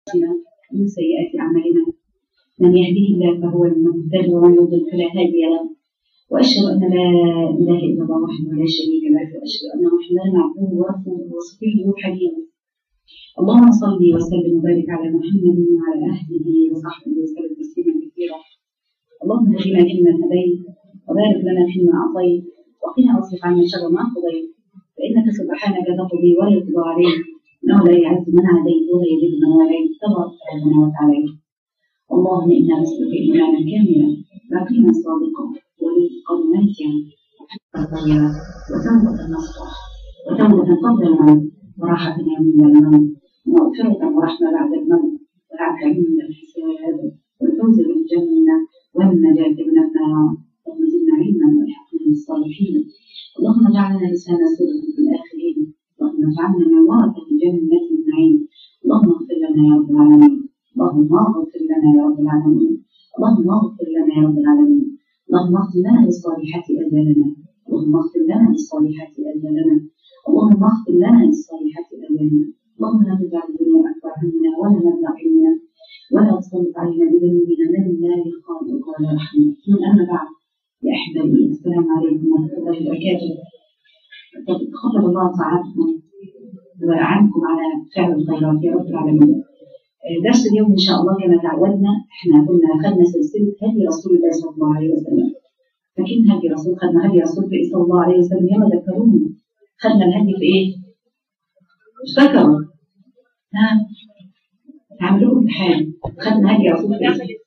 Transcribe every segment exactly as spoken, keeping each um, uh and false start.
من سيئات أعمالنا من يهده الله فهو المهتدي ومن يضلل فلا هادي له وأشهد أن لا إله إلا الله وحده لا شريك له وأشهد أن محمدا عبده ورسوله وصفيه وحبيبه. اللهم صل وسلم وبارك على محمد وعلى أهله وصحبه وسلم تسليما كثيرا. اللهم اهدنا فيمن هديت وبارك لنا فيما أعطيت وقنا واصرف عنا شر ما قضيت فإنك سبحانك تقضي ولا يقضى عليك إنه لا يعز من عاديت ولا يذل من واليت تبارك ربنا وتعالى. اللهم إنا نسألك إيمانا كاملا يقينا صادقا ورزقا نافعا وحفظا طيبا وتوبة نصوحا وتوبة قبل الموت وراحة من الموت ومغفرة ورحمة بعد الموت والعفو عند الحساب والفوز بالجنة والنجاة من النار. اللهم زدنا علما والحقنا بالصالحين. اللهم اجعلنا لسان صدق في الآخرين. اللهم اجعلنا من ورثة جنة النعيم. اللهم اغفر لنا يا رب العالمين. اللهم اغفر لنا يا رب العالمين. اللهم اغفر لنا يا رب العالمين. اللهم اغفر لنا بالصالحات أجلنا. اللهم اغفر لنا بالصالحات أجلنا. اللهم اغفر لنا بالصالحات أجلنا. اللهم لا تجعل الدنيا أكبر همنا ولا مبلغ علمنا ولا تسلط علينا بذنوبنا من لا يخافك ولا يرحمنا. ثم أما بعد يا أحبابي السلام عليكم ورحمة الله وبركاته. تقبل الله طاعتكم وأعنكم على فعل الخيرات يا رب العالمين. درس اليوم إن شاء الله كما تعودنا احنا كنا خدنا سلسلة هدي رسول الله صلى الله عليه وسلم. فكين هدي رسول خدنا هدي رسول الله صلى الله عليه وسلم يوم ذكروني خدنا الهدي في ايه؟ افتكروا ها هعملوا امتحان خدنا هدي رسول في ايه؟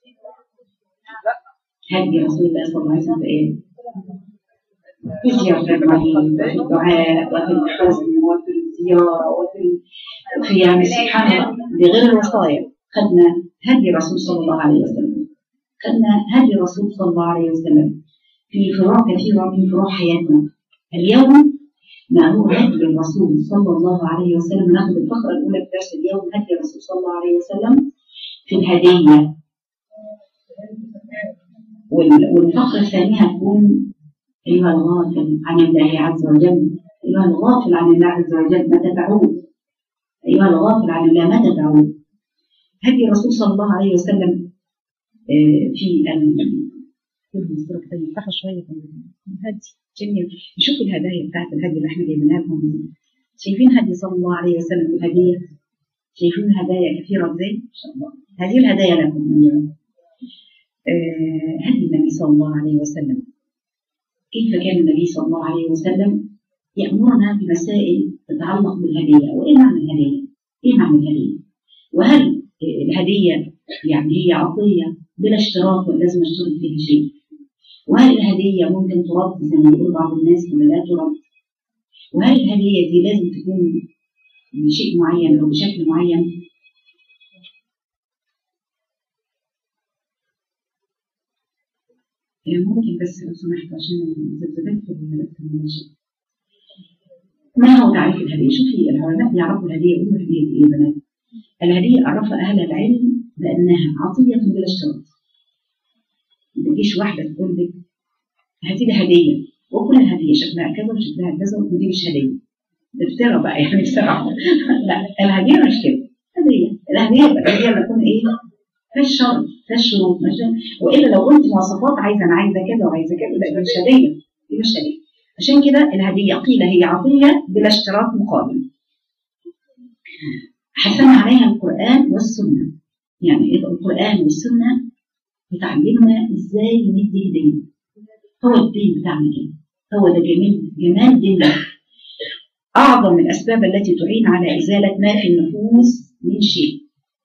هدي رسول الله صلى الله عليه وسلم في ايه؟ في زيارة المريض وفي الدعاء وفي الحزن وفي الزيارة وفي في يعني سبحان الله بغير الوصايا. خدنا هدي رسول صلى الله عليه وسلم. خدنا هدي رسول صلى الله عليه وسلم في فروع كثيرة من فروع حياتنا. اليوم ما هو هدي الرسول صلى الله عليه وسلم. ناخذ الفقرة الأولى في درس اليوم هدي الرسول صلى الله عليه وسلم في الهدية، والفقرة الثانية هتكون أيها الغافل عن الله عز وجل. أيها الغافل عن الله عز وجل متى تعود؟ أيها الغافل عن الله متى تعود؟ هدي الرسول صلى الله عليه وسلم في ال يفتحوا شوية الهدي جميل. نشوف الهدايا بتاعت الهدي اللي احنا جايبينها لكم. شايفين هدي صلى الله عليه وسلم في الهدية؟ شايفين هدايا كثيرة ازاي؟ إن شاء الله هذه الهدايا لكم اليوم. هدي النبي صلى الله عليه وسلم. كيف كان النبي صلى الله عليه وسلم يأمرنا بمسائل تتعلق بالهدية. وإيه معنى الهدية؟ إيه معنى الهدية؟ وهل الهدية يعني هي عطية بلا اشتراط ولا لازم اشترط فيها شيء؟ وهل الهدية ممكن ترد زي ما يقول بعض الناس ولا لا ترد؟ وهل الهدية دي لازم تكون بشيء معين أو بشكل معين؟ ممكن بس لو سمحت عشان الزبدات في المناشد. ما هو تعريف الهدية؟ شوفي العلماء يعرفوا الهدية يقولوا الهدية ايه يا بنات؟ الهدية عرفها أهل العلم بأنها عطية بلا اشتراط. ما تجيش واحدة تقول لك هاتي لي هدية وكل الهدية شكلها كذا وشكلها كذا ودي مش هدية. ده افتراء بقى يعني بصراحة. لا الهدية مش كده. هدية الهدية الهدية بتكون ايه؟ فيش شرط فيش شروط والا لو قلت مواصفات عايزه انا عايزه كذا وعايزه كذا لا دي مش هديه. دي مش هديه. عشان كده الهديه قيل هي عطيه بلا اشتراط مقابل. حثنا عليها القران والسنه. يعني القران والسنه بتعلمنا ازاي ندي هديه. هو الدين بتاعنا كده. هو ده جميل جمال ديننا. اعظم الاسباب التي تعين على ازاله ما في النفوس من شيء.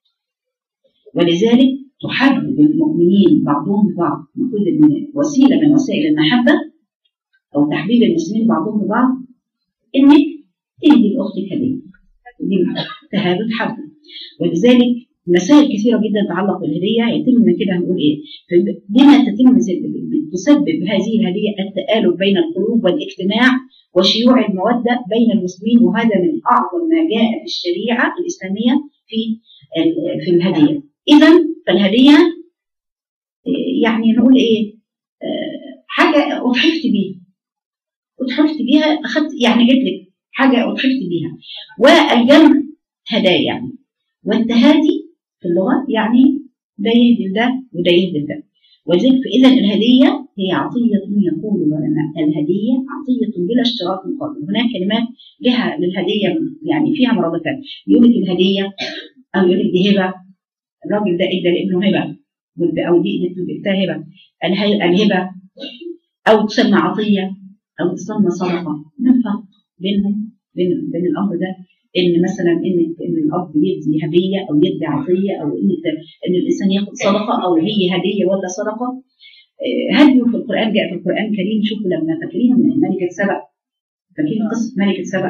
ولذلك تحبب المؤمنين بعضهم ببعض. نقول ان وسيله من وسائل المحبه او تحبيب المسلمين بعضهم ببعض انك تهدي لاختك هديه. دي تهادد حب. ولذلك مسائل كثيره جدا تتعلق بالهديه يتم من كده هنقول ايه؟ بما تتم تسبب هذه الهديه التآلف بين القلوب والاجتماع وشيوع الموده بين المسلمين. وهذا من اعظم ما جاء في الشريعه الاسلاميه في في الهديه. إذا فالهدية يعني نقول إيه؟ حاجة أضحفت بيها أضحفت بيها أخذت يعني جبت لك حاجة أضحفت بيها. والجمع هدايا يعني. والتهادي اللغة يعني ده يهدي ده وده يهدي ده. ولذلك فإذا الهدية هي عطية، يقول العلماء الهدية عطية بلا اشتراط مقابل. هناك كلمات لها للهدية يعني فيها مرادفات، يقول لك الهدية أو يقول لك دي هبة، الراجل ده ادى لابنه هبة، أو دي ادت لبنتها هبة. الهبة أو تسمى عطية أو تسمى صدقة. ما الفرق بينهم بين بين الأمر ده؟ إن مثلا إن إن الأب يدي هدية أو يدي عطية، أو إن إن الإنسان ياخد صدقة، أو هي هدية ولا صدقة. هديه في القرآن جاء في القرآن الكريم. شوفوا لما فاكرين ملكة سبأ، فاكرين قصة ملكة سبأ؟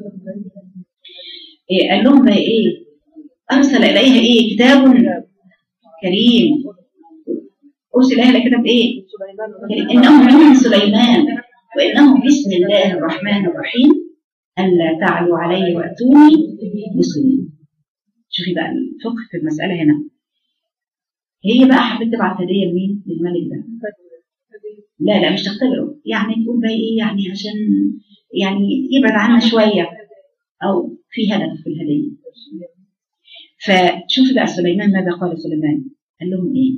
إيه قال لهم إيه؟ أرسل إليها إيه؟ كتاب كريم. أرسل إليها كتاب إيه؟ إنه من سليمان وإنه بسم الله الرحمن الرحيم ألا تعلوا علي وأتوني مسلمين. شوفي بقى الفقه في المسألة هنا. هي بقى حبت تبعت هدية لمين؟ للملك ده. لا لا مش تختبره، يعني تقول بقى إيه يعني عشان يعني يبعد عنها شوية، أو في هدف في الهدية. فشوفي بقى سليمان ماذا قال سليمان؟ قال لهم إيه؟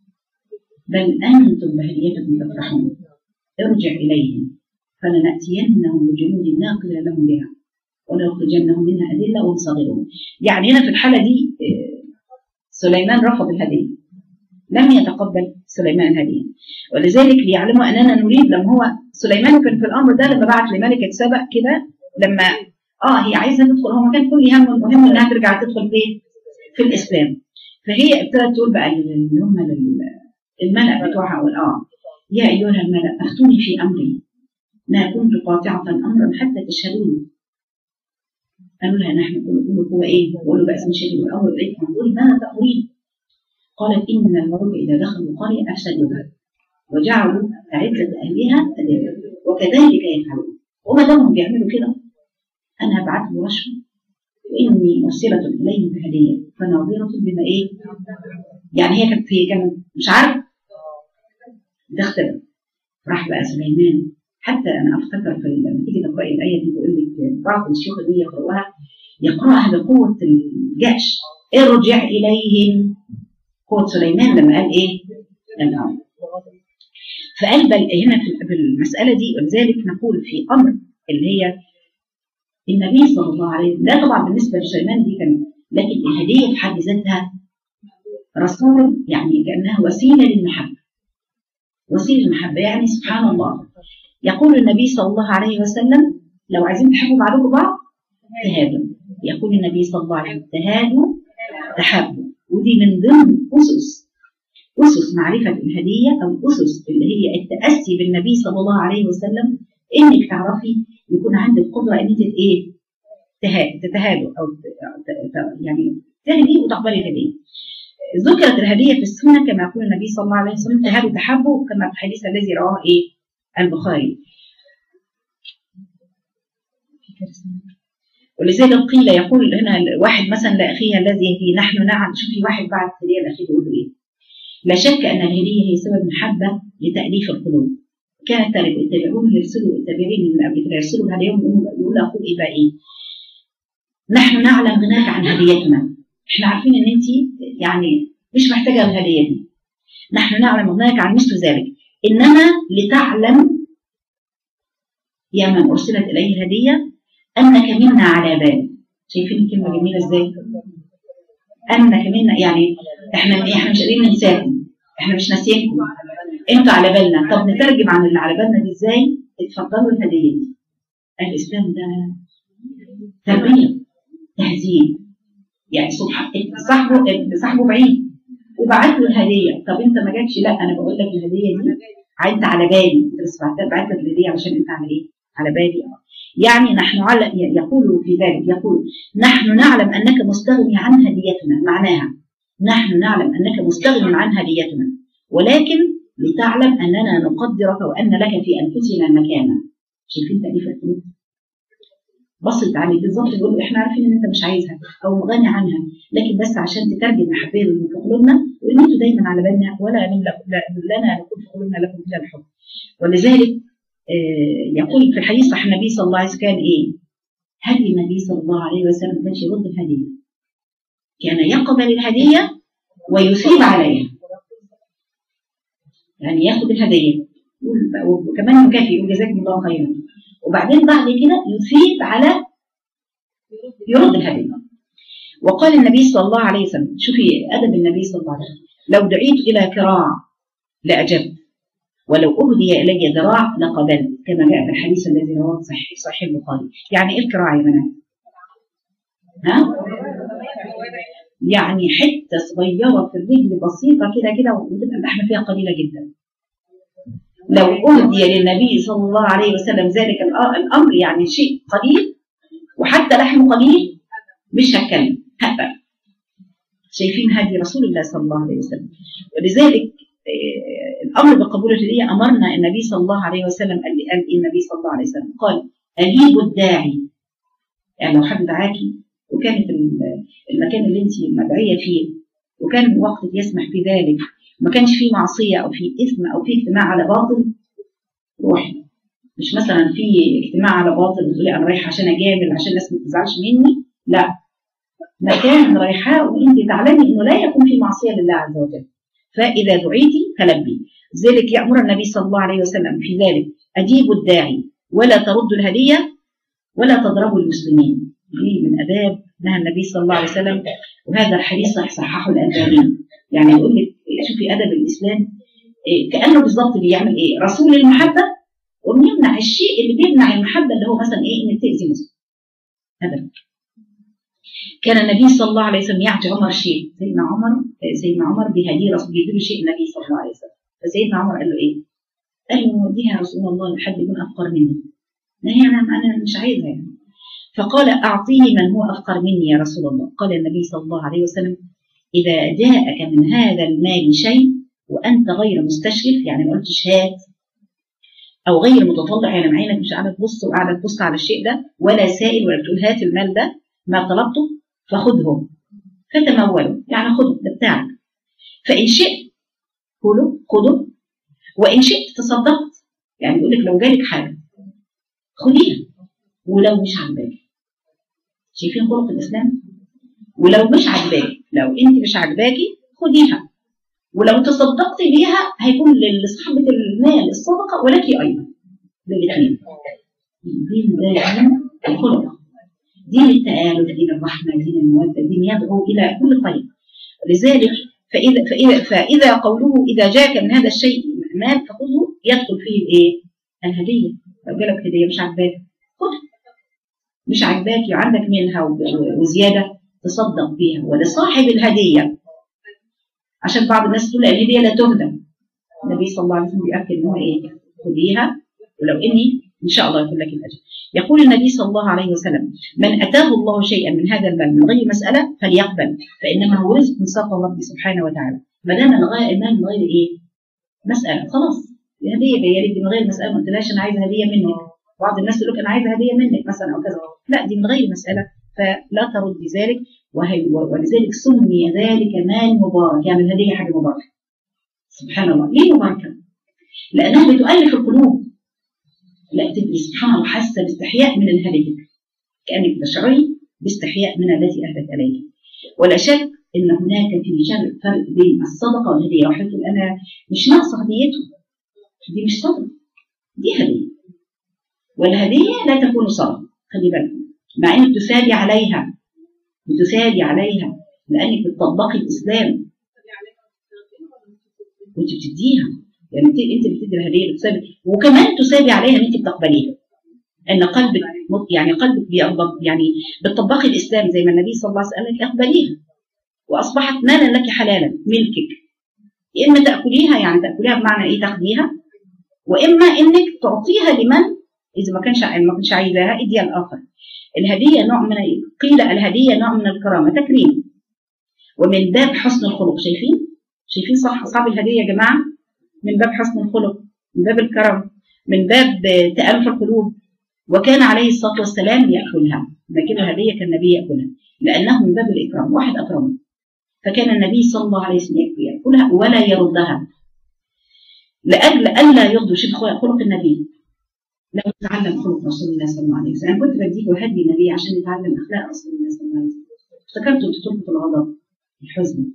بل أنتم بهديتكم تفرحون، ارجع إليهم فلنأتينهم بجنود لا قبل لهم بها ولنخرجنهم منها أذلة وهم صاغرون. يعني هنا في الحالة دي سليمان رفض الهدية، لم يتقبل سليمان الهدية. ولذلك ليعلموا أننا نريد، لما هو سليمان كان في الأمر ده لما بعت لملكة سبأ كده، لما آه هي عايزة تدخل، هو ما كان كل هم المهم إنها ترجع تدخل في في الإسلام. فهي ابتدت تقول بقى اللي هم الملأ بتوعها، والآه يا أيها الملأ أفتوني في أمري ما كنت قاطعة أمرا حتى تشهدون. قالوا لها نحن نقول هو إيه؟ وقالوا بأس من شهدوا الأمر إليكم نقول ماذا تأمرين؟ قالت إن الملوك إذا دخلوا قرية أفسدوها وجعلوا أعزة أهلها أذلة وكذلك يفعلون. وما دامهم بيعملوا كده أنا هبعت له رشوة وإني مرسلة إليهم بهدية فناظرة بما إيه؟ يعني هي كانت هي كانت مش عارف تختلف. راح بقى سليمان، حتى أنا أفتكر في لما تيجي تقرأي الآية دي بيقول لك بعض الشيوخ دي يقرأوها يقرأها بقوة الجأش، ارجع إليهم. قوة سليمان لما قال إيه؟ الأمر. فقال بل هنا في المسألة دي، ولذلك نقول في أمر اللي هي النبي صلى الله عليه وسلم، لا طبعا بالنسبة لسليمان دي كان، لكن الهدية في حد ذاتها رسول، يعني كأنها وسيلة للمحبة، وسيلة المحبة. يعني سبحان الله يقول النبي صلى الله عليه وسلم لو عايزين تحبوا بعضكم بعض تهادوا. يقول النبي صلى الله عليه وسلم تهادوا تحبوا. ودي من ضمن أسس أسس معرفة الهدية، أو أسس اللي هي التأسي بالنبي صلى الله عليه وسلم، إنك تعرفي يكون عندك قدرة إن أنت إيه تتهادوا أو يعني تهدي وتقبلي الهدية. ذكرت الهدية في السنة كما يقول النبي صلى الله عليه وسلم تهادوا تحبوا، كما في الحديث الذي رواه إيه البخاري. ولذلك قيل يقول هنا واحد مثلا لأخيه الذي يهدي نحن نعم. شوفي واحد بعد هدية لأخيه يقول له إيه؟ لا شك أن الهدية هي سبب محبة لتأليف القلوب. كانت التابعون يرسلوا التابعين من قبل كده يرسلوا هداياهم يقولوا أخوه إيه بقى إيه؟ نحن نعلم غناك عن هديتنا. إحنا عارفين إن أنت يعني مش محتاجة الهدية دي. نحن نعلم غناك عن مثل ذلك، إنما لتعلم يا من أرسلت إليه الهدية أنك منا على بال. شايفين الكلمة جميلة إزاي؟ أنك منا، يعني إحنا إحنا مش قادرين ننساكم، إحنا مش ناسيينكم، أنتوا على بالنا. طب نترجم عن اللي على بالنا دي إزاي؟ اتفضلوا الهدية دي. الإسلام ده تربية تهذيب، يعني سبحان صاحبه صاحبه بعيد وبعت له الهدية. طب أنت ما جاتش؟ لا أنا بقول لك الهدية دي عدت على بالي، أنت بس بعت لك الهدية علشان أنت عامل إيه؟ على بالي. يعني نحن علم يقول في ذلك، يقول نحن نعلم أنك مستغني عن هديتنا. معناها نحن نعلم أنك مستغني عن هديتنا، ولكن لتعلم أننا نقدرك وأن لك في أنفسنا مكانا. شايفين تأليف القلوب؟ بصت عليه بالظبط تقول احنا عارفين ان انت مش عايزها او مغني عنها، لكن بس عشان تترجم محبه اللي في قلوبنا، وان انتوا دايما على بالنا ولا نملك لنا نكون في قلوبنا لكم الا الحب. ولذلك يقول في الحديث صح النبي صلى الله عليه وسلم كان ايه؟ هدي النبي صلى الله عليه وسلم كانش يرد الهديه، كان يقبل الهديه ويثيب عليها، يعني ياخد الهدية وكمان يكافئ يقول جزاكم الله خيرا، وبعدين بعد كده يثيب على يرد الهدية. وقال النبي صلى الله عليه وسلم، شوفي أدب النبي صلى الله عليه وسلم، لو دعيت إلى كراع لأجبت، ولو أهدي إلي ذراع لقبلت، كما جاء في الحديث الذي رواه صحيح صحيح البخاري. يعني إيه الكراع يا بنات؟ ها؟ يعني حتة صغيرة في الرجل بسيطة كده كده، وتبقى اللحمة فيها قليلة جدا. لو أهدي للنبي صلى الله عليه وسلم ذلك الأمر، يعني شيء قليل وحتى لحمه قليل، مش هتكلم هقبل. شايفين هدي رسول الله صلى الله عليه وسلم. ولذلك الأمر بقبول الهدية أمرنا النبي صلى الله عليه وسلم. قال إيه النبي صلى الله عليه وسلم؟ قال أجيبوا الداعي. يعني لو حد دعاكي وكانت المكان اللي انت مدعية فيه وكان وقت يسمح في ذلك، ما كانش فيه معصية أو فيه إثم أو فيه اجتماع على باطل، روحي. مش مثلا في اجتماع على باطل بتقولي أنا رايحة عشان أجامل عشان الناس ما تزعلش مني، لا، مكان رايحاه وانت تعلمي انه لا يكون في معصيه لله عز وجل، فاذا دعيتي فلبي. ذلك يامر النبي صلى الله عليه وسلم في ذلك، اجيبوا الداعي ولا تردوا الهديه ولا تضربوا المسلمين. دي من اداب نهى النبي صلى الله عليه وسلم، وهذا الحديث صححه الالباني. يعني يقول لك شوفي ادب الاسلام، إيه كانه بالظبط بيعمل ايه؟ رسول المحبه وبيمنع الشيء اللي بيمنع المحبه، اللي هو مثلا ايه؟ انك تاذي مسلم. هذا كان النبي صلى الله عليه وسلم يعطي عمر شيء، سيدنا عمر سيدنا عمر بهديه رسول بيديله شيء النبي صلى الله عليه وسلم، فسيدنا عمر قال له ايه؟ قال له وديها يا رسول الله لحد يكون افقر مني، ما هي انا انا مش عايزها يعني. فقال اعطيه من هو افقر مني يا رسول الله. قال النبي صلى الله عليه وسلم اذا جاءك من هذا المال شيء وانت غير مستشرف، يعني ما قلتش هات، او غير متطلع، يعني عينك مش قاعده تبص وقاعده تبص على الشيء ده، ولا سائل ولا بتقول هات المال ده، ما طلبته فخذهم فتمولوا، يعني خذ ده بتاعك، فإن شئت كله خذه، وإن شئت تصدقت. يعني يقول لك لو جالك حاجة خذيها ولو مش عاجباك. شايفين خلق الإسلام؟ ولو مش عاجباك، لو أنت مش عاجباكي خذيها، ولو تصدقتي بيها هيكون لصاحبة المال الصدقة ولك أيضا، للاثنين. دين دائما الخلق، دين التآلف، دين الرحمة، دين المودة، دين يدعو إلى كل خير. لذلك فإذا, فإذا, فإذا قوله إذا جاءك من هذا الشيء مال فخذه، يدخل فيه الإيه؟ الهدية. لو جالك هدية مش عاجباك خذ، مش عاجباك عندك منها وزيادة تصدق بيها ولصاحب الهدية، عشان بعض الناس تقول الهدية لا تهدى. النبي صلى الله عليه وسلم بيأكد إن هو إيه؟ خذيها ولو إني إن شاء الله يكون لك الأجر. يقول النبي صلى الله عليه وسلم من أتاه الله شيئا من هذا المال من غير مسألة فليقبل، فإنما هو رزق من ساقه ربي سبحانه وتعالى. ما دام المال من غير إيه؟ مسألة، خلاص الهدية جاية لك من غير مسألة، ما قلتلهاش أنا عايزة هدية منك. بعض الناس يقول لك أنا عايزة هدية منك مثلا أو كذا، لا دي من غير مسألة، فلا ترد بذلك. ولذلك سمي ذلك مال مبارك، يعني الهدية حاجة مباركة. سبحان الله، ليه مباركة؟ لأنها بتؤلف القلوب. لا تبقي سبحان الله حاسة باستحياء من الهدية، كأنك تشعري باستحياء من التي أهدت إليك. ولا شك إن هناك في فرق بين الصدقة والهدية. واحد يقول أنا مش ناقصة هديته، دي مش صدقة، دي هدية. والهدية لا تكون صدقة، خلي بالك، مع إنك تثابي عليها، بتثابي عليها لأنك بتطبقي الإسلام وأنت بتديها. يعني انت بتدي الهديه بتسابي، وكمان تسابي عليها ان انت بتقبليها، ان قلبك يعني قلبك يعني بتطبقي الاسلام زي ما النبي صلى الله عليه وسلم قال لك اقبليها، واصبحت مالا لك حلالا ملكك. يا اما تاكليها، يعني تاكليها بمعنى ايه؟ تاخديها، واما انك تعطيها لمن اذا ما كانش ما كانش عايزاها اديها الاخر. الهديه نوع من قيل الهديه نوع من الكرامه، تكريم، ومن باب حسن الخلق. شايفين شايفين صح اصحاب الهديه يا جماعه؟ من باب حسن الخلق، من باب الكرم، من باب تألف القلوب. وكان عليه الصلاة والسلام يأكلها، لكن الهدية كان النبي يأكلها لأنه من باب الإكرام، واحد أكرمه. فكان النبي صلى الله عليه وسلم يأكلها ولا يردها لأجل ألا يغضب. شوف خلق النبي، لو نتعلم خلق رسول الله صلى الله عليه وسلم. أنا كنت بديك وهدي النبي عشان نتعلم أخلاق رسول الله صلى الله عليه وسلم. افتكرت تربة الغضب، الحزن،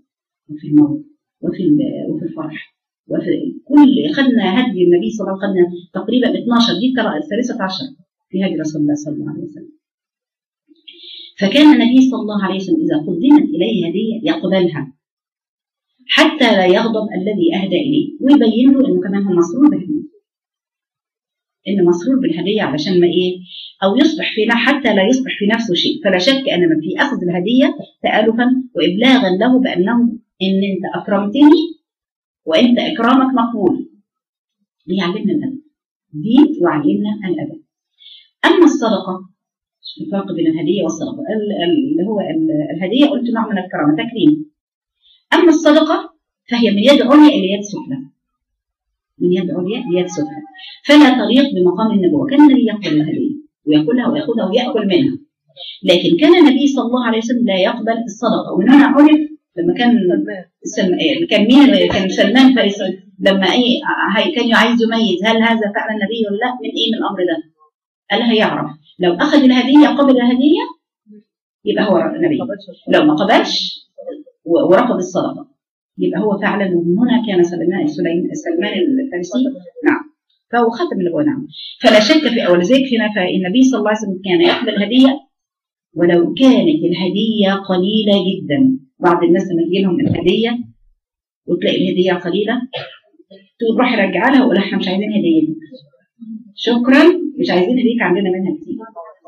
وفي الموت وفي وفي الفرح وفي كل. خدنا هدي النبي صلى الله عليه وسلم، خدنا تقريبا اثناشر، دي الثالثة عشر في هدي رسول الله صلى الله عليه وسلم. فكان النبي صلى الله عليه وسلم إذا قدمت إليه هدية يقبلها حتى لا يغضب الذي أهدى إليه، ويبين له إنه كمان هو مسرور بالهدية، إنه مسرور بالهدية علشان ما إيه، أو يصبح فينا حتى لا يصبح في نفسه شيء. فلا شك أن من في أخذ الهدية تآلفا وإبلاغا له بأنه إن أنت أكرمتني وأنت إكرامك مقبول. بيعلمنا الأدب، دين وعلمنا الأدب. أما الصدقة، الفرق بين الهدية والصدقة، اللي هو الهدية قلت نوع من الكرامة تكريم، أما الصدقة فهي من يد عليا إلى يد سفلى، من يد عليا ليد سفلى، فلا تليق بمقام النبوة. كان النبي يقبل الهدية ويأكلها ويأخذها ويأكل منها، لكن كان النبي صلى الله عليه وسلم لا يقبل الصدقة. ومن هنا عرف لما كان سلم... كان مين كان سلمان فارسي لما ايه كان عايز يميز هل هذا فعلا النبي ولا لا، من ايه من الامر ده، قال هيعرف لو اخذ الهديه قبل الهديه يبقى هو نبي، لو ما قبلش ورفض الصدقه يبقى هو فعلا. ومن هنا كان سلمان سلمان الفارسي نعم فهو ختم النبوه نعم. فلا شك في اول ذلك هنا فالنبي صلى الله عليه وسلم كان يقبل الهديه ولو كانت الهديه قليله جدا. بعض الناس لما تجي لهم الهديه وتلاقي الهديه قليله تقول روح رجع لها وقول احنا مش عايزين هديتك، شكرا مش عايزين هديك، عندنا منها كتير.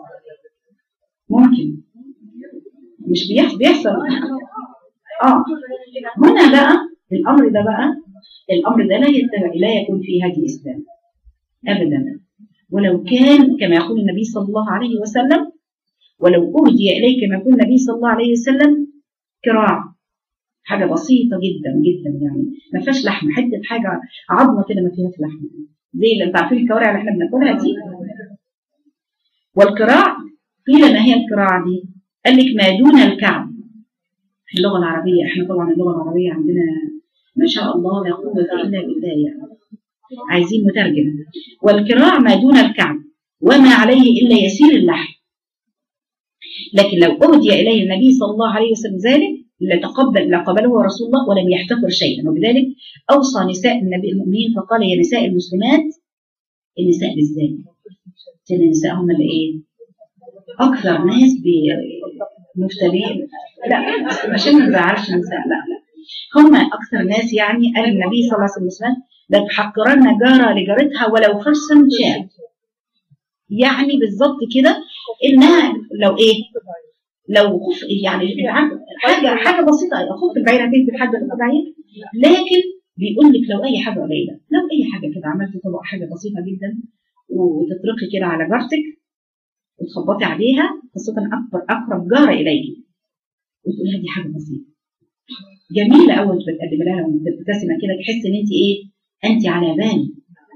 ممكن مش بيحصل بيحصل اه هنا بقى الامر ده بقى الامر ده لا يتبع لا يكون فيه هدي اسلام ابدا. ولو كان كما يقول النبي صلى الله عليه وسلم ولو اهدي اليك كما يقول النبي صلى الله عليه وسلم كراع، حاجه بسيطه جدا جدا يعني ما فيهاش لحمه، حته حاجه عظمه كده ما فيهاش لحمه زي اللي انتوا عارفين الكوارع اللي احنا بناكلها دي. والكراع قيل ما هي الكراع دي؟ قال لك ما دون الكعب. في اللغه العربيه احنا طبعا اللغه العربيه عندنا ما شاء الله لا قوه الا بالله يعني عايزين مترجم. والكراع ما دون الكعب وما عليه الا يسير اللحم. لكن لو أهدي إليه النبي صلى الله عليه وسلم ذلك لتقبل لقبله رسول الله ولم يحتقر شيئا. وبذلك أوصى نساء النبي المؤمنين فقال يا نساء المسلمات، النساء بالذات كان النساء هم اللي إيه أكثر ناس مفترين، لا عشان ما نزعلش النساء، لا لا هم أكثر ناس. يعني قال النبي صلى الله عليه وسلم لا تحقرن جارة لجارتها ولو فرسا شاء، يعني بالظبط كده انها لو ايه لو خف يعني حاجه حاجه بسيطه خف البعير هتنزل حد البعير، لكن بيقول لك لو اي حاجه قليله، لو اي حاجه كده عملت طبق حاجه بسيطه جدا وتطرقي كده على جارتك وتخبطي عليها خاصه اكبر اقرب جاره اليك وتقولي دي حاجه بسيطه جميله اول ما تقدمي لها وتبتسمي كده تحس ان انت ايه انت على بالي.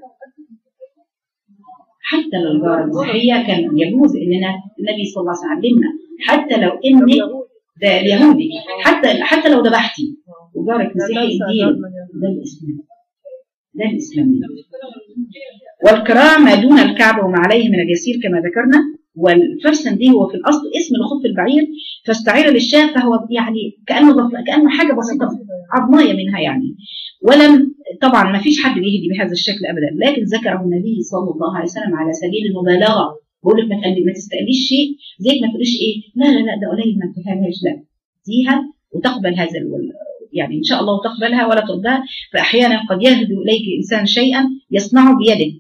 حتى لو الجارة المسيحية كان يجوز اننا النبي صلى الله عليه وسلم علمنا حتى لو انك ده اليهودي حتى حتى لو ذبحتي وجارك مسيحي الدين ده الاسلام، ده الاسلام. والكراع ما دون الكعب وما عليه من اليسير كما ذكرنا. والفرسن دي هو في الاصل اسم لخف البعير فاستعير للشاه، فهو يعني كانه كانه حاجه بسيطه عظمايه منها يعني. ولم طبعا ما فيش حد بيهدي بهذا الشكل ابدا، لكن ذكره النبي صلى الله عليه وسلم على سبيل المبالغه. بقول لك ما ما تستقليش شيء زيك ما تقوليش ايه لا لا لا ده قليل ما تفهمهاش، لا ديها وتقبل هذا يعني ان شاء الله وتقبلها ولا تردها. فاحيانا قد يهدو اليك انسان شيئا يصنعه بيده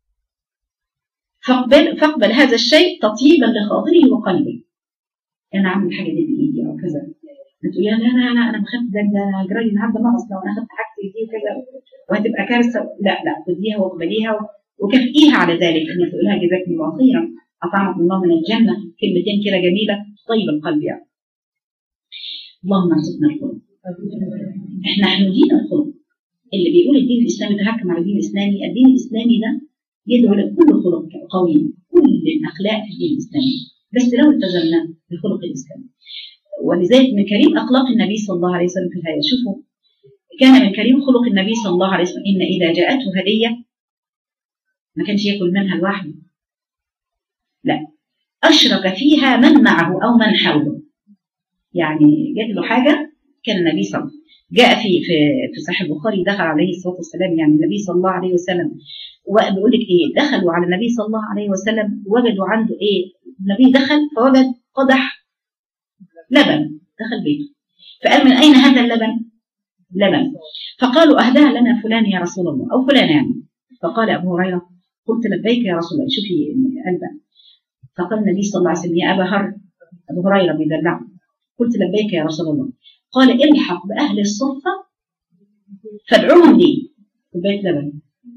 فاقبل فاقبل هذا الشيء تطيبا لخاطره وقلبه. انا عامل حاجه دي بايدي او كذا، بتقول لا لا لا انا بخاف ده ده جرالي النهارده ناقص لو انا اخذت حاجتي دي وكذا وهتبقى كارثه. لا لا خديها واقبليها وكافئيها على ذلك، ان تقول لها جزاكم الله خيرا اطعمكم الله من الجنه، كلمتين كده جميله طيب القلب يعني. اللهم ارزقنا الخلق. احنا احنا دين الخلق اللي بيقول الدين الاسلامي تحكم على الدين الاسلامي. الدين الاسلامي ده يدعو لكل خلق قوي، كل الاخلاق في الدين الاسلامي، بس لو التزمنا بالخلق الاسلامي. ولذلك من كريم اخلاق النبي صلى الله عليه وسلم في الهدايا، شوفوا كان من كريم خلق النبي صلى الله عليه وسلم ان اذا جاءته هديه ما كانش ياكل منها لوحده، لا اشرك فيها من معه او من حوله. يعني جات له حاجه كان النبي صلى الله عليه وسلم جاء في في في صحيح البخاري دخل عليه الصلاه والسلام، يعني النبي صلى الله عليه وسلم، وبيقول لك ايه، دخلوا على النبي صلى الله عليه وسلم وجدوا عنده ايه، النبي دخل فوجد قدح لبن دخل بيته، فقال من اين هذا اللبن؟ لبن. فقالوا اهداها لنا فلان يا رسول الله، او فلان يعني. فقال ابو هريره قلت لبيك يا رسول الله، شوفي قلبه. فقال النبي صلى الله عليه وسلم يا ابا هر، ابو هريره بيدلعه، قلت لبيك يا رسول الله. قال الحق باهل الصفه فادعوهم لي كوبايه لبن.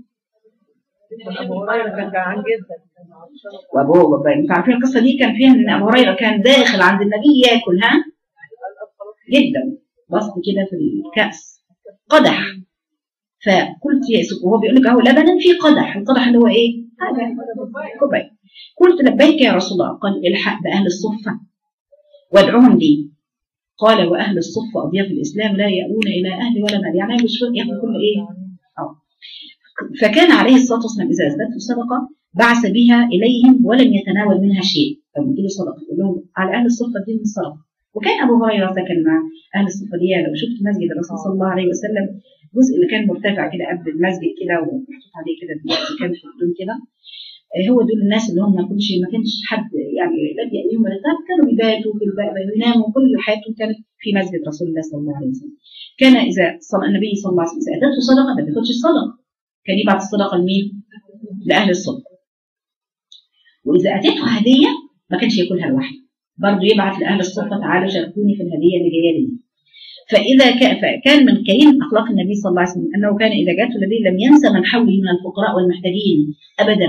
ابو هريره كان جعان جدا، وابو انتوا عارفين القصه دي كان فيها ان ابو هريره كان داخل عند النبي ياكل ها جدا، بسط كده في الكاس قدح. فقلت يا سيدي، وهو بيقول لك اهو لبنا في قدح، القدح اللي هو ايه؟ هذا كوبايه. قلت لبيك يا رسول الله. قال الحق باهل الصفه وادعوهم لي. قال واهل الصفه اضياف الاسلام لا يأوون الى اهل ولا مال، يعني مش ياخذ كل ايه؟ اه. فكان عليه الصلاه والسلام اذا ازدادت صدقه بعث بها اليهم ولم يتناول منها شيء. لما تجيله صدقه يقول لهم على اهل الصفه دي من الصدقه. وكان ابو هريره سكن مع اهل الصفه دي. لو شفت مسجد الرسول صلى الله عليه وسلم، الجزء اللي كان مرتفع كده قبل المسجد كده ومحطوط عليه كده دلوقتي كان في الدون كده، هو دول الناس اللي هم ما كانش ما كانش حد يعني لا بيأمنهم ولا غير، كانوا بيباتوا في بيناموا، كل حياتهم كانت في مسجد رسول الله صلى الله عليه وسلم. كان اذا صلى النبي صلى الله عليه وسلم اتته صدقه ما بياخدش الصدقه، كان يبعت الصدقه لمين؟ لاهل الصدقه. واذا اتته هديه ما كانش ياكلها لوحده، برضه يبعت لاهل الصدقه تعالوا شاركوني في الهديه اللي جايه لي. فاذا كان من كريم اخلاق النبي صلى الله عليه وسلم انه كان اذا جاءته الهديه لم ينسى من حوله من الفقراء والمحتاجين ابدا،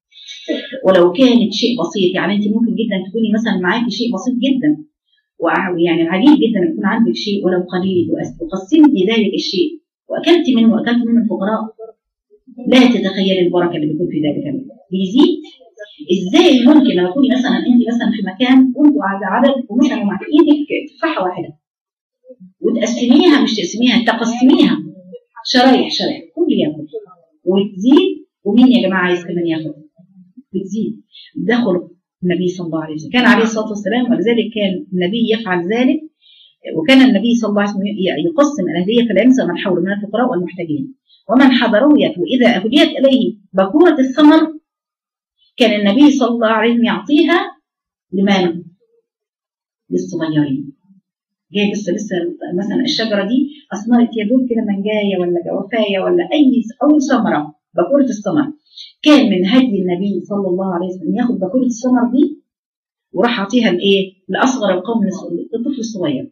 ولو كانت شيء بسيط. يعني انت ممكن جدا تكوني مثلا معاكي شيء بسيط جدا، ويعني عجيب جدا يكون عندك شيء ولو قليل، وقسمتي ذلك الشيء واكلت منه واكلت منه الفقراء، لا تتخيل البركه اللي بيكون في ذلك بيزيد. ازاي ممكن لما تكوني مثلا انت مثلا في مكان وانتوا على عدد ومثلا مع ايدك تفاحه واحده وتقسميها، مش تقسميها تقسميها شرايح شرايح، كل ياكل وتزيد. ومين يا جماعه عايز كمان ياخد؟ بتزيد. ده خلق النبي صلى الله عليه وسلم، كان عليه الصلاه والسلام، ولذلك كان النبي يفعل ذلك. وكان النبي صلى الله عليه وسلم يقسم الهديه فلا ينسى من حوله من الفقراء والمحتاجين ومن حضروه يأكل. واذا اهديت اليه بكوره الثمر كان النبي صلى الله عليه وسلم يعطيها لمن؟ للصغيرين. جاي لسه لسه مثلا الشجره دي اثمرت يا دوب كده منجايه ولا جوافايه ولا اي او ثمره، بكوره الثمر. كان من هدي النبي صلى الله عليه وسلم ياخد بكوره الثمر دي وراح اعطيها لايه؟ لاصغر القوم، للطفل الصغير.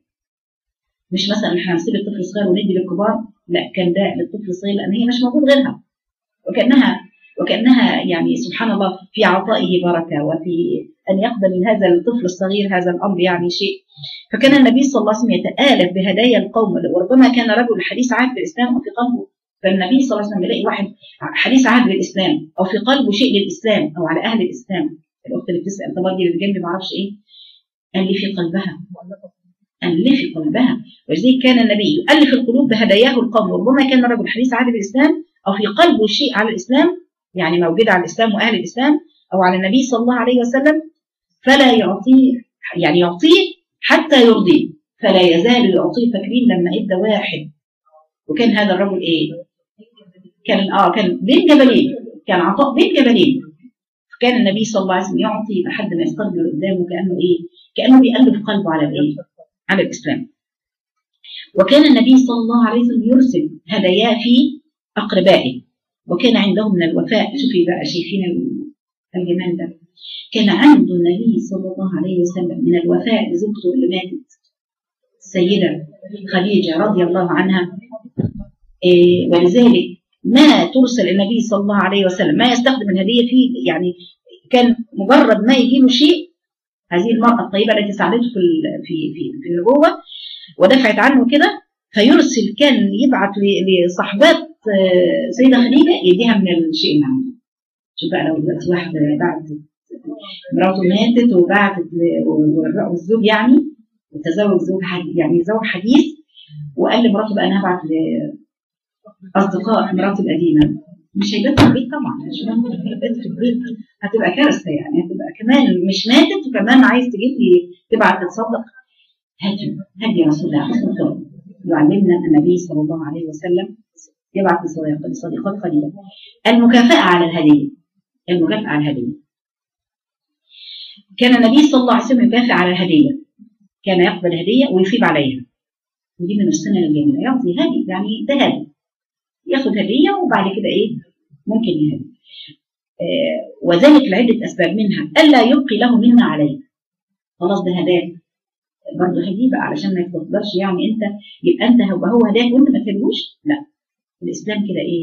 مش مثلا احنا هنسيب الطفل الصغير وندي للكبار، لا، كان ده للطفل الصغير لان هي مش موجود غيرها. وكانها وكانها يعني سبحان الله في عطائه بركه، وفي ان يقبل هذا الطفل الصغير هذا الامر يعني شيء. فكان النبي صلى الله عليه وسلم يتآلف بهدايا القوم، وربما كان رجل حديث عهد بالاسلام وفي قلبه، فالنبي صلى الله عليه وسلم يلاقي واحد حديث عهد بالاسلام او في قلبه شيء للاسلام او على اهل الاسلام. الاخت اللي بتسال طب دي اللي جنبي ما اعرفش ايه، قال لي في قلبها، قال لي في قلبها. ولذلك كان النبي يؤلف القلوب بهداياه القوم، وربما كان رجل حديث عهد بالاسلام او في قلبه شيء على الاسلام، يعني موجود على الاسلام واهل الاسلام او على النبي صلى الله عليه وسلم، فلا يعطيه، يعني يعطيه حتى يرضيه، فلا يزال يعطيه. فاكرين لما ادى واحد وكان هذا الرجل ايه؟ كان اه كان بين جبلين، كان عطاء بين جبلين. كان النبي صلى الله عليه وسلم يعطي لحد ما يستقبل قدامه كانه ايه؟ كانه بيألف قلبه على الايه؟ على الاسلام. وكان النبي صلى الله عليه وسلم يرسل هداياه في اقربائه، وكان عنده من الوفاء. شوفي بقى شايفين الجمال ده، كان عنده النبي صلى الله عليه وسلم من الوفاء لزوجته اللي ماتت السيده خديجه رضي الله عنها. إيه ولذلك ما ترسل النبي صلى الله عليه وسلم ما يستخدم الهديه فيه، يعني كان مجرد ما يجي له شيء، هذه المراه الطيبه التي ساعدته في في في, في النبوه ودفعت عنه كده، فيرسل كان يبعث لصحبات سيده خديجه يديها من الشيء اللي عنده. شوف بقى لو دلوقتي واحده بعتت مراته ماتت وبعتت والزوج يعني وتزوج زوج يعني زوج حديث، وقال لمراته بقى انا هبعت لاصدقاء مراتي القديمه، مش هيبات في البيت طبعا، مش هيبات في البيت، هتبقى كارثه يعني، هتبقى كمان مش ماتت وكمان عايز تجيب لي تبعت تتصدق. هدي هدي يا رسول الله حسن الخلق، يعلمنا النبي صلى الله عليه وسلم يبعث لصديقات قليلة المكافأة على الهدية. المكافأة على الهدية، كان النبي صلى الله عليه وسلم يكافئ على الهدية، كان يقبل هدية ويثيب عليها، ودي من السنة الجميلة. يعطي هدي يعني ده هدي، ياخد هدية وبعد كده ايه ممكن يهدي. آه وذلك لعدة أسباب، منها ألا يبقي له منا عليه. خلاص ده هداك برضه هديه بقى علشان ما يتفضلش يعني انت يبقى انت هو هو هداك وانت ما تهدوش، لا. الإسلام كده ايه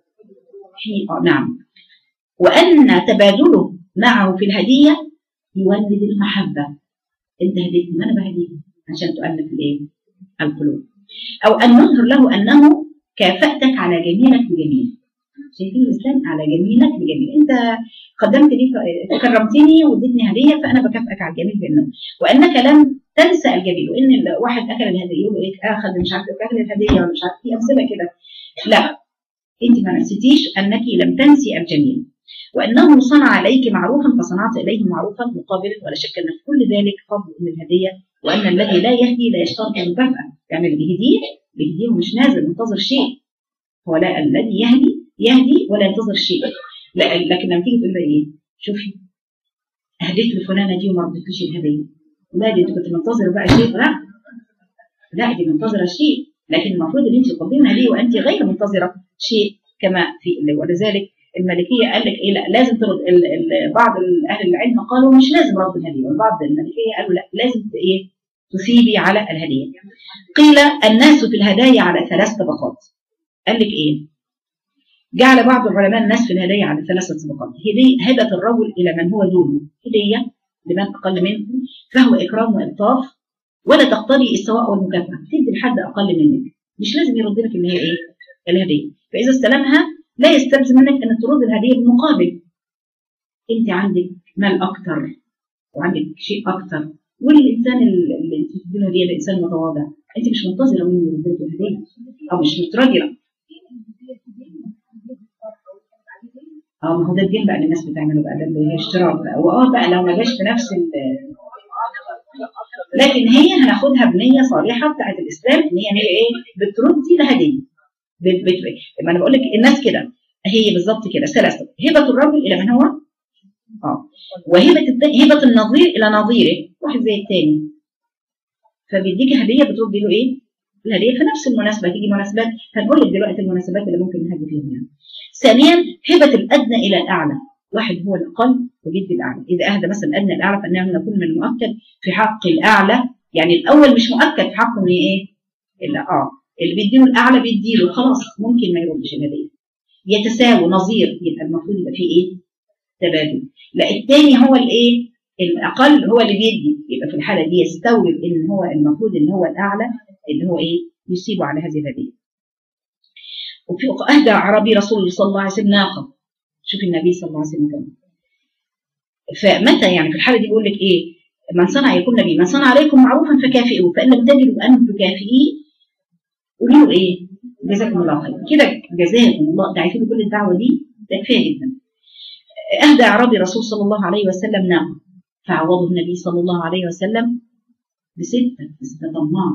في آه نعم. وأن تبادله معه في الهدية يولد المحبة. انت هديتني ما انا بهديك عشان تؤلف الايه القلوب. او ان نظهر له انه كافأتك على جميلك بجميل. شايفين الاسلام على جميلك بجميل، انت قدمت لي كرمتني واديتني هديه فانا بكافئك على الجميل بانه وانك لم تنسى الجميل. وان الواحد اكل الهديه يقول ايه اخذ مش عارف اكل الهديه ولا مش عارف في امثله كده، لا انت ما نسيتيش انك لم تنسي الجميل. وأنه صنع عليك معروفا فصنعت إليه معروفا مقابلا، ولا شك أن في كل ذلك فضل من الهدية. وأن الذي لا يهدي لا يشترط المكافأة، يعني اللي بيهديه بيهديه ومش نازل منتظر شيء. هو لا الذي يهدي يهدي ولا ينتظر شيء. لا لكن لما تيجي تقول له إيه شوفي هديت لفلانة دي وما ردتليش الهدية، لا دي أنت كنت منتظرة بقى شيء، لا لا دي منتظرة شيء، لكن المفروض أن أنت تقدمي هدية وأنت غير منتظرة شيء كما في. ولذلك المالكية قال لك ايه لا لازم ترد. ال ال بعض اهل العلم قالوا مش لازم رد الهديه، وبعض المالكية قالوا لا لازم ايه تثيبي على الهديه. قيل الناس في الهدايا على ثلاث طبقات. قال لك ايه جعل بعض العلماء الناس في الهدايا على ثلاثه طبقات. هديه هبه الرجل الى من هو دونه، هديه لمن اقل منه فهو اكرام والطاف ولا تقتضي السواء والمكافاه، تدي لحد اقل منك مش لازم يرد لك اللي هي ايه الهديه. فاذا استلمها لا يستلزم منك ان ترد الهديه بالمقابل. انت عندك مال اكتر وعندك شيء اكتر، والانسان اللي انت بتدي له هديه ده انسان متواضع، انت مش منتظره منه يرد لك الهديه او مش متراجعه. اه ما هو ده الدين بقى اللي الناس بتعمله بقى، ده اللي هي اشتراك بقى. واه بقى لو ما جاش في نفس ال لكن هي هناخدها بنيه صالحه بتاعت الاسلام ان هي هي ايه بتردي الهديه. ما انا بقول لك الناس كده هي بالظبط كده ثلاثه. هبه الرجل الى من هو اه وهبه هبه النظير الى نظيره، واحد زي الثاني فبيديك هديه بتردي له ايه الهديه في نفس المناسبه. تيجي مناسبات هنقول لك دلوقتي المناسبات اللي ممكن نهدي فيها يعني. ثانيا هبه الادنى الى الاعلى، واحد هو الاقل وبيدي الاعلى. اذا اهدى مثلا الادنى الاعلى فانه يكون من المؤكد في حق الاعلى، يعني الاول مش مؤكد في حقه من ايه الا اه اللي بيديله الاعلى بيديله خلاص ممكن ما يردش الهديه. يتساوي نظير، يبقى المفروض يبقى فيه ايه تبادل. لا الثاني هو الايه الاقل هو اللي بيدي، يبقى في الحاله دي يستوعب ان هو المفروض ان هو الاعلى اللي هو ايه يصيبه على هذه الهديه. وفي اهدى عربي رسول الله صلى الله عليه وسلم ناقه. شوف النبي صلى الله عليه وسلم كمان. فمتى يعني في الحاله دي بيقول لك ايه من صنع يكون نبي من صنع عليكم معروفا فكافئوه فان لم تجدوا ان تكافئيه قولوا له ايه جزاكم الله خير كده جزاكم الله. ده عايزين كل الدعوه دي ده كفايه جدا. اهدى اعرابي رسول صلى الله عليه وسلم ناقه فعوضه النبي صلى الله عليه وسلم بسته بسته طماع.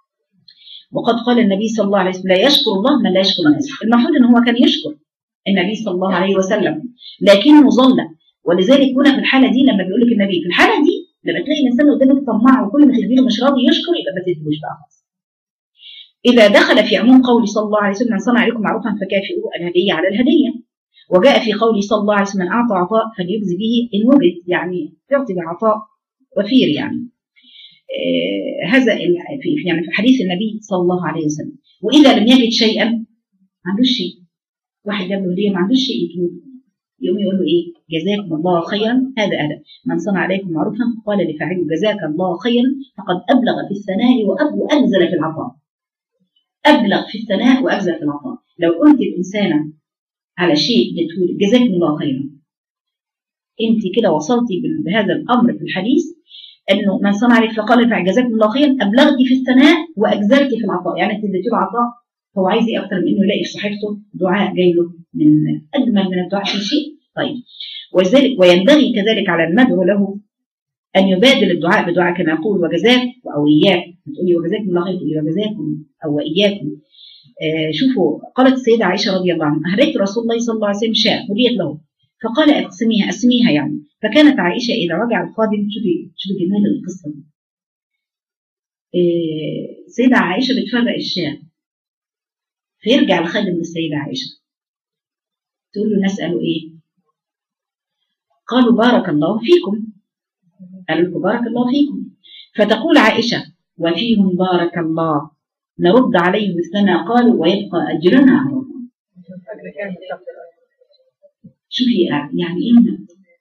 وقد قال النبي صلى الله عليه وسلم لا يشكر الله من لا يشكر الناس. المفروض ان هو كان يشكر النبي صلى الله عليه وسلم لكنه ظل. ولذلك هنا في الحاله دي لما بيقول لك النبي في الحاله دي لما تلاقي الانسان قدامك طماع وكل ما تديله مش راضي يشكر يبقى ما تديلوش بقى. إذا دخل في عموم قول صلى الله عليه وسلم من صنع عليكم معروفا فكافئوه الهدية على الهدية. وجاء في قول صلى الله عليه وسلم من أعطى عطاء فليجزي به إن وجد، يعني يعطي بعطاء وفير يعني. آه هذا في يعني في حديث النبي صلى الله عليه وسلم. وإذا لم يجد شيئا ما عندوش شيء، واحد جاب له هدية ما عندوش شيء يقوم يقول له إيه جزاكم الله خيرا. هذا أدب من صنع عليكم معروفا قال لفاعله جزاك الله خيرا فقد أبلغ في الثناء وأنزل في العطاء. أبلغ في الثناء وأبذل في العطاء. لو قلت الإنسان على شيء بتقول جزاكم الله خيرا أنت كده وصلتي بهذا الأمر في الحديث أنه من صنع عليك فقال جزاكم الله خيرا أبلغتي في الثناء وأجزلتي في العطاء. يعني أنت اديتي له عطاء هو عايز إيه أكتر من إنه يلاقي في صحيفته دعاء جاي له من أجمل من الدعاء في شيء. طيب وذلك وينبغي كذلك على المدعو له أن يبادل الدعاء بدعاء كما يقول وجزاك أو إياك، تقولي وجزاكم الله خير تقولي وجزاكم أو وإياكم. آه شوفوا قالت السيدة عائشة رضي الله عنها أهديت رسول الله صلى الله عليه وسلم شاة هديت له فقال اقسميها أسميها يعني. فكانت عائشة إذا رجع الخادم، شوفي شوفي جمال القصة دي. آه سيدة عائشة بتفرق الشاة، فيرجع الخادم للسيدة عائشة تقول له نسأله إيه؟ قالوا بارك الله فيكم. قالوا لكم بارك الله فيكم. فتقول عائشة وفيهم بارك الله نرد عليهم مثلما قالوا ويبقى أجرنا على الله. شوفي يعني إيه؟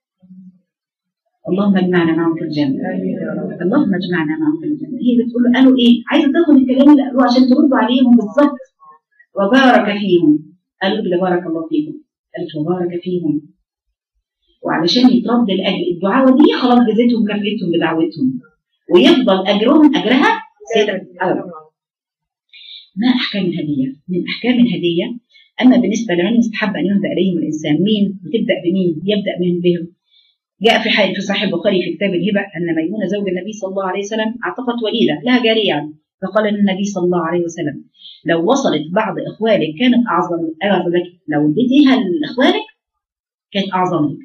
اللهم اجمعنا معهم في الجنة، اللهم اجمعنا معهم في الجنة. هي بتقول له قالوا إيه؟ عايزة تاخد الكلام اللي قالوه عشان تردوا عليهم بالظبط. وبارك فيهم، قالوا كده بارك الله فيكم، قالت وبارك فيهم. وعلشان يترد الأجر الدعاء دي خلاص جزيتهم كفيتهم بدعوتهم ويفضل أجرهم أجرها سيدة الأرض. ما أحكام الهدية؟ من أحكام الهدية أما بالنسبة لمن يستحب أن يهدى إليهم الإنسان مين؟ بتبدأ بمين؟ يبدأ من بهم. جاء في حال في صحيح البخاري في كتاب الهبة أن ميمونة زوج النبي صلى الله عليه وسلم اعتقت وليدة لها جارية، فقال النبي صلى الله عليه وسلم لو وصلت بعض إخوالك كانت أعظم أعظم لك، لو اديتيها لإخوالك كانت أعظم لك.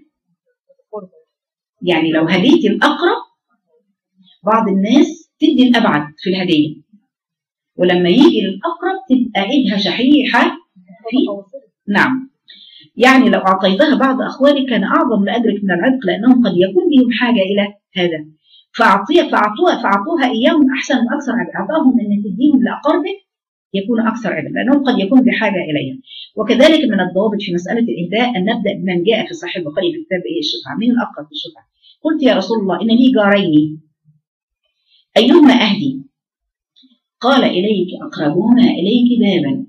يعني لو هديتي الأقرب، بعض الناس تدي الأبعد في الهدية، ولما يجي للأقرب تبقى إيدها شحيحة في نعم. يعني لو أعطيتها بعض أخوالك كان أعظم لأجرك من العتق، لأنهم قد يكون لهم حاجة إلى هذا، فأعطيها فأعطوها فأعطوها إياهم أحسن وأكثر عدل. أعطاهم أن تديهم لأقربك يكون أكثر عدل، لأنهم قد يكون بحاجة إليها. وكذلك من الضوابط في مسألة الإهداء أن نبدأ بمن جاء في صحيح البخاري في كتاب إيه الشفعة. من الأقرب في الشفعة؟ قلت يا رسول الله إن لي جارين أيهما أهدي؟ قال إليك أقربهما إليك بابا،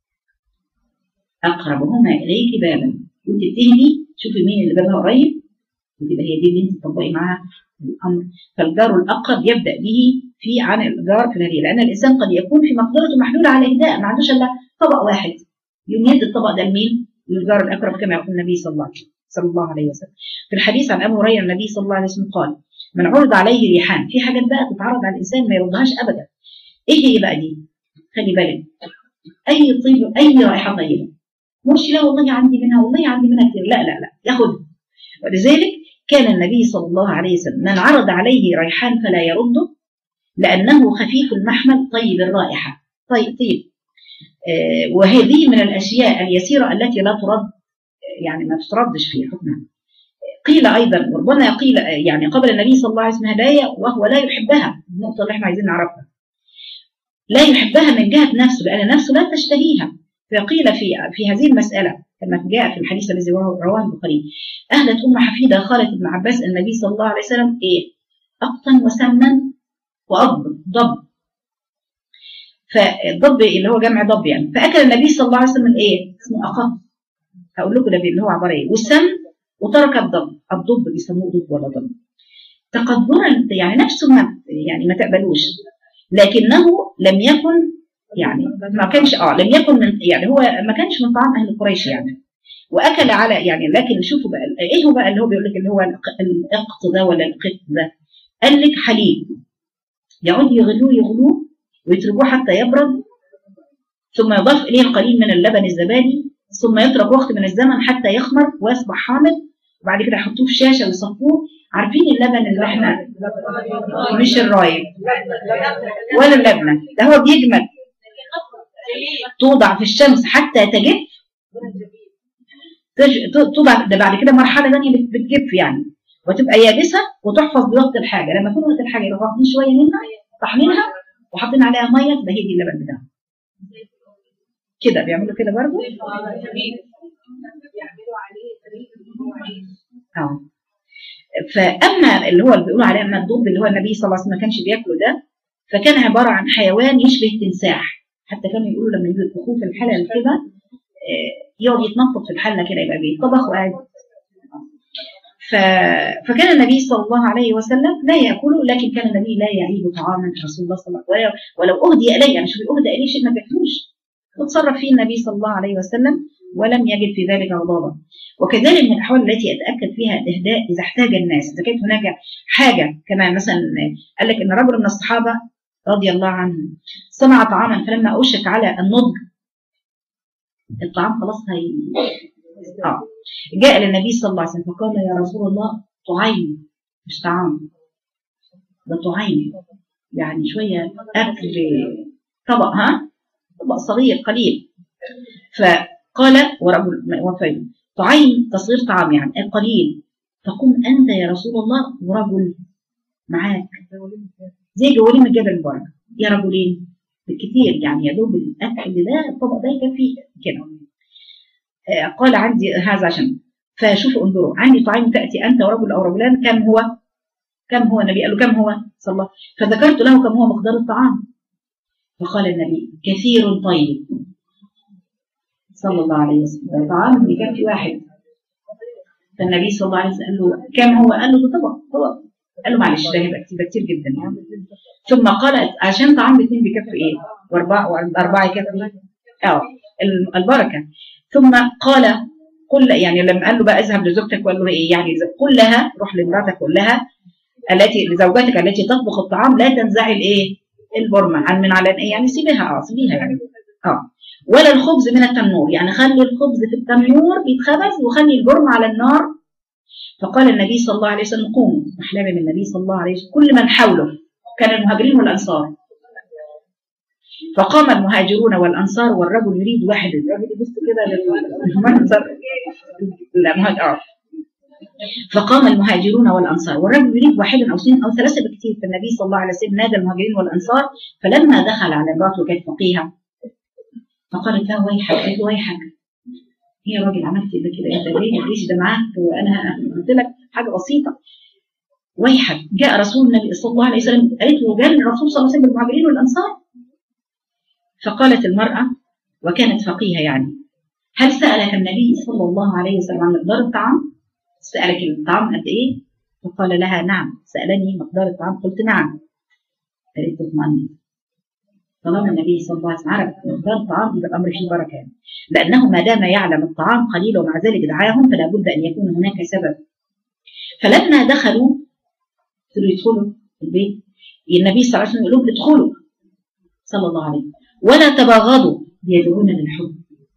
أقربهما إليك بابا. وأنت بتهدي شوفي مين اللي بابها قريب وتبقى هي دي اللي أنت تطبقي معاها الأمر. فالجار الأقرب يبدأ به في عن الجار في الهدية، لأن الإنسان قد يكون في مقدرته محلولة على الإهداء، ما عندوش إلا طبق واحد، يوم يد الطبق ده لمين؟ للجار الأقرب كما يقول النبي صلى الله عليه وسلم صلى الله عليه وسلم. في الحديث عن أبي هريرة النبي صلى الله عليه وسلم قال من عرض عليه ريحان، في حاجات بقى تتعرض على الإنسان ما يردهاش أبدا. إيه هي بقى دي؟ خلي بالك، أي طيب أي رائحة طيبة، مش لا والله عندي منها والله عندي منها كتير، لا لا لا ياخدها. ولذلك كان النبي صلى الله عليه وسلم من عرض عليه ريحان فلا يرده، لأنه خفيف المحمل طيب الرائحة. طيب طيب آه وهذه من الأشياء اليسيرة التي لا ترد، يعني ما تردش في حكمها. قيل أيضا ربما قيل يعني قبل النبي صلى الله عليه وسلم هدايا وهو لا يحبها، النقطة اللي احنا عايزين نعرفها، لا يحبها من جهة نفسه لأن نفسه لا تشتهيها. فقيل في في هذه المسألة كما جاء في الحديث الذي رواه البخاري أهلت أم حفيدة خالة ابن عباس النبي صلى الله عليه وسلم إيه؟ أقطا وسمنا وأضب ضب، فالضب اللي هو جمع ضب يعني. فأكل النبي صلى الله عليه وسلم إيه؟ اسمه أقط، هقول لكم ده اللي هو عبارة إيه، والسم وترك الضب. الضب بيسموه ضب ولا ضب تقدرا، يعني نفسه ما يعني ما تقبلوش، لكنه لم يكن يعني ما كانش اه لم يكن من يعني هو ما كانش من طعام اهل قريش يعني، واكل على يعني. لكن شوفوا بقى ايه هو بقى اللي هو بيقول لك اللي هو الاقط ده ولا القط ده، قال لك حليب يقعد يغلوه يغلوه ويتركوه حتى يبرد، ثم يضاف اليه القليل من اللبن الزبادي، ثم يترك وقت من الزمن حتى يخمر ويصبح حامض، وبعد كده يحطوه في شاشه ويصفوه. عارفين اللبن اللي احنا مش الرايب ولا اللبنه، ده هو بيجمد، توضع في الشمس حتى تجف، توضع ده بعد كده مرحله ثانيه بتجف يعني وتبقى يابسه وتحفظ بوقت الحاجه. لما يكون وقت الحاجه يروحوا واخدين شويه منها طحنينها وحاطين عليها ميه تبقى هي دي اللبن بتاعها. كده بيعملوا كده برضه اه. فاما اللي هو اللي بيقولوا عليه اما الضب اللي هو النبي صلى الله عليه وسلم ما كانش بياكله ده، فكان عباره عن حيوان يشبه تمساح، حتى كانوا يقولوا لما يجوا يطبخوه في الحلل كده يقعد يتنطط في الحله كده يبقى بيطبخ وقاعد. ف... فكان النبي صلى الله عليه وسلم لا ياكله، لكن كان النبي لا يعيب طعاما رسول الله صلى الله عليه وسلم ولو اهدي اليه، يعني شوفي اهدى اليه شيء ما بياكلوش، وتصرف فيه النبي صلى الله عليه وسلم ولم يجد في ذلك غضاضة. وكذلك من الأحوال التي يتأكد فيها الإهداء إذا احتاج الناس، إذا كانت هناك حاجة. كمان مثلا قال لك إن رجل من الصحابة رضي الله عنه صنع طعاما فلما أوشك على النضج الطعام خلاص هي آه. جاء للنبي صلى الله عليه وسلم فقال يا رسول الله طعيم، مش طعام، ده طعيم، يعني شوية أكل طبق، ها طبق صغير قليل. فقال ورجل وفي طعيم تصغير طعام يعني قليل، فقم أنت يا رسول الله ورجل معاك زي جوالين الجبل المبارك، يا رجلين بالكثير يعني يا دوب الأكل ده الطبق ده يكفي كده. قال عندي هذا عشان فشوفوا انظروا عندي طعام تأتي أنت ورجل أو رجلان، كم هو؟ كم هو؟ النبي قال له كم هو؟ صلى الله. فذكرت له كم هو مقدار الطعام، فقال النبي كثير طيب صلى الله عليه وسلم، طعام يكفي واحد. فالنبي صلى الله عليه وسلم قال له كم هو؟ قال له ده طبق طبق. قال له معلش ده هيبقى كتير جدا يعني. ثم قال عشان طعام الاثنين بيكفي ايه؟ واربعه واربعه يكفي اه البركه. ثم قال قل يعني لما قال له بقى اذهب لزوجتك وقال له ايه يعني قل لها روح لمراتك قل لها التي لزوجتك التي تطبخ الطعام لا تنزعي الايه؟ البرمه عن من على ايه يعني سيبيها اه سيبيها يعني اه ولا الخبز من التنور يعني خلي الخبز في التنور بيتخبز وخلي البرمه على النار. فقال النبي صلى الله عليه وسلم قوموا، احلام من النبي صلى الله عليه وسلم كل من حوله كان المهاجرين والانصار. فقام المهاجرون والانصار والرجل يريد واحد، الرجل يبص كده للمنظر لا فقام المهاجرون والانصار والرجل يريد واحدا او اثنين او ثلاثه بكثير. فالنبي صلى الله عليه وسلم نادى المهاجرين والانصار، فلما دخل على امراته كانت فقيهه فقالت له ويحك، قالت له ويحك هي راجل عملت كده كده انت ليه الجيش ده معاك وانا قلت لك حاجه بسيطه ويحك. جاء رسول النبي صلى الله عليه وسلم، قالت له جاء الرسول صلى الله عليه وسلم بالمهاجرين والانصار. فقالت المراه وكانت فقيهه يعني هل سالك النبي صلى الله عليه وسلم عن مقدار الطعام؟ سالك الطعام قد ايه؟ فقال لها نعم سالني مقدار الطعام. قلت نعم. قالت اطمئني طالما النبي صلى الله عليه وسلم عرف مقدار الطعام يبقى الامر فيه بركه يعني. لانه ما دام يعلم الطعام قليل ومع ذلك دعاهم فلا بد ان يكون هناك سبب. فلما دخلوا يدخلوا البيت النبي صلى الله عليه وسلم يقول لهم ادخلوا صلى الله عليه وسلم ولا تباغضوا بيدعون للحب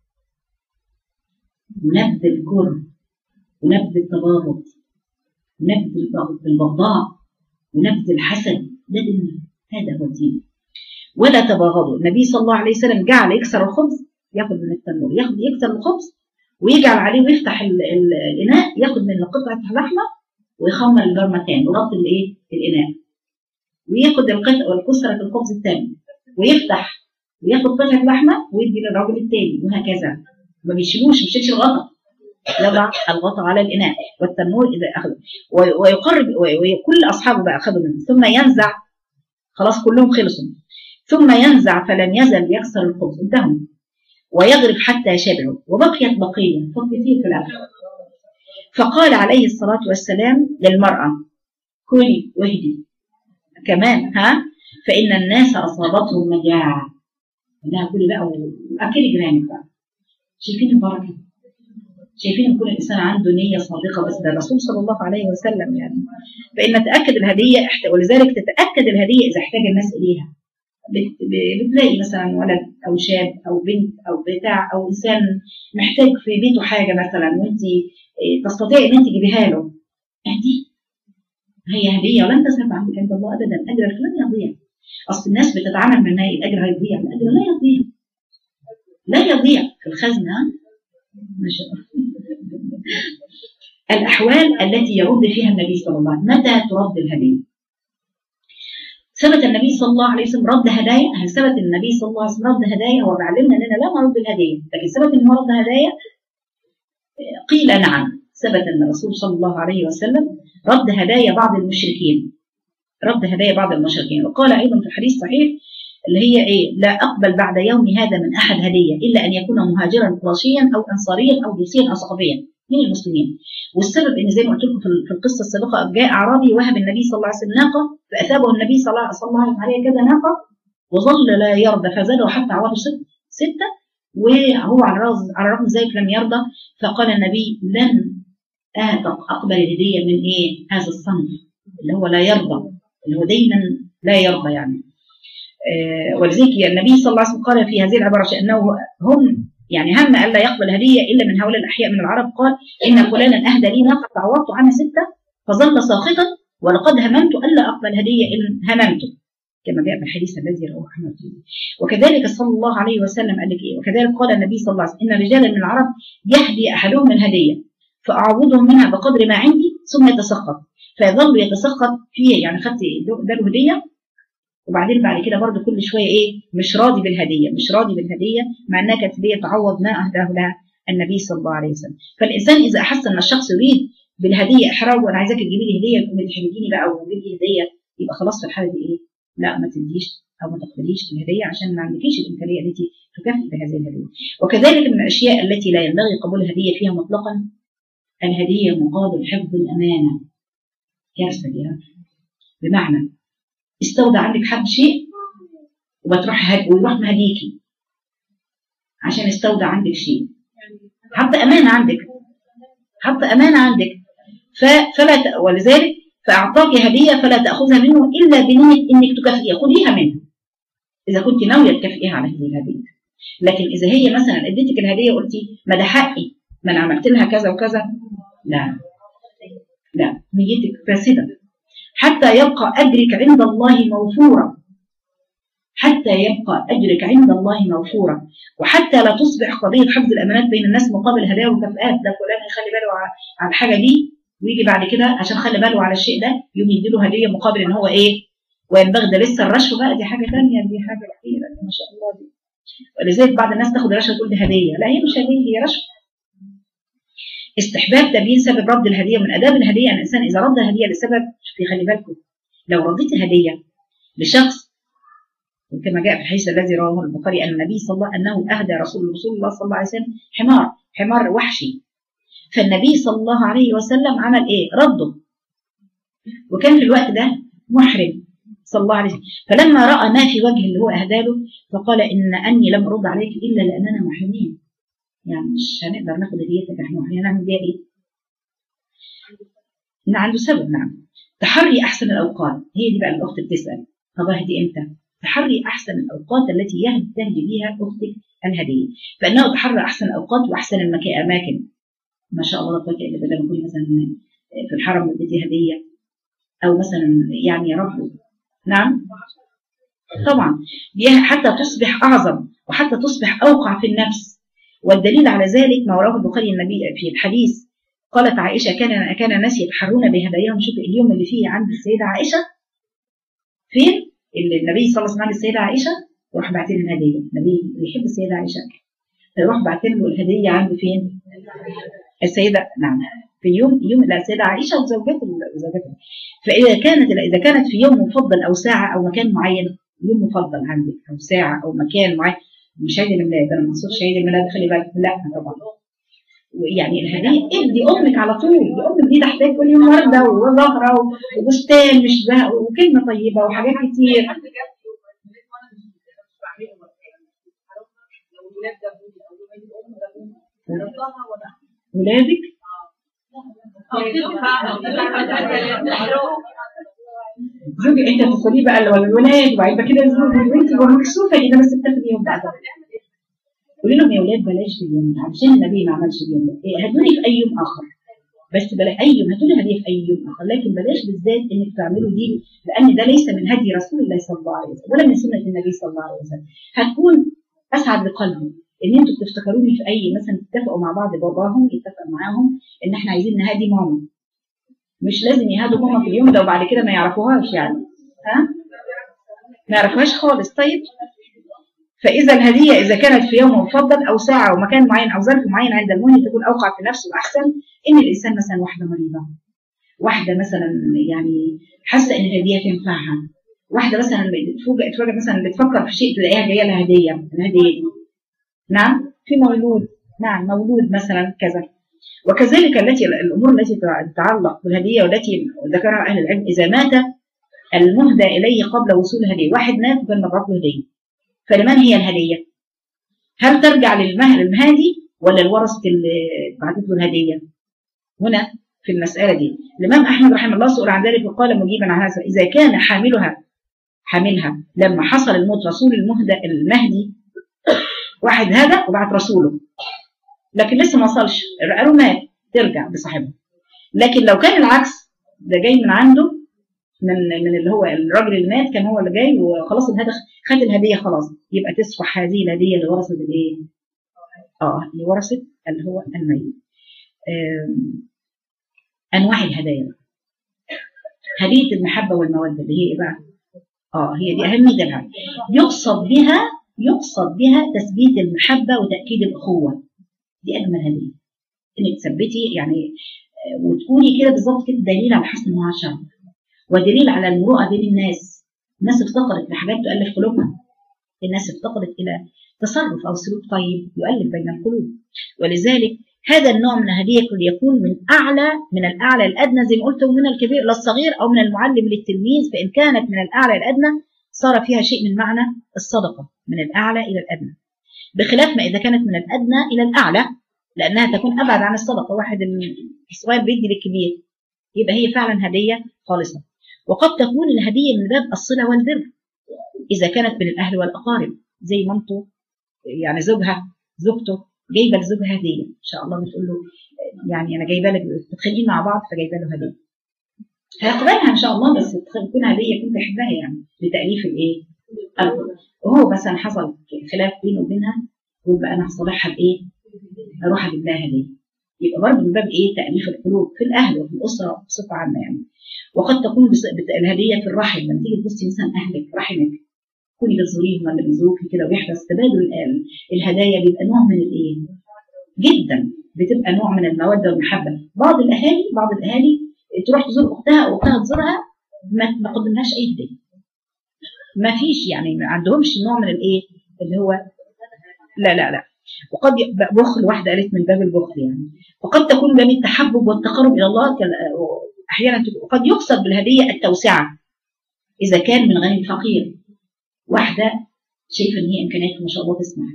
ونبذ الكره ونبذ التباغض ونبذ البغضاء ونبذ الحسد، ده دين، هذا هو الدين. ولا تباغضوا. النبي صلى الله عليه وسلم جعل يكسر الخبز ياخذ من التنور، ياخذ يكسر الخبز ويجعل عليه ويفتح الاناء ياخذ من قطعه لحمه ويخمر الجرمه تاني ويغطي الايه الاناء وياخذ القطعه والكسره الخبز الثاني ويفتح وياخذ قطعه لحمه ويدي للراجل الثاني وهكذا. ما بيشيلوش مش يشيل الغطا، يضع الغطا على الاناء والتنور اذا اخذ ويقرب وكل اصحابه بقى اخذوا منه. ثم ينزع خلاص كلهم خلصوا، ثم ينزع فلم يزل يكسر الخبز انتهوا ويغرف حتى شبعوا وبقيت بقيه فكثير في الاخر. فقال عليه الصلاه والسلام للمراه كلي واهدي كمان ها فان الناس اصابتهم مجاعه، انها كلي بقى واكلي جيرانك بقى. شايفين البركه؟ شايفين يكون الانسان عنده نيه صادقه، بس ده الرسول صلى الله عليه وسلم يعني. فان تاكد الهديه ولذلك تتاكد الهديه اذا احتاج الناس اليها. بتلاقي مثلا ولد او شاب او بنت او بتاع او انسان محتاج في بيته حاجه مثلا وانت تستطيعي ان انت تجيبيها له، دي هي هديه ولن تذهب عنك عند الله ابدا، اجرك لن يضيع. اصل الناس بتتعامل من هاي الاجر هيضيع، الاجر لا يضيع لا يضيع في الخزنه. ما شاء الله. الاحوال التي يرد فيها النبي صلى الله عليه وسلم، متى ترد الهديه؟ ثبت النبي صلى الله عليه وسلم رد هدايا؟ هل ثبت النبي صلى الله عليه وسلم رد هدايا؟ هو بيعلمنا اننا لا نرد الهديه، لكن ثبت ان هو رد هدايا؟ قيل نعم، ثبت ان الرسول صلى الله عليه وسلم رد هدايا بعض المشركين، رد هدايا بعض المشركين. وقال ايضا في الحديث الصحيح اللي هي ايه؟ لا اقبل بعد يومي هذا من احد هديه الا ان يكون مهاجرا قرشيا او انصاريا او دوسيا او ثقفيا من المسلمين. والسبب ان زي ما قلت لكم في القصه السابقه جاء اعرابي وهب النبي صلى الله عليه وسلم ناقه فاثابه النبي صلى الله عليه وسلم عليها كذا ناقه وظل لا يرضى فزاده حتى عوضه سته وهو على الرغم على الرغم ذلك لم يرضى. فقال النبي لن أقبل الهدية من إيه هذا الصنف اللي هو لا يرضى، اللي هو دايما لا يرضى يعني. آه ولذلك النبي صلى الله عليه وسلم قال في هذه العبارة أنه هم يعني هم ألا يقبل هدية إلا من هؤلاء الأحياء من العرب. قال إن فلانا أهدى لي ناقة تعوضت عنها ستة فظل ساخطا ولقد هممت ألا أقبل هدية إن هممت، كما جاء في الحديث الذي رواه أحمد. وكذلك صلى الله عليه وسلم قال لك إيه؟ وكذلك قال النبي صلى الله عليه وسلم إن رجالا من العرب يهدي أحدهم الهدية فأعوضهم منها بقدر ما عندي ثم يتسخط، فيظل يتسخط فيه يعني خدت ده الهدية وبعدين بعد كده برضه كل شويه ايه مش راضي بالهديه مش راضي بالهديه مع انها كانت هديه تعوض ما اهداه لها النبي صلى الله عليه وسلم. فالانسان اذا احس ان الشخص يريد بالهديه احراج وانا عايزاك تجيبي لي هديه تقومي تحرجيني بقى وتجيبي لي هديه، يبقى خلاص في الحاله دي ايه لا ما تديش او ما تقبليش الهديه عشان ما عندكيش الامكانيه التي تكافئ بهذه الهديه. وكذلك من الاشياء التي لا ينبغي قبول الهديه فيها مطلقا الهديه مقابل حفظ الامانه. كارثه دي، بمعنى استودع عندك حد شيء وبتروح هد... ويروح مهديكي عشان استودع عندك شيء، حتى أمانة عندك حتى أمانة عندك ف... فلا ت... ولذلك فأعطاك هدية فلا تأخذها منه إلا بنية إنك تكافئيها، خذيها منه إذا كنت ناوية تكافئيها على هذه الهدية. لكن إذا هي مثلا اديتك الهدية وقلتي ما ده حقي ما أنا عملت لها كذا وكذا، لا لا نيتك فاسدة حتى يبقى أجرك عند الله موفورا، حتى يبقى أجرك عند الله موفورا، وحتى لا تصبح قضية حفظ الأمانات بين الناس مقابل هدايا ومكافآت. ده فلان يخلي باله على الحاجة دي ويجي بعد كده عشان خلي باله على الشيء ده يوم يديله هدية مقابل إن هو إيه وينبغي ده لسه الرشوة بقى دي حاجة ثانية، دي حاجة كبيرة ما شاء الله دي. ولذلك بعض الناس تاخد الرشوة تقول دي هدية، لا هي مش هدية هي رشوة. استحباب تبيين سبب رد الهدية. من آداب الهدية أن الإنسان إذا رد هدية لسبب في خلي بالكم لو رديت هدية لشخص كما جاء في الحديث الذي رواه البخاري أن النبي صلى الله عليه وسلم أنه أهدى رسول الله صلى الله عليه وسلم حمار حمار وحشي، فالنبي صلى الله عليه وسلم عمل إيه؟ رده، وكان في الوقت ده محرم صلى الله عليه وسلم. فلما رأى ما في وجه اللي هو أهداله فقال إن أني لم أرد عليك إلا لأننا محرمين، يعني مش هنقدر ناخد هديتك احنا محرمين نعمل بيها إيه؟ إن عنده سبب. نعم. تحري أحسن الأوقات، هي دي بقى الأخت بتسأل طب أهدي إمتى؟ تحري أحسن الأوقات التي تهدي بها أختك الهدية، فإنه تحرى أحسن الأوقات وأحسن الأماكن. ما شاء الله قلت إلا بدل ما مثلا في الحرم وديتي هدية أو مثلا يعني يا رب. نعم طبعا حتى تصبح أعظم وحتى تصبح أوقع في النفس. والدليل على ذلك ما رواه البخاري النبي في الحديث قالت عائشة كان كان الناس يتحرون بهداياهم. شوف اليوم اللي فيه عند السيدة عائشة فين اللي النبي صلى الله عليه وسلم السيدة عائشة وراح بعت له الهدية. النبي بيحب السيدة عائشة فيروح بعت له الهدية عنده فين؟ السيدة نعم في يوم يوم لا السيدة عائشة وزوجته وزوجته. فإذا كانت إذا كانت في يوم مفضل أو ساعة أو مكان معين، يوم مفضل عندك أو ساعة أو مكان معين، مش عيد الميلاد أنا ما اقصدش عيد الميلاد خلي بالك لا طبعا، يعني الهدية ادي أمك على طول، أمك دي تحتاج كل يوم وردة وزهرة وبستان مش بقى وكلمة طيبة وحاجات كتير. ولادك زوجي انت تدخليه بقى ولا الولاد وهيبقى كده زوجي وانت مكسوفه كده بس بتاخديهم بقى. قولي لهم يا ولاد بلاش في اليوم ده عشان النبي ما عملش اليوم ده، هاتوني في اي يوم اخر بس بلا اي يوم هاتوني هديه في اي يوم اخر، لكن بلاش بالذات انك تعملوا دي لان ده ليس من هدي رسول الله صلى الله عليه وسلم ولا من سنه النبي صلى الله عليه وسلم. هتكون اسعد لقلبي ان انتوا بتفتكروني في اي مثلا تتفقوا مع بعض باباهم يتفق معاهم ان احنا عايزين نهادي ماما، مش لازم يهادوا ماما في اليوم ده وبعد كده ما يعرفوهاش يعني ها ما يعرفوهاش خالص. طيب فاذا الهديه اذا كانت في يوم مفضل او ساعه او مكان معين او ظرف معين عند المهم تكون اوقع في نفسه واحسن. ان الانسان مثلا واحده مريضه، واحده مثلا يعني حاسه ان الهديه تنفعها، واحده مثلا تفوجئ تفوجئ مثلا بتفكر في شيء تلاقيها جايه لها هديه الهديه دي. نعم في مولود نعم مولود مثلا كذا. وكذلك التي الامور التي تتعلق بالهديه والتي ذكرها اهل العلم اذا مات المهدى اليه قبل وصول الهديه، واحد مات وكان مبعوث له هديه، فلمن هي الهديه؟ هل ترجع للمهر المهادي ولا الورثة اللي بعتت له الهدية؟ هنا في المسألة دي الإمام أحمد رحمه الله سئل عن ذلك وقال مجيبا عن هذا: إذا كان حاملها حاملها لما حصل الموت رسول المهدى المهدي، واحد هذا وبعت رسوله لكن لسه ما وصلش، قالوا مات، ترجع بصاحبها. لكن لو كان العكس، ده جاي من عنده من من اللي هو الراجل اللي مات، كان هو اللي جاي وخلاص الهدى خد الهديه خلاص، يبقى تصفح هذه الهديه اللي ورثت الايه؟ اه اللي ورثت اللي هو الميت. انواع الهدايا، هديه المحبه والموده اللي هي ايه بقى؟ اه هي دي اهم دلع، يقصد بها يقصد بها تثبيت المحبه وتاكيد الاخوه. دي اجمل هديه، انك تثبتي يعني وتكوني كده بالظبط كده دليل على حسن المعاشره ودليل على المروءه بين الناس. الناس افتقرت لحاجات تؤلف قلوبها، الناس افتقرت الى تصرف او سلوك طيب يؤلف بين القلوب. ولذلك هذا النوع من الهديه يكون من اعلى من الاعلى الادنى زي ما قلت، من الكبير للصغير او من المعلم للتلميذ. فان كانت من الاعلى الادنى صار فيها شيء من معنى الصدقه، من الاعلى الى الادنى، بخلاف ما اذا كانت من الادنى الى الاعلى لانها تكون ابعد عن الصدقه. واحد الصغير بيدي للكبير، يبقى هي فعلا هديه خالصه. وقد تكون الهديه من باب الصله والبر اذا كانت من الاهل والاقارب، زي مامته يعني زوجها زوجته جايبه لزوجها هديه ان شاء الله، بتقول له يعني انا جايبه لك، تتخيلين مع بعض فجايبه له هديه، هيقبلها ان شاء الله، بس تكون هديه يكون بيحبها يعني لتاليف الايه؟ القلب. وهو مثلا حصل خلاف بينه وبينها، ويبقى انا هصالحها بايه؟ اروح اجيب لها هديه. يبقى برضه من باب ايه؟ تاليف القلوب في الاهل وفي الاسره بصفه عامه يعني. وقد تكون الهديه في الرحم، لما تيجي تبصي مثلا اهلك رحمك كوني بتزوريهم ولا بيزوروكي كده ويحدث تبادل الهدايا، بيبقى نوع من الايه؟ جدا بتبقى نوع من الموده والمحبه. بعض الاهالي بعض الاهالي تروح تزور اختها او اختها تزورها ما تقدملهاش اي هديه، ما فيش يعني ما عندهمش نوع من الايه اللي هو لا لا لا. وقد بخل، واحده قالت من باب البخل يعني. وقد تكون باب التحبب والتقرب الى الله احيانا. وقد يقصد بالهديه التوسعه اذا كان من غني فقير، واحده شايفه ان هي امكانياتها ما شاء الله تسمع،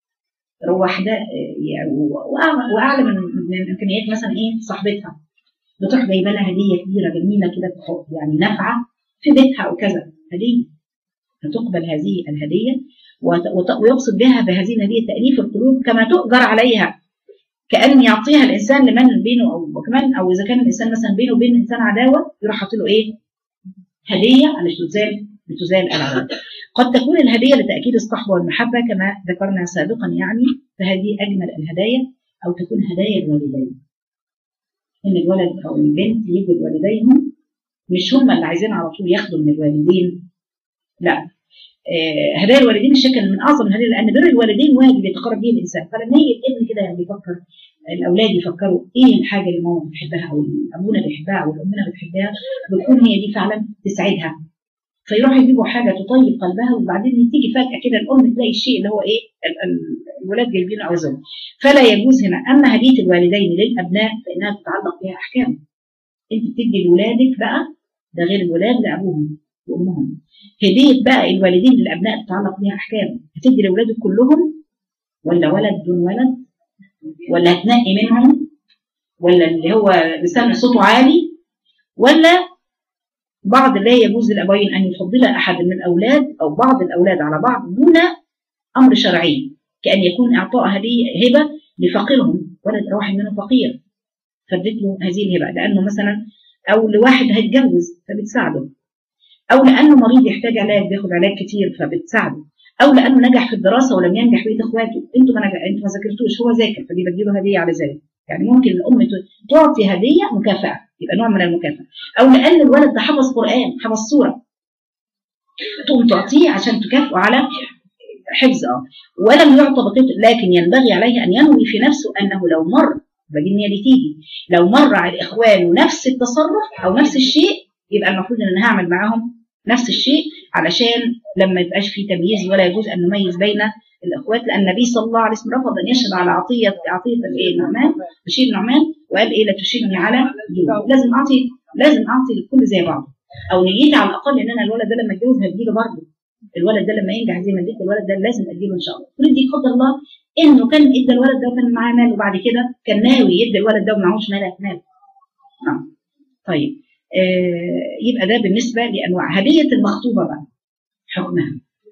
واحده يعني واعلى من من امكانيات مثلا ايه صاحبتها، بتروح جايبه لها هديه كبيره جميله كده يعني نافعه في بيتها او كذا، هديه فتقبل هذه الهديه ويقصد بها بهذه الهديه تاليف القلوب كما تؤجر عليها، كأن يعطيها الانسان لمن بينه او كمان، او اذا كان الانسان مثلا بينه وبين انسان عداوه يروح حاطط له ايه؟ هديه علشان تزال بتزال العداوه. قد تكون الهديه لتاكيد الصحبه والمحبه كما ذكرنا سابقا يعني، فهذه اجمل الهدايا. او تكون هدايا الوالدين، ان الولد او البنت يجوا لوالديهم، مش هم اللي عايزين على طول ياخدوا من الوالدين، لا. هدايا الوالدين الشكل من اعظم الهدايا، لان بر الوالدين واجب يتقرب به الانسان. فلما يجي الابن كده بيفكر، الاولاد يفكروا ايه الحاجه اللي ماما بتحبها او ابونا بيحبها او امنا بتحبها، بتكون هي دي فعلا تسعدها، فيروحوا يجيبوا حاجه تطيب قلبها، وبعدين تيجي فجاه كده الام تلاقي الشيء اللي هو ايه الولاد جايبينه او زوج. فلا يجوز هنا. اما هديه الوالدين للابناء فانها تتعلق بها احكام. انت بتدي لولادك بقى، ده غير الولاد لابوهم وامهم. هديه بقى الوالدين للابناء تتعلق بها احكام. هتدي لاولادك كلهم ولا ولد دون ولد، ولا هتنقي منهم، ولا اللي هو لسان صوته عالي، ولا بعض لا يجوز للابوين ان يفضل احد من الاولاد او بعض الاولاد على بعض دون امر شرعي، كان يكون اعطاء هديه هبه لفقيرهم، ولد واحد منهم فقير فادت له هذه الهبه لانه مثلا، او لواحد هيتجوز فبتساعده، او لانه مريض يحتاج علاج بياخد علاج كتير فبتساعده، او لانه نجح في الدراسه ولم ينجح بقيه اخواته، انتوا ما نجح انتوا ما ذاكرتوش هو ذاكر فدي بديله هديه على ذلك. يعني ممكن الام تعطي هديه مكافاه، يبقى نوع من المكافاه. او لان الولد ده حفظ قران، حفظ سوره، تقوم تعطيه عشان تكافئه على حفظ اه ولم يعطى بقيه. لكن ينبغي عليه ان ينوي في نفسه انه لو مر باجي النيه دي تيجي، لو مر على اخوانه نفس التصرف او نفس الشيء، يبقى المفروض ان انا هعمل معاهم نفس الشيء، علشان لما يبقاش في تمييز، ولا يجوز ان نميز بين الاخوات. لان النبي صلى الله عليه وسلم رفض ان يشهد على عطيه عطيه الايه النعمان بشير النعمان، وقال ايه لا تشيرني على دون. لازم اعطي لازم اعطي للكل زي بعضه، او نيتي على الاقل ان انا الولد ده لما اتجوز هديله برضه، الولد ده لما ينجح زي ما اديت الولد ده لازم اديله ان شاء الله. تريدي قدر الله انه كان ادى الولد ده وكان معاه مال وبعد كده كان ناوي يدي الولد ده ومعهوش مال مال. نعم. طيب آه يبقى ده بالنسبه لانواع هديه المخطوبه بقى حكمها.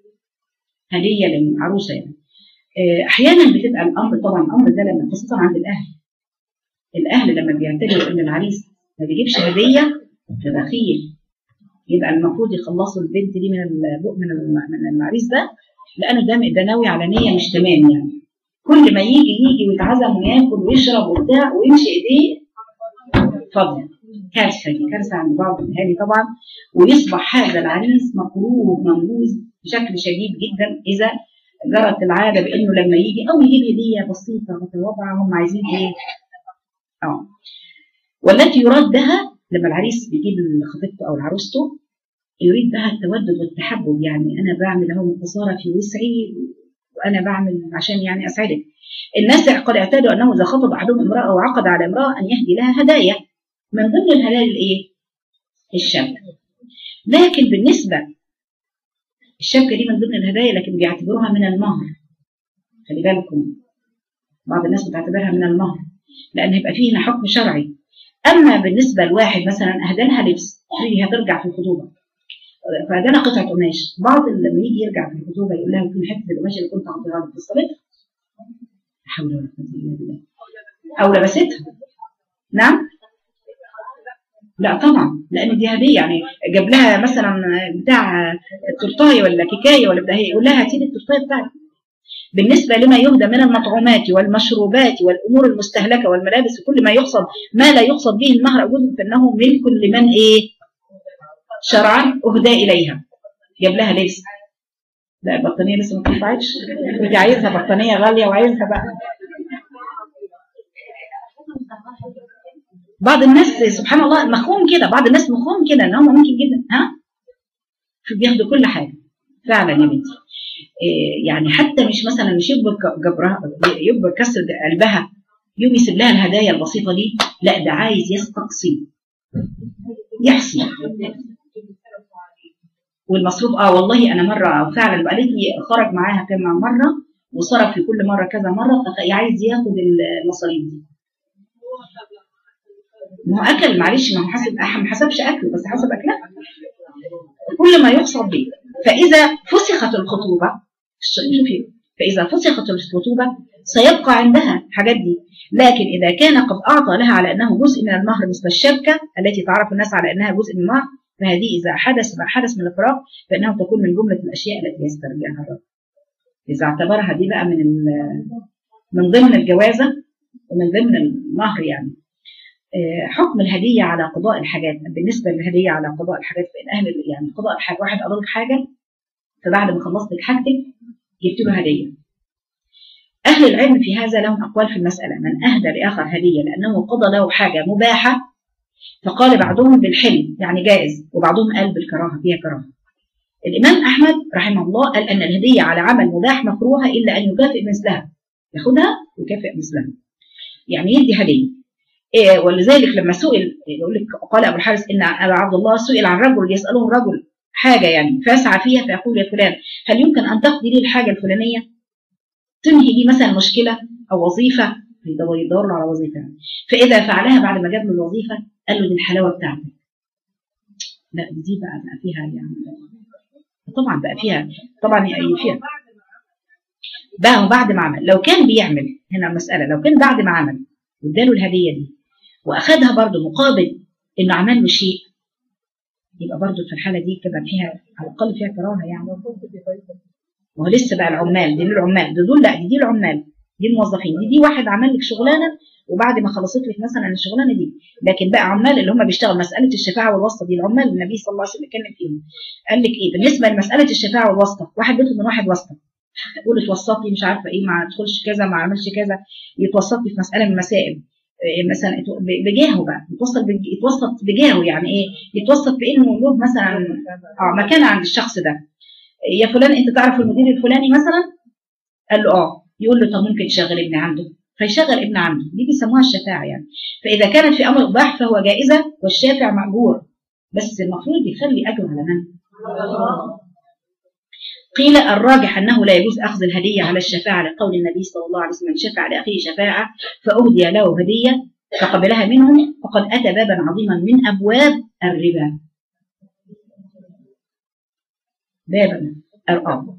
هديه للعروسه يعني آه احيانا بتبقى الامر طبعا الامر ده لما خصوصا عند الاهل. الاهل لما بيعتبروا ان العريس ما بيجيبش هديه فبخيل، يبقى المفروض يخلصوا البنت دي من من من العريس ده، لانه ده ده ناوي على نيه مش تمام يعني. كل ما يجي يجي ويتعزم وياكل ويشرب وبتاع ويمشي ايديه فاضيه. كارثه دي كارثه عند بعض الاهالي طبعا، ويصبح هذا العريس مكروه منبوذ بشكل شديد جدا اذا جرت العاده بانه لما يجي او يجيب هديه بسيطه متواضعه هم عايزين ايه؟ اه والتي يراد بها لما العريس بيجيب خطيبته او عروسته يريد بها التودد والتحبب، يعني انا بعمل اهو قصارى في وسعي وانا بعمل عشان يعني اسعدك. الناس قد اعتادوا انه اذا خطب احدهم امراه وعقد على امراه ان يهدي لها هدايا، من ضمن الهدايا الايه؟ الشبكه. لكن بالنسبه الشبكه دي من ضمن الهدايا لكن بيعتبروها من المهر. خلي بالكم بعض الناس بتعتبرها من المهر لان هيبقى فيه هنا حكم شرعي. اما بالنسبه لواحد مثلا اهدى لها لبس هي هترجع في الخطوبه فادانا قطعه قماش، بعض لما يجي يرجع في الخطوبه يقول لها في حته القماش اللي كنت عطيها لك في الصلاه لا حول ولا قوه الا بالله او لبستها. نعم لا طبعا لان دي هديه، يعني جاب لها مثلا بتاع تورتايه ولا كيكايه ولا بتاع يقول لها هاتي لي التورتايه بتاعتك. بالنسبه لما يهدى من المطعومات والمشروبات والامور المستهلكه والملابس وكل ما يقصد ما لا يقصد به المهر او جزء فانه ملك لمن ايه؟ شرعا اهدى اليها. جاب لها لبس لا البطانيه لسه ما اتقطعتش انت عايزها بطانيه غاليه وعايزها بقى. بعض الناس سبحان الله مخوم كده، بعض الناس مخوم كده ان هم ممكن جدا ها بياخدوا كل حاجه فعلا يا بنتي. إيه يعني حتى مش مثلا مش يكبر جبرها يكبر كسر قلبها يوم يسيب لها الهدايا البسيطه دي، لا ده عايز يستقصي يحصي. والمصروف اه والله انا مره فعلا قالت لي خرج معاها كم مره وصرف في كل مره كذا مره فعايز ياخد المصاريف دي. ما هو اكل معلش ما هو حسب ما حسبش اكله بس حسب اكلها كل ما يقصد به. فاذا فسخت الخطوبه شوفي فاذا فسخت الخطوبه سيبقى عندها الحاجات دي، لكن اذا كان قد اعطى لها على انه جزء من المهر مثل الشبكه التي تعرف الناس على انها جزء من المهر فهذه اذا حدث ما حدث من الفراق فانه تكون من جمله الاشياء التي يسترجعها الرجل اذا اعتبرها دي بقى من من ضمن الجوازه ومن ضمن المهر. يعني حكم الهديه على قضاء الحاجات. بالنسبه للهديه على قضاء الحاجات فان اهل يعني قضاء الحاجه واحد قضى لك حاجه فبعد ما خلصت لك حاجتك جبت له هديه. اهل العلم في هذا لهم اقوال في المساله. من اهدى لاخر هديه لانه قضى له حاجه مباحه فقال بعضهم بالحل يعني جائز وبعضهم قال بالكراهه فيها كراهه. الامام احمد رحمه الله قال ان الهديه على عمل مباح مكروهه الا ان يكافئ مثلها، ياخدها ويكافئ مثلها يعني يدي هديه. إيه ولذلك لما سئل يقول لك قال ابو الحارث ان ابا عبد الله سئل عن رجل يساله الرجل حاجه يعني فيسعى فيها فيقول يا فلان هل يمكن ان تقضي لي الحاجه الفلانيه تنهي لي مثلا مشكله او وظيفه يدور يدور على وظيفه فاذا فعلها بعد ما جاب له الوظيفه قال له دي الحلاوه بتاعتك. لا دي بقى بقى فيها يعني طبعا بقى فيها طبعا فيها بقى بعد ما عمل. لو كان بيعمل هنا المساله لو كان بعد ما عمل واداله الهديه دي واخدها برضه مقابل انه عمل له شيء يبقى برضه في الحاله دي كده فيها على الاقل فيها كراهه يعني. وهو لسه بقى العمال دي للعمال دي دول لا دي, دي العمال دي الموظفين دي دي واحد عمل لك شغلانه وبعد ما خلصت لك مثلا الشغلانه دي. لكن بقى عمال اللي هم بيشتغلوا مساله الشفاعه والواسطه دي العمال النبي صلى الله عليه وسلم اتكلم فيهم قال لك ايه بالنسبه لمساله الشفاعه والواسطه. واحد بيطلب من واحد واسطه يقول اتوسط لي مش عارفه ايه ما ادخلش كذا ما عملش كذا يتوسط لي في مساله من المسائل مثلا بجاهه بقى يتوسط يتوسط بجاهه يعني ايه يتوسط بانه له مثلا اه مكانه عند الشخص ده. يا فلان انت تعرف المدير الفلاني مثلا قال له اه يقول له طب ممكن تشغل ابني عنده فيشغل ابن عنده. دي بيسموها الشفاعه يعني. فاذا كانت في امر اباح فهو جائزه والشافع ماجور بس المفروض يخلي اجر على من قيل الراجح أنه لا يجوز أخذ الهدية على الشفاعة لقول النبي صلى الله عليه وسلم: من شفع لأخيه شفاعة فأهدي له هدية فقبلها منهم فقد أتى بابا عظيما من أبواب الربا. بابا الأرض.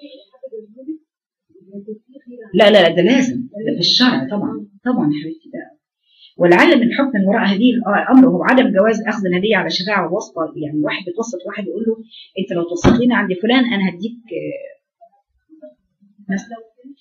لا لا ده لازم، ده في الشرع طبعا طبعا يا حبيبتي. ده ولعل من حكم من وراء هذه الامر هو عدم جواز اخذ الهديه على شفاعه وواسطه. يعني واحد بتوسط واحد يقول له: انت لو توسط لنا عند فلان انا هديك مثلا.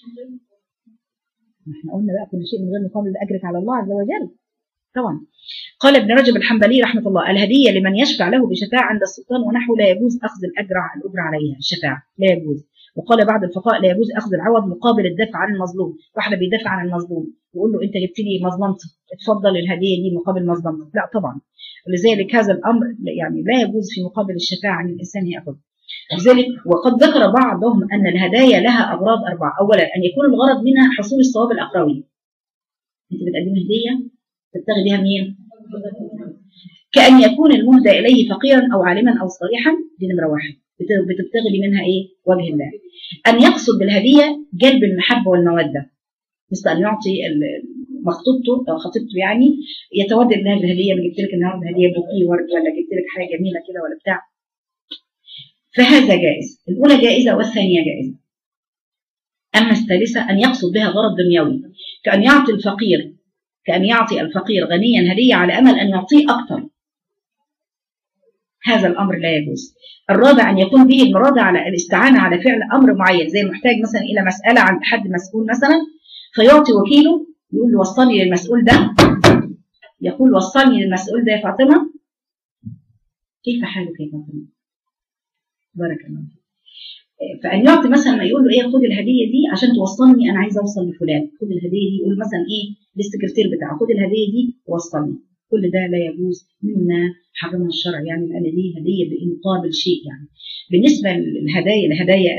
احنا قلنا بقى كل شيء من غير مقابل اجرك على الله عز وجل طبعا. قال ابن رجب الحنبلي رحمه الله: الهديه لمن يشفع له بشفاعه عند السلطان ونحو لا يجوز اخذ الاجر الاجر عليها الشفاعه لا يجوز. وقال بعض الفقهاء: لا يجوز اخذ العوض مقابل الدفع عن المظلوم. واحده بيدافع عن المظلوم يقول له: انت جبت لي مظلمتي اتفضل الهديه دي مقابل مظلمتك. لا طبعا. ولذلك هذا الامر يعني لا يجوز في مقابل الشفاعه عن الانسان ياخذ. لذلك وقد ذكر بعضهم ان الهدايا لها اغراض اربعه. اولا ان يكون الغرض منها حصول الثواب الاخروي. انت بتقدم هديه تبتغي بها مين؟ كأن يكون المهدى اليه فقيرا او عالما او صالحا. دي نمره واحد، بتبتغي منها ايه؟ وجه الله. ان يقصد بالهديه جلب المحبه والموده، مثل ان يعطي مخطوبته او خطيبته يعني يتودد لها بالهديه. انا جبت لك النهارده هديه بوكيه ورد، ولا جبت لك حاجه جميله كده ولا بتاع. فهذا جائز. الاولى جائزه والثانيه جائزه. اما الثالثه ان يقصد بها غرض دنيوي، كان يعطي الفقير كان يعطي الفقير غنيا هديه على امل ان يعطيه اكثر. هذا الامر لا يجوز. الرابع ان يكون به المراده على الاستعانه على فعل امر معين، زي محتاج مثلا الى مساله عند حد مسؤول مثلا، فيعطي وكيله يقول له: وصلني للمسؤول ده. يقول: وصلني للمسؤول ده يا فاطمه. كيف حالك يا فاطمه؟ بارك الله فيك. فان يعطي مثلا يقول له: ايه خد الهديه دي عشان توصلني، انا عايزه اوصل لفلان، خد الهديه دي. يقول مثلا ايه للسكرتير بتاعه: خد الهديه دي ووصلني. كل ده لا يجوز مما حرمه الشرع، يعني لان دي هديه بمقابل شيء. يعني بالنسبه للهدايا الهدايا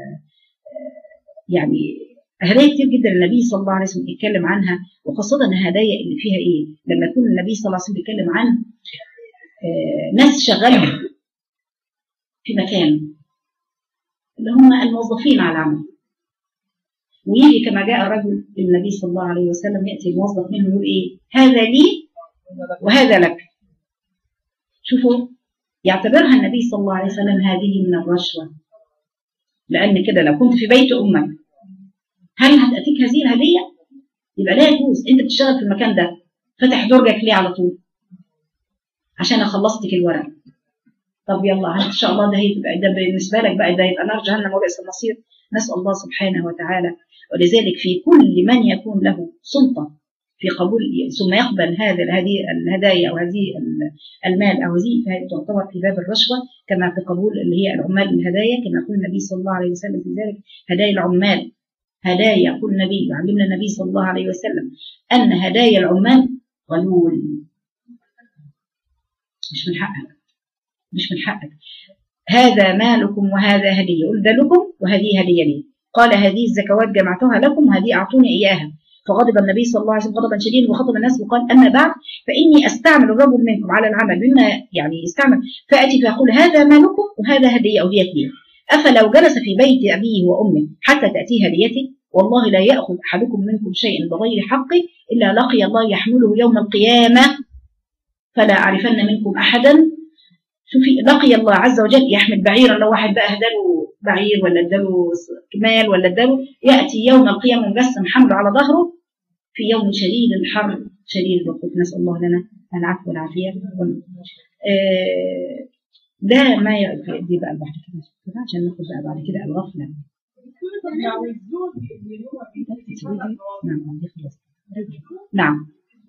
يعني هدايا كتير جدا النبي صلى الله عليه وسلم يتكلم عنها، وخاصه الهدايا اللي فيها ايه؟ لما يكون النبي صلى الله عليه وسلم بيتكلم عن ناس شغالين في مكان اللي هم الموظفين على العمل، ويجي كما جاء الرجل للنبي صلى الله عليه وسلم ياتي الموظف منه يقول ايه؟ هذا لي وهذا لك. شوفوا يعتبرها النبي صلى الله عليه وسلم هذه من الرشوه، لان كده لو كنت في بيت امك هل هتاتيك هذه الهديه؟ يبقى لا يجوز. انت بتشتغل في المكان ده فتح درجك ليه على طول؟ عشان خلصتك الورق. طب يلا ان شاء الله ده هيبقى ده بالنسبه لك بقى ده يبقى نار جهنم وبئس المصير. نسال الله سبحانه وتعالى. ولذلك في كل من يكون له سلطه في قبول ثم يقبل هذا هذه الهدايا او هذه المال او هذه، فهي تعتبر في باب الرشوه، كما في قبول اللي هي العمال الهدايا، كما يقول النبي صلى الله عليه وسلم في ذلك: هدايا العمال هدايا. يقول النبي علمنا النبي صلى الله عليه وسلم ان هدايا العمال غلول. مش من حقك مش من حقك هذا مالكم وهذا هديه. يقول ده لكم وهذه هديه لي. قال: هذه الزكوات جمعتها لكم وهذه اعطوني اياها. فغضب النبي صلى الله عليه وسلم غضبا شديدا وخطب الناس وقال: اما بعد فاني استعمل الرجل منكم على العمل بما يعني يستعمل، فاتي فيقول: هذا مالكم وهذا هديه او هديه لي. افلو جلس في بيت ابيه وامه حتى تاتيه هديته، والله لا ياخذ احدكم منكم شيئا بغير حقه الا لقي الله يحمله يوم القيامه فلا اعرفن منكم احدا. شوفي لقي الله عز وجل يحمل بعيرا، لو واحد بقى اداله بعير ولا اداله كمال ولا اداله، ياتي يوم القيامه مجسم حمله على ظهره في يوم شديد الحر شديد الوقوف. نسال الله لنا العفو والعافيه. آه ده ما دي بقى بعد كده عشان ناخد بقى بعد كده الغفله. نعم دي خلاص. نعم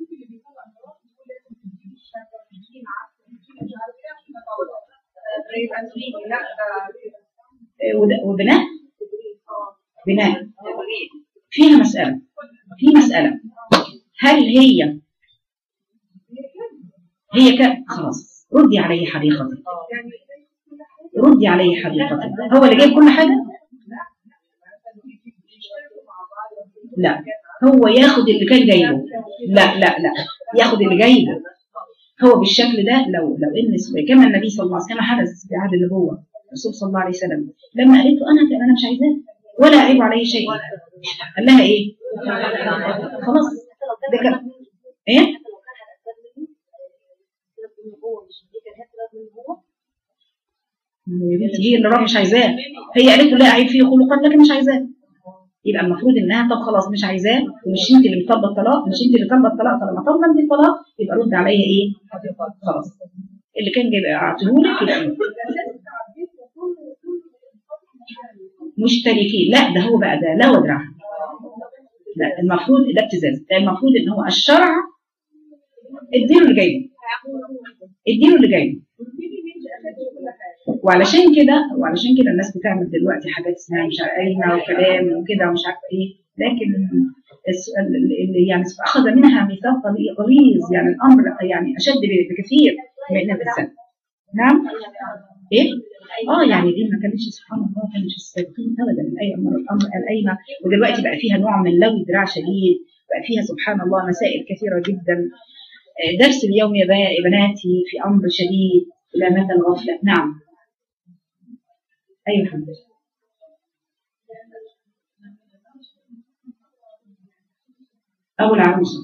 وبناء بناء فيها مسألة في مسألة هل هي هي ك... خلاص ردي علي حقيقة ردي علي حقيقة هو اللي جايب كل حاجة؟ لا هو ياخد اللي كان جايبه. لا لا لا ياخد اللي جايبه هو بالشكل ده. لو لو ان كما النبي صلى الله عليه وسلم حدث في عهد النبوة الرسول صلى الله عليه وسلم لما قالت له انا انا مش عايزاه ولا اعيب عليه شيء، قال لها ايه؟ خلاص ده كان ايه؟ هي اللي راح مش عايزاه، هي قالت له لا اعيب فيه خلقا لكن مش عايزاه. يبقى المفروض انها طب خلاص مش عايزاه، ومش انت اللي طالبه الطلاق، مش انت اللي طالبه الطلاق، طالما طالبه انت الطلاق يبقى رد عليا ايه؟ خلاص اللي كان جايب اعطيهولك يبقى مشتركين. لا ده هو بقى ده لا ودرع، لا المفروض ده ابتزاز، ده المفروض ان هو الشرع اديله اللي جايبه، اديله اللي جايبه. وعلشان كده وعلشان كده الناس بتعمل دلوقتي حاجات اسمها مش عارفه قايمه وكلام وكده ومش عارفه ايه، لكن اللي يعني اخذ منها ميثاق غليظ، يعني الامر يعني اشد بكثير من الانسان. نعم ايه؟ اه يعني دي ما كانتش سبحان الله ما كانتش السابقين ابدا من اي امر الامر القايمه، ودلوقتي بقى فيها نوع من لو دراع شديد، بقى فيها سبحان الله مسائل كثيره جدا. درس اليوم يا بناتي في امر شديد لا مدى الغفله. نعم ايوه حبيبي. ابو العروسه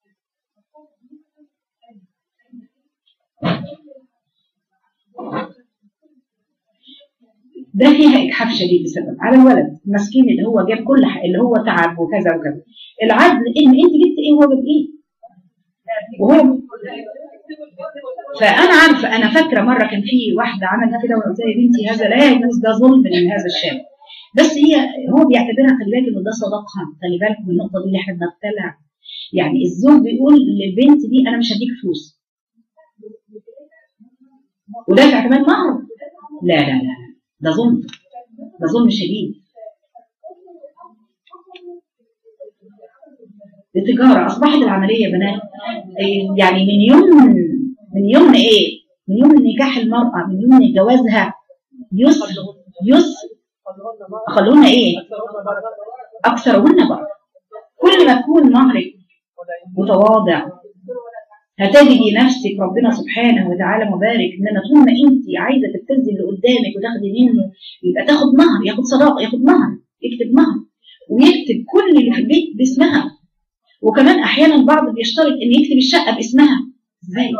ده فيها اجحاف شديد بسبب على الولد المسكين اللي هو جاب كل حق اللي هو تعب وكذا وكذا. العدل ان انت جبت ايه وهو جاب ايه وهو. فانا عارفه انا فاكره مره كان في واحده عملت كده وقلت لها يا بنتي هذا لا يجوز، ده ظلم من هذا الشاب، بس هي هو بيعتبرها خلي بالك انه ده صداقها. خلي بالك من النقطه دي اللي احنا بنبتلع. يعني الزوج بيقول للبنت دي انا مش هديك فلوس ودافع كمان مهر. لا لا لا ده ظلم، ده ظلم شديد. التجاره اصبحت العمليه يا بنات يعني من يوم من يوم ايه؟ من يوم نكاح المراه، من يوم جوازها يسر يسر خلونا ايه؟ اكثرهن بركه. كل ما تكون مهرك متواضع هتجدي نفسك ربنا سبحانه وتعالى مبارك. انما طول ما انت عايزه تبتزي اللي قدامك وتاخدي منه يبقى تاخد مهر، ياخد صداقه، ياخد مهر، يكتب مهر ويكتب كل اللي في البيت باسمها. وكمان احيانا بعض بيشترط ان يكتب الشقه باسمها. ازاي؟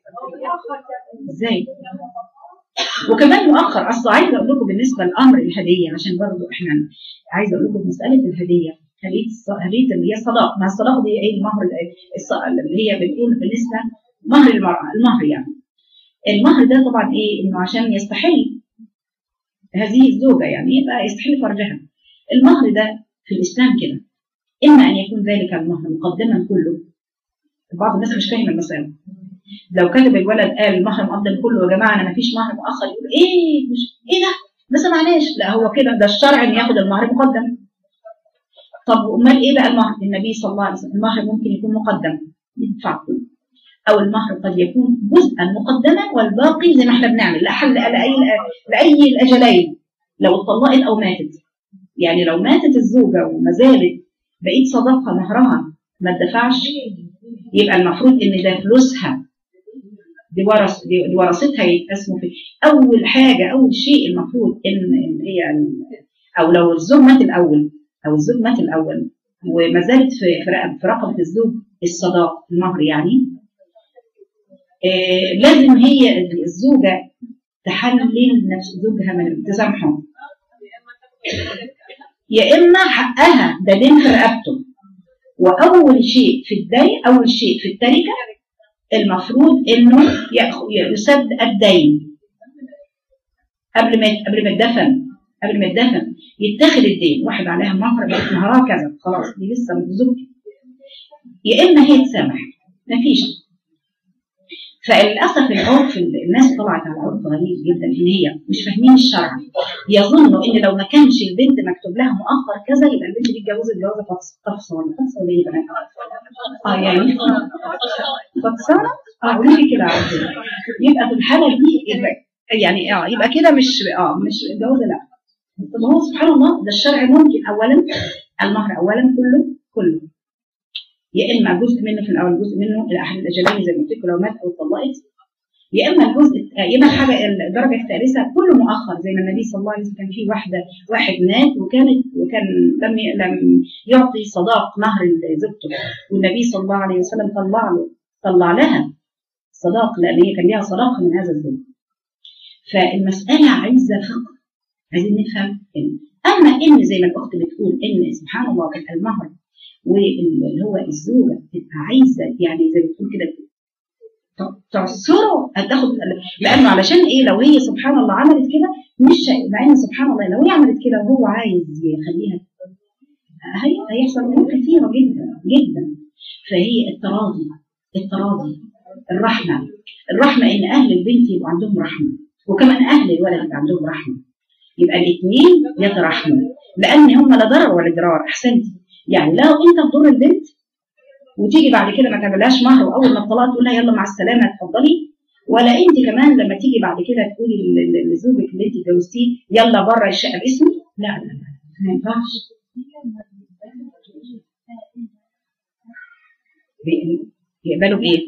ازاي؟ وكمان مؤخر اصل عايزه اقول لكم بالنسبه لامر الهديه عشان برضه احنا عايزه اقول لكم مساله الهديه هديه هديه اللي هي الصداق. ما الصداق دي ايه؟ المهر اللي هي بتقول بالنسبه مهر المراه، المهر يعني المهر ده طبعا ايه؟ انه عشان يستحل هذه الزوجه يعني يبقى يستحل فرجها. المهر ده في الاسلام كده اما ان يكون ذلك المهر مقدما كله. بعض الناس مش فاهمه المساله. لو كتب الولد قال المهر مقدم كله يا جماعه انا ما فيش مهر مؤخر، يقول ايه مش ايه ده بس معلش. لا هو كده ده الشرع ان ياخد المهر مقدم. طب امال ايه بقى المهر؟ النبي صلى الله عليه وسلم المهر ممكن يكون مقدم يدفع كله، او المهر قد يكون جزءا مقدما والباقي زي ما احنا بنعمل لاحل لاي لاي الاجلين لو اتطلقت او ماتت. يعني لو ماتت الزوجه وما زالت بقيت صداقه مهرها ما ادفعش يبقى المفروض ان ده فلوسها دي ورث دي ورثتها يتقسموا فيه. اول حاجه اول شيء المفروض ان هي او لو الزوج مات الاول او الزوج مات الاول وما زالت في في رقبه الزوج الصداق المهر يعني آه لازم هي الزوجه تحلل نفس زوجها من تسامحه، يا اما حقها ده دين في رقبته. واول شيء في الدين اول شيء في التركه المفروض انه يسد الدين قبل ما قبل ما يدفن قبل ما يدفن يتاخد الدين. واحد عليها مهر بقت مهرها كذا خلاص دي لسه زوجتي، يا اما هي تسامح مفيش. فللاسف العرف الناس طلعت على عرف غريب جدا ان هي مش فاهمين الشرع. يظنوا ان لو ما كانش البنت مكتوب لها مؤخر كذا يبقى البنت دي اتجوزت جوازه فطسه ولا فطسه ولا ايه بقى؟ اه يعني فطسانه اه قولي لي كده عادي. يبقى في الحاله دي يبقى يعني اه يبقى كده مش اه مش جوازه لا. طب هو سبحان الله ده الشرع ممكن اولا المهر اولا كله كله يا اما جزء منه في الاول جزء منه الى احد الاجلين زي ما قلت لكم لو مات او اتطلقت يا اما الجزء يا اما الحاجه الدرجه الثالثه كله مؤخر، زي ما النبي صلى الله عليه وسلم كان في واحده واحد مات وكانت وكان لم لم يعطي صداق مهر لزوجته، والنبي صلى الله عليه وسلم طلع له طلع لها صداق لان هي كان لها صداق من هذا الزوج. فالمساله عايزه فقه، عايزين نفهم إن. اما ان زي ما الاخت بتقول ان سبحان الله المهر واللي هو الزوجه تبقى عايزه يعني زي ما بتقول كده تعصره هتاخد، لانه علشان ايه؟ لو هي سبحان الله عملت كده مش مع ان سبحان الله لو هي عملت كده وهو عايز يخليها هي هيحصل امور كثيره جدا جدا. فهي التراضي التراضي الرحمه الرحمه ان اهل البنت يبقى عندهم رحمه وكمان اهل الولد يبقى عندهم رحمه، يبقى الاثنين يترحموا لان هم لا ضرر ولا ضرار. احسنتي يعني لو انت تضر البنت وتيجي بعد كده ما تعملهاش مهر واول ما الطلاق تقول لها يلا مع السلامه اتفضلي، ولا انت كمان لما تيجي بعد كده تقولي لزوجك اللي انت اتجوزتيه يلا بره الشقه باسمي، لا لا لا ما ينفعش. يقبلوا بايه؟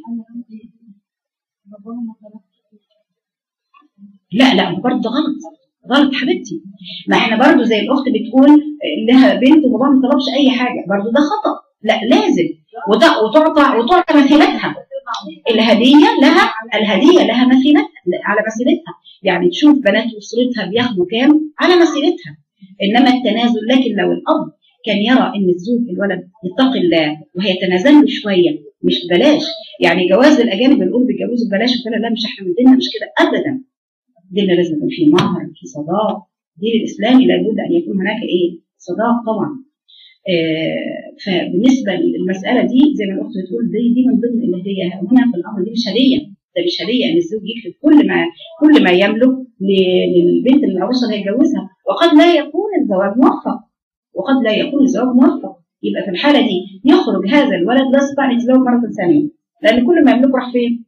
لا لا برضه غلط غلط حبيبتي. ما احنا برضه زي الاخت بتقول لها بنت وبابا ما طلبش اي حاجه، برضه ده خطا. لا لازم وتعطى وتعطى مثيلتها. الهديه لها الهديه لها مثيلتها على مثيلتها، يعني تشوف بنات اسرتها بياخدوا كام على مثيلتها. انما التنازل، لكن لو الاب كان يرى ان الزوج الولد يتقي الله وهيتنازل له شويه مش ببلاش، يعني جواز الاجانب بنقول بيتجوزوا ببلاش وكده، لا مش احنا من ديننا مش كده ابدا. ديننا لازم يكون فيه مهر في صداق. دين الاسلامي لابد ان يكون هناك ايه؟ صداق طبعا. آه فبالنسبه للمساله دي زي ما الاخت بتقول دي دي من ضمن الهديه هنا في الامر، دي مش هديه، ده مش هديه ان الزوج يكتب كل ما كل ما يملك للبنت العروسه اللي هيتجوزها، وقد لا يكون الزواج موفق وقد لا يكون الزواج موفق. يبقى في الحاله دي يخرج هذا الولد لا يستطيع ان يتزوج مره ثانيه، لان كل ما يملكه راح فين؟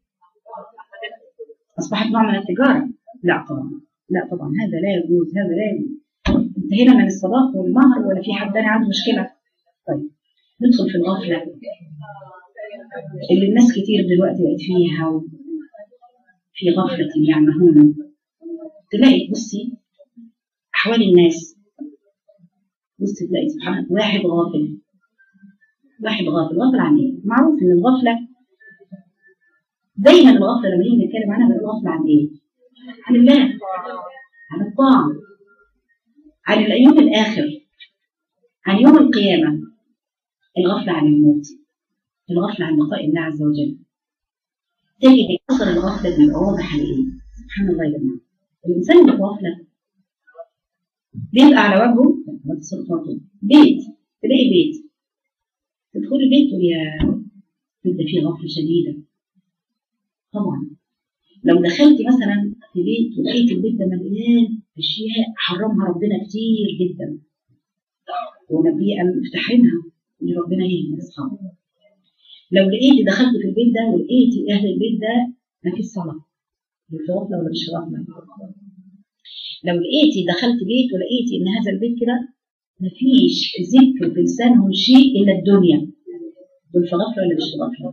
اصبحت نوع من التجاره. لا طبعا لا طبعا هذا لا يجوز، هذا لا يجوز. انتهينا من الصداق والمهر ولا في حد تاني عنده مشكله؟ طيب ندخل في الغفله اللي الناس كتير دلوقتي بقت فيها، في غفله يعمهون. تلاقي بصي احوال الناس، بصي تلاقي سبحان الله واحد غافل واحد غافل غافل عن ايه؟ معروف ان الغفله دايما الغفله لما نيجي نتكلم عنها بنقول غفله عن ايه؟ عن الله، عن الطاعه، عن اليوم الاخر، عن يوم القيامه. الغفله عن الموت، الغفله عن لقاء الله عز وجل. تجد اثر الغفله بيبقى واضح على ايه؟ سبحان الله يا جماعه. الانسان اللي في غفله بيبقى على وجهه بيت، تلاقي بيت تدخلي البيت تقول يا بيت فيه غفله شديده. طبعا لو دخلتي مثلا في بيت ولقيت البيت ده مليان اشياء حرمها ربنا كتير جدا ونبيه قال افتحينها ان ربنا يهدي اصحابه. لو لقيتي دخلت في البيت ده ولقيتي اهل البيت ده ما فيش صلاه، في غفله ولا مش غفله؟ لو لقيتي دخلت بيت ولقيتي ان هذا البيت كده ما فيش ذكر بلسانهم شيء الا الدنيا، دول في غفله ولا مش في غفله؟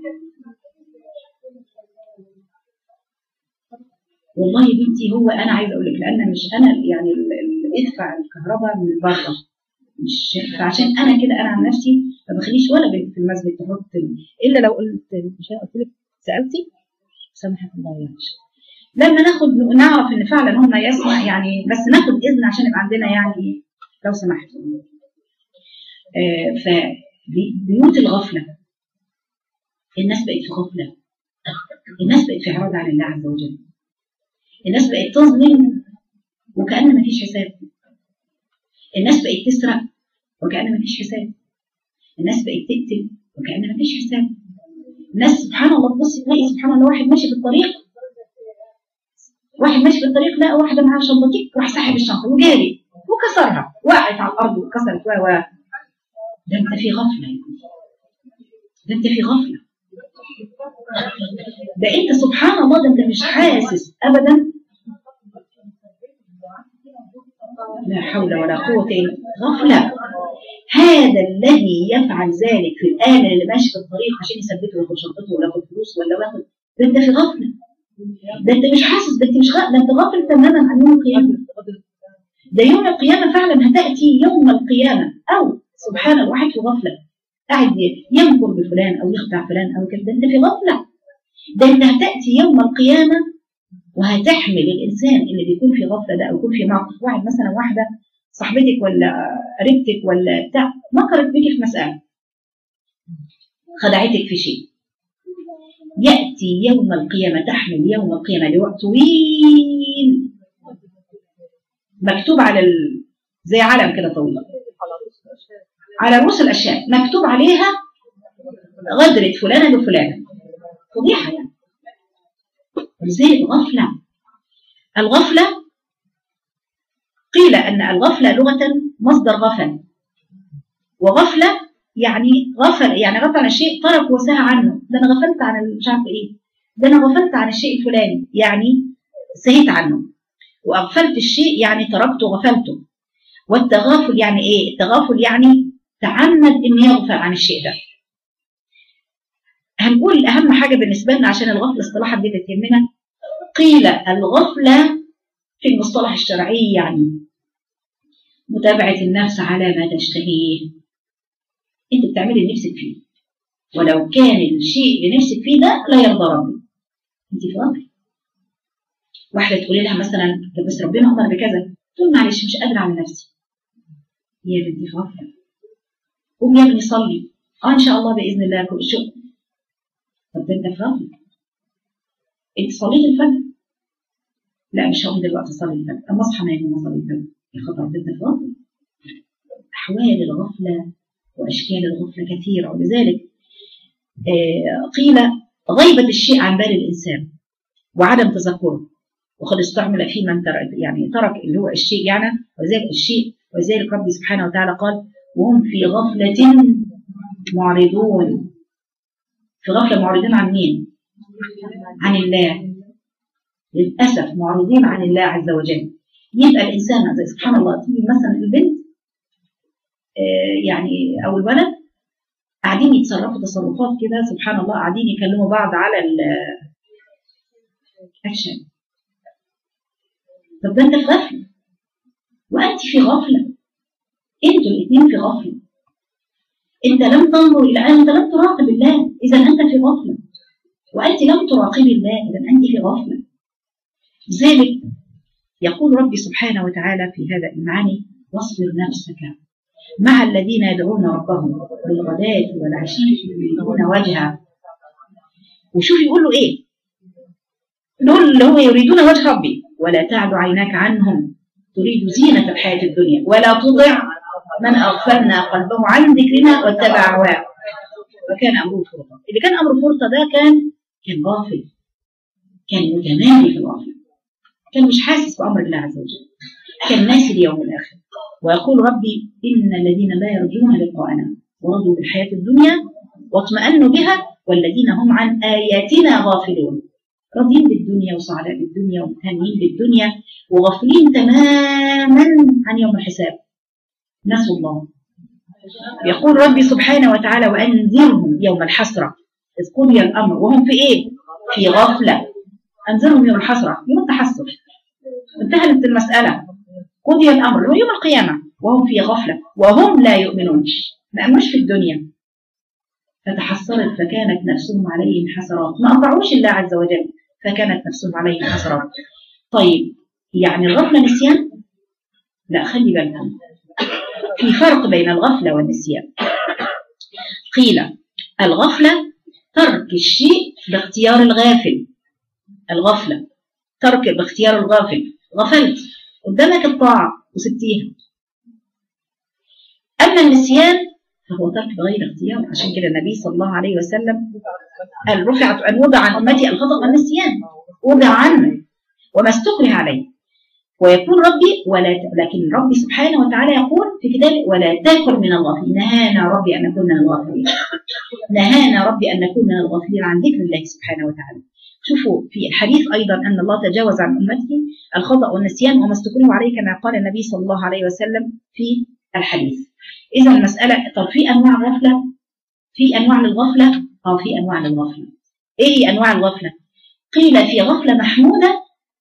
والله يا بنتي هو انا عايزه اقول لك لان مش انا يعني اللي بدفع الكهرباء من بره، مش فعشان انا كده انا عن نفسي ما بخليش ولا بنت في المسجد تحط الا لو قلت مش قلت لك سالتي سامحك الله يعني. لما ناخد نعرف ان فعلا هم يسمع يعني، بس ناخد اذن عشان يبقى عندنا يعني لو سمحت. آه فبيوت الغفله الناس بقت في غفله، الناس بقت في اعراض عن الله عز وجل، الناس بقت تظلم وكأن ما فيش حساب، الناس بقت تسرق وكأن ما فيش حساب، الناس بقت تقتل وكأن ما فيش حساب. الناس سبحان الله تبص تلاقي سبحان الله واحد ماشي في الطريق واحد ماشي في الطريق لا واحده معاها شنطتك راح ساحب الشنطه وجاري وكسرها وقعت على الارض وكسرت و و ده انت في غفله، ده انت في غفله، ده انت سبحان الله ده انت مش حاسس ابدا. لا حول ولا قوه الا غفله. هذا الذي يفعل ذلك في الآلة اللي ماشي في الطريق عشان يثبته وياخد شنطته ولا ياخد فلوس ولا ياخد، ده انت في غفله، ده انت مش حاسس، ده انت مش غ... ده انت غافل تماما عن يوم القيامه. ده يوم القيامه فعلا هتاتي يوم القيامه، او سبحان الله واحد في غفله قاعد ينكر بفلان او يخدع فلان او كده، ده انت في غفله. ده انت هتاتي يوم القيامه وهتحمل الانسان اللي بيكون في غفله ده، او يكون في موقف واحد مثلا واحده صاحبتك ولا قريبتك ولا بتاع مكرت بيكي في مساله، خدعتك في شيء، ياتي يوم القيامه تحمل يوم القيامه لوقت طويل مكتوب على ال... زي علم كده طويل على رؤوس الاشياء مكتوب عليها غدرة فلانه بفلانه، فضيحه يعني. ولذلك غفله، الغفله قيل ان الغفله لغه مصدر غفل، وغفله يعني غفل يعني غفل عن الشيء ترك وسهى عنه، ده انا غفلت عن مش عارفه ايه، ده انا غفلت عن الشيء الفلاني يعني سهيت عنه، واغفلت الشيء يعني تركته غفلته. والتغافل يعني ايه؟ التغافل يعني تعمد ان يغفل عن الشيء ده. هنقول اهم حاجه بالنسبه لنا عشان الغفله اصطلاحا دي بتهمنا. قيل الغفله في المصطلح الشرعي يعني متابعه النفس على ما تشتهيه. انت بتعملي نفسك فيه، ولو كان الشيء اللي نفسك فيه ده لا يرضى ربي، انت في غفله. واحده تقولي لها مثلا بس ربنا امر بكذا، تقول معلش مش قادره على نفسي. يا بنتي في غفله. قوم يا ابني صلي، اه ان شاء الله باذن الله كل شيء. طب ده انت في غفله. انت صليت الفجر؟ لا مش هقوم دلوقتي اصلي الفجر، اما اصحى نايم اصلي الفجر. يا خطر، ده انت في غفله. احوال الغفله واشكال الغفله كثيره، ولذلك آه قيل غيبه الشيء عن بال الانسان وعدم تذكره، وقد استعمل في من ترك يعني ترك اللي هو الشيء يعني، وذلك الشيء وذلك ربي سبحانه وتعالى قال وهم في غفلة معرضون. في غفلة معرضين عن مين؟ عن الله. للأسف معرضين عن الله عز وجل. يبقى الإنسان سبحان الله تيجي مثلا البنت آه يعني أو الولد قاعدين يتصرفوا تصرفات كده سبحان الله، قاعدين يكلموا بعض على الأكشن. طب ده انت في غفله وانت في غفله، انتوا الاثنين في غفله. انت لم تنظر الى انت لم تراقب الله، اذا انت في غفله، وانت لم تراقبي الله، اذا انت في غفله. لذلك يقول ربي سبحانه وتعالى في هذا المعاني واصبر نفسك مع الذين يدعون ربهم بالغداة والعشي يريدون وجهه. وشوف يقول له ايه؟ دول اللي هو يريدون وجه ربي ولا تعد عيناك عنهم تريد زينة الحياة الدنيا ولا تطع من أغفلنا قلبه عن ذكرنا واتبع هواه وكان أمره فرطا. اللي كان أمره فرطا ده كان كان غافل، كان متمادي في الغفلة، كان مش حاسس بأمر الله عز وجل، كان ناسي اليوم الآخر. ويقول ربي إن الذين لا يرجون لقاءنا ورضوا بالحياة الدنيا واطمأنوا بها والذين هم عن آياتنا غافلون. راضين بالدنيا وسعداء بالدنيا ومتهنين بالدنيا وغافلين تماما عن يوم الحساب، نسوا الله. يقول ربي سبحانه وتعالى وأنذرهم يوم الحسرة إذ قضي الأمر وهم في إيه؟ في غفلة. أنذرهم يوم الحسرة، يوم التحسر، انتهت المسألة، قضي الأمر هو يوم القيامة وهم في غفلة وهم لا يؤمنون، ما أمنوش في الدنيا. فتحسرت فكانت نفسهم عليهم حسرات، ما أطاعوش الله عز وجل فكانت نفسهم عليهم حسرات. طيب يعني الغفلة نسيان؟ لا، خلي بالكم في فرق بين الغفلة والنسيان. قيل الغفلة ترك الشيء باختيار الغافل، الغفلة ترك باختيار الغافل، غفلت قدامك الطاعة وسبتيها. أما النسيان فهو ترك بغير اختيار. عشان كده النبي صلى الله عليه وسلم قال رفعت أن وضع عن أمتي الخطأ والنسيان، وضع عنه وما استكره عليه. ويقول ربي ولا ت... لكن ربي سبحانه وتعالى يقول في كتابه ولا تكن من الغافلين. نهانا ربي أن نكون من الغافلين، نهانا ربي أن نكون من الغافلين عن ذكر الله سبحانه وتعالى. شوفوا في الحديث أيضا أن الله تجاوز عن أمتي الخطأ والنسيان وما استكره عليه كما قال النبي صلى الله عليه وسلم في الحديث. إذا المسألة طب في أنواع غفلة، في أنواع للغفلة، أو في أنواع للغفلة. إيه هي أنواع الغفلة؟ قيل في غفلة محمودة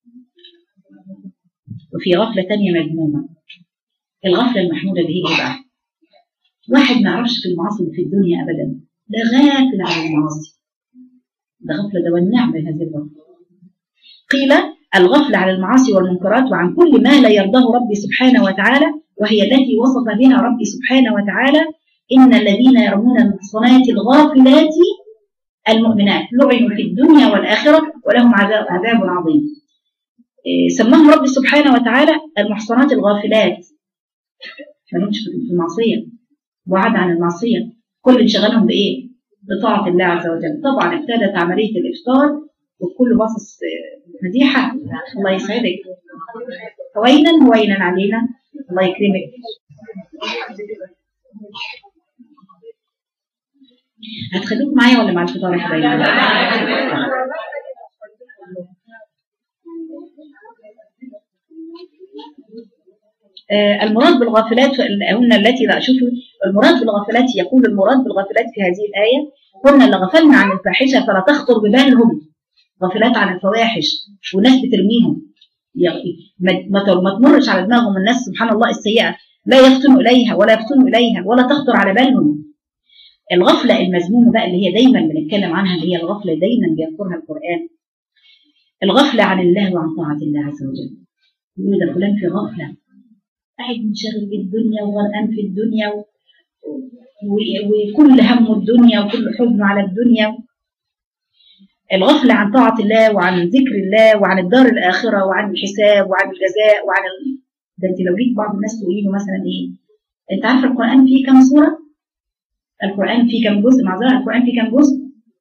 وفي غفلة تانية مذمومة. الغفلة المحمودة اللي هي ايه بقى؟ واحد ما يعرفش في المعاصي في الدنيا أبدا، ده غافل عن المعاصي، ده غفلة، ده والنعمة هذه الغفلة. قيل الغفلة عن المعاصي والمنكرات وعن كل ما لا يرضاه ربي سبحانه وتعالى، وهي التي وصف بها ربي سبحانه وتعالى إن الذين يرمون المحصنات الغافلات المؤمنات لعنوا في الدنيا والآخرة ولهم عذاب, عذاب عظيم. إيه سماهم ربي سبحانه وتعالى المحصنات الغافلات، ما لهمش في المعصية، وعد عن المعصية، كل انشغالهم بإيه؟ بطاعة الله عز وجل. طبعا ابتدت عملية الإفطار والكل باصص مديحة، الله يسعدك، هوينا هوينا علينا، الله يكرمك. هتخليكم معايا ولا مع الفطار يا حبايبي؟ آه المراد بالغافلات هن التي لا شوفوا، المراد بالغافلات يقول المراد بالغافلات في هذه الآية هن اللي غفلنا عن الفاحشة فلا تخطر ببالهم، غافلات عن الفواحش والناس بترميهم، ما تمرش على دماغهم الناس سبحان الله السيئة، لا يفتنوا إليها ولا يفتنوا إليها ولا تخطر على بالهم. الغفلة المذمومة بقى اللي هي دايما بنتكلم عنها، اللي هي الغفلة دايما بيذكرها القرآن، الغفلة عن الله وعن طاعة الله عز وجل. يقول ده فلان في غفلة، قاعد منشغل بالدنيا وغرقان في الدنيا و... و... وكل همه الدنيا وكل حزنه على الدنيا. الغفلة عن طاعة الله وعن ذكر الله وعن الدار الآخرة وعن الحساب وعن الجزاء وعن ال... ده انت لو جيت بعض الناس تقولي له مثلا ايه، انت عارف القرآن فيه كم سورة؟ القرآن فيه كم جزء؟ معذرة القرآن فيه كم جزء؟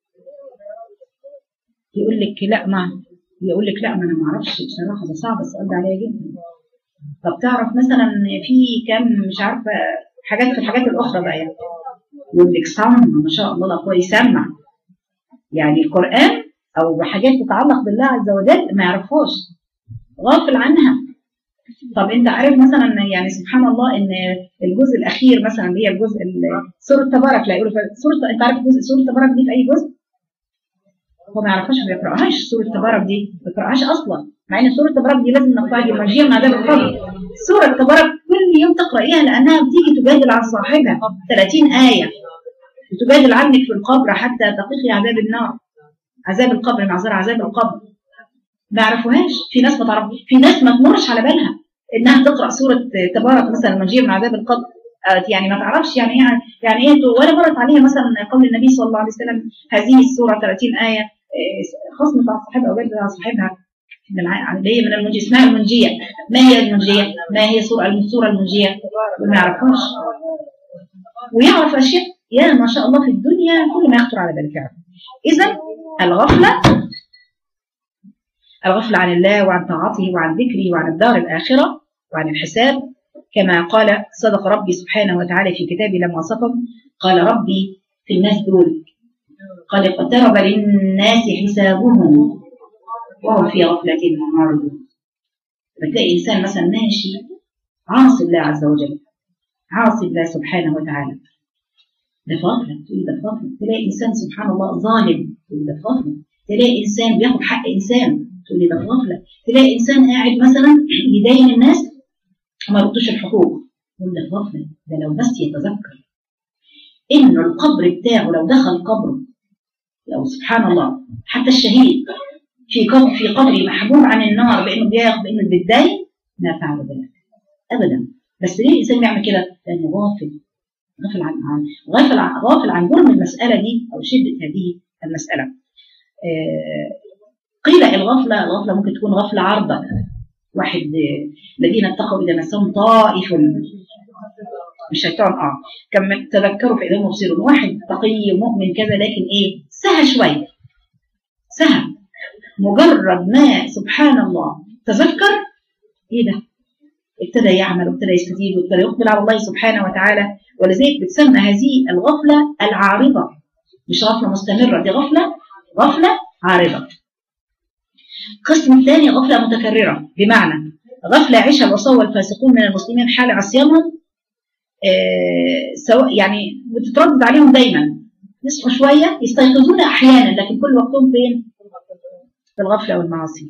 يقول لك لا، ما يقول لك لا ما انا ما اعرفش بصراحة، ده صعب السؤال ده عليا جدا. طب تعرف مثلا في كم مش عارفة حاجات في الحاجات الأخرى بقى يعني، يقول لك سمع ما شاء الله لا قوي يسمع، يعني القرآن أو حاجات تتعلق بالله عز وجل ما يعرفهاش، غافل عنها. طب انت عارف مثلا يعني سبحان الله ان الجزء الاخير مثلا اللي هي الجزء سوره تبارك، لا يقولوا سوره، انت عارف جزء سوره تبارك دي في اي جزء؟ هو ما يعرفهاش، ما بيقراهاش سوره تبارك دي، ما بيقراهاش اصلا، مع ان سوره تبارك دي لازم نقراها، دي مرجيه من عذاب القبر. سوره تبارك كل يوم تقرايها لانها بتيجي تجادل عن صاحبها ثلاثين آية، بتجادل عنك في القبر حتى تقيقي عذاب النار، عذاب القبر، معذره عذاب القبر. ما يعرفوهاش، في ناس ما تعرف، في ناس ما تمرش على بالها انها تقرا سوره تبارك مثلا منجيه من عذاب القبر، يعني ما تعرفش يعني ايه، يعني ايه، ولا مرت عليها مثلا قول النبي صلى الله عليه وسلم هذه السوره ثلاثين آية خصم على صاحبها او جد على صاحبها، اللي هي من المنجيه، اسمها المنجيه. ما هي المنجيه؟ ما هي سوره السوره المنجيه؟ ما يعرفهاش، ويعرف اشياء يا ما شاء الله في الدنيا كل ما يخطر على بالك يعرف. اذا الغفله، الغفلة عن الله وعن طاعته وعن ذكره وعن الدار الآخرة وعن الحساب، كما قال صدق ربي سبحانه وتعالى في كتابه لما وصفهم، قال ربي في الناس دول قال اقترب للناس حسابهم وهم في غفلة معرضون. بتلاقي إنسان مثلا ماشي عاصي الله عز وجل، عاصي الله سبحانه وتعالى، ده غفلة، تقول ده غفلة. تلاقي إنسان سبحان الله ظالم، تقول ده غفلة. تلاقي إنسان بياخد حق إنسان، تقول لي ده غفلة. تلاقي إنسان قاعد مثلا يدين الناس وما يردوش الحقوق، تقول ده غفلة. ده لو بس يتذكر إنه القبر بتاعه لو دخل قبره، لو سبحان الله حتى الشهيد في قبر في قبره محبوب عن النار بإنه بياخد بإنه بيتدين، ما فعل ذلك أبدا. بس ليه الإنسان بيعمل كده؟ لأنه غافل، غافل عن غافل عن غافل عن جرم المسألة دي أو شدة هذه المسألة. آه قيل الغفلة، الغفلة ممكن تكون غفلة عارضة، واحد الذين اتقوا إذا مسهم طائف مش هيتعن اه كما تذكروا فإذا هم مبصرون، واحد تقي ومؤمن كذا لكن ايه سهى شوية، سهى مجرد ما سبحان الله تذكر ايه ده ابتدى يعمل وابتدى يستفيد وابتدى يقبل على الله سبحانه وتعالى. ولذلك بتسمى هذه الغفلة العارضة، مش غفلة مستمرة، دي غفلة غفلة عارضة. القسم الثاني غفلة متكررة، بمعنى غفلة عيشها العصاة والفاسقون من المسلمين حال عصيانهم، آه سواء يعني بتتردد عليهم دايما، يصحوا شوية يستيقظون أحيانا لكن كل وقتهم فين؟ في الغفلة والمعاصي.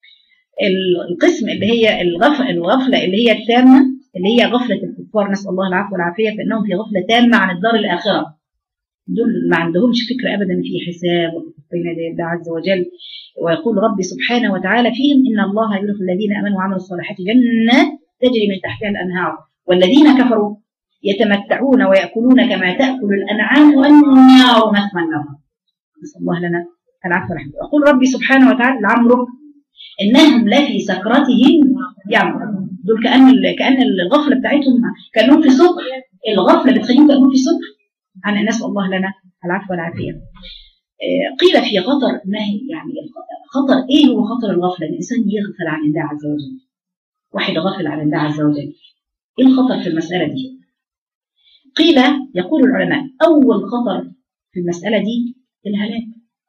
القسم اللي هي الغفلة, الغفلة اللي هي التامة اللي هي غفلة الكفار، نسأل الله العفو والعافية، فإنهم في غفلة تامة عن الدار الآخرة. دول ما عندهمش فكرة أبدا في حساب بين يدي الله عز وجل. ويقول ربي سبحانه وتعالى فيهم إن الله يدخل الذين آمنوا وعملوا الصالحات جنات تجري من تحتها الأنهار والذين كفروا يتمتعون ويأكلون كما تأكل الأنعام والنار مثوى لهم. نسأل الله لنا العفو والعافية. يقول ربي سبحانه وتعالى لعمرك إنهم لفي سكرتهم يعمرون. دول كأن كأن الغفلة بتاعتهم كأنهم في سكر، الغفلة بتخليهم كأنهم في سكر. عن نسأل الله لنا العفو والعافية. قيل في خطر، ما هي يعني خطر ايه هو خطر الغفلة؟ الإنسان يغفل عن الله عز وجل. واحد غفل عن الله عز وجل، ايه الخطر في المسألة دي؟ قيل يقول العلماء أول خطر في المسألة دي الهلاك.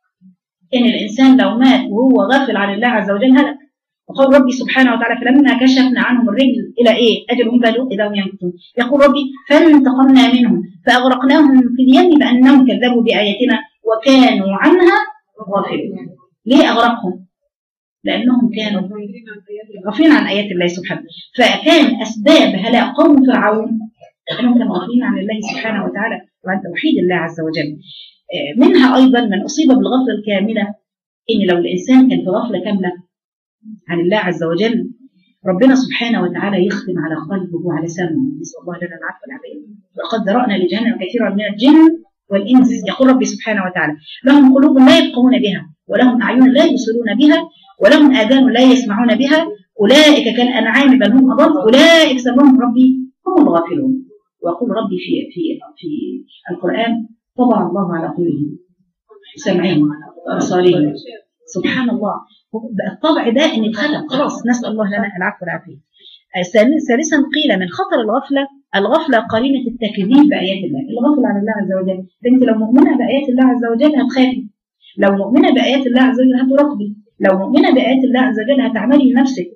إن الإنسان لو مات وهو غافل عن الله عز وجل هلك. وقال ربي سبحانه وتعالى فلما كشفنا عنهم الرجل إلى إيه؟ أجلهم بلوا إذا هم ينكثون. يقول ربي فانتقمنا منهم فأغرقناهم في اليم بأنهم كذبوا بآياتنا وكانوا عنها غافلين. ليه أغرقهم؟ لأنهم كانوا غافلين عن آيات الله سبحانه. فكان أسباب هلاك قوم فرعون أنهم كانوا غافلين عن الله سبحانه وتعالى وعن توحيد الله عز وجل. منها أيضا من أصيب بالغفلة الكاملة، إن لو الإنسان كان في غفلة كاملة عن الله عز وجل ربنا سبحانه وتعالى يختم على قلبه وعلى سمعه. نسأل الله لنا العفو والعافية. وقد ذرأنا لجهنم كثيرا من الجن والإنس. يقول ربي سبحانه وتعالى لهم قلوب لا يفقهون بها ولهم أعين لا يبصرون بها ولهم آذان لا يسمعون بها أولئك كالأنعام بل هم أضل أولئك سماهم ربي هم الغافلون. ويقول ربي في في في القرآن طبع الله على قلوبهم سمعهم وأبصارهم. سبحان الله. الطبع ده ان اتختم خلاص. نسأل الله لنا العفو والعافية. ثالثا قيل من خطر الغفلة الغفلة قرينة التكذيب بآيات الله. الغفلة عن الله عز وجل. انت لو مؤمنة بآيات الله عز وجل هتخافي، لو مؤمنة بآيات الله عز وجل هتراقبي، لو مؤمنة بآيات الله عز وجل هتعملي لنفسك.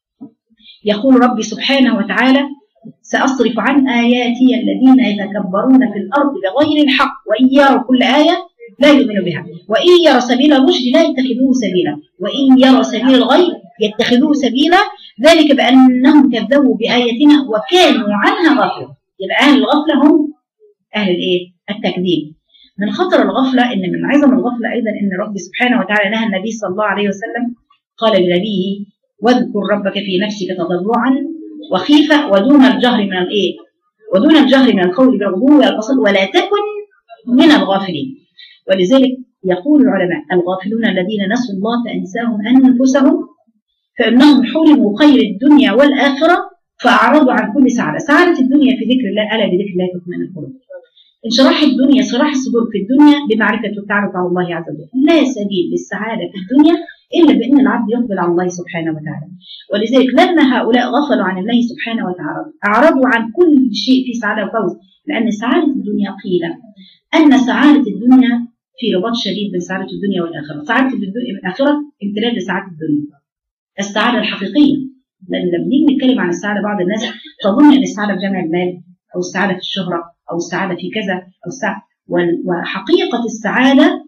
يقول ربي سبحانه وتعالى سأصرف عن آياتي الذين يتكبرون في الأرض بغير الحق وإن يروا كل آية لا يؤمنوا بها وإن يروا سبيل الرشد لا يتخذوه سبيلا وإن يروا سبيل الغي يتخذوه سبيلا ذلك بأنهم كذبوا بآياتنا وكانوا عنها غافلون. يبقى أهل الغفلة هم أهل الإيه؟ التكذيب. من خطر الغفلة إن من عظم الغفلة أيضا إن ربي سبحانه وتعالى نهى النبي صلى الله عليه وسلم قال لنبيه واذكر ربك في نفسك تضرعا وخيفة ودون الجهر من الإيه؟ ودون الجهر من القول بالغدو والأصل ولا تكن من الغافلين. ولذلك يقول العلماء الغافلون الذين نسوا الله فأنساهم أنفسهم فإنهم حرموا خير الدنيا والآخرة فأعرضوا عن كل سعادة. سعادة الدنيا في ذكر الله، ألا بذكر الله تطمئن القلوب. انشراح الدنيا صراح الصدور في الدنيا بمعرفة والتعرف على الله عز وجل. لا سبيل للسعادة في الدنيا إلا بأن العبد يقبل على الله سبحانه وتعالى. ولذلك لما هؤلاء غفلوا عن الله سبحانه وتعالى أعرضوا عن كل شيء في سعادة وفوز. لأن سعادة الدنيا قيل أن سعادة الدنيا في رباط شديد بين سعادة الدنيا والآخرة. سعادة الآخرة امتداد لسعادة الدنيا، السعادة الحقيقية. لأن لما نيجي نتكلم عن السعادة بعض الناس تظن أن السعادة في جمع المال أو السعادة في الشهرة أو السعادة في كذا أو السعادة، وحقيقة السعادة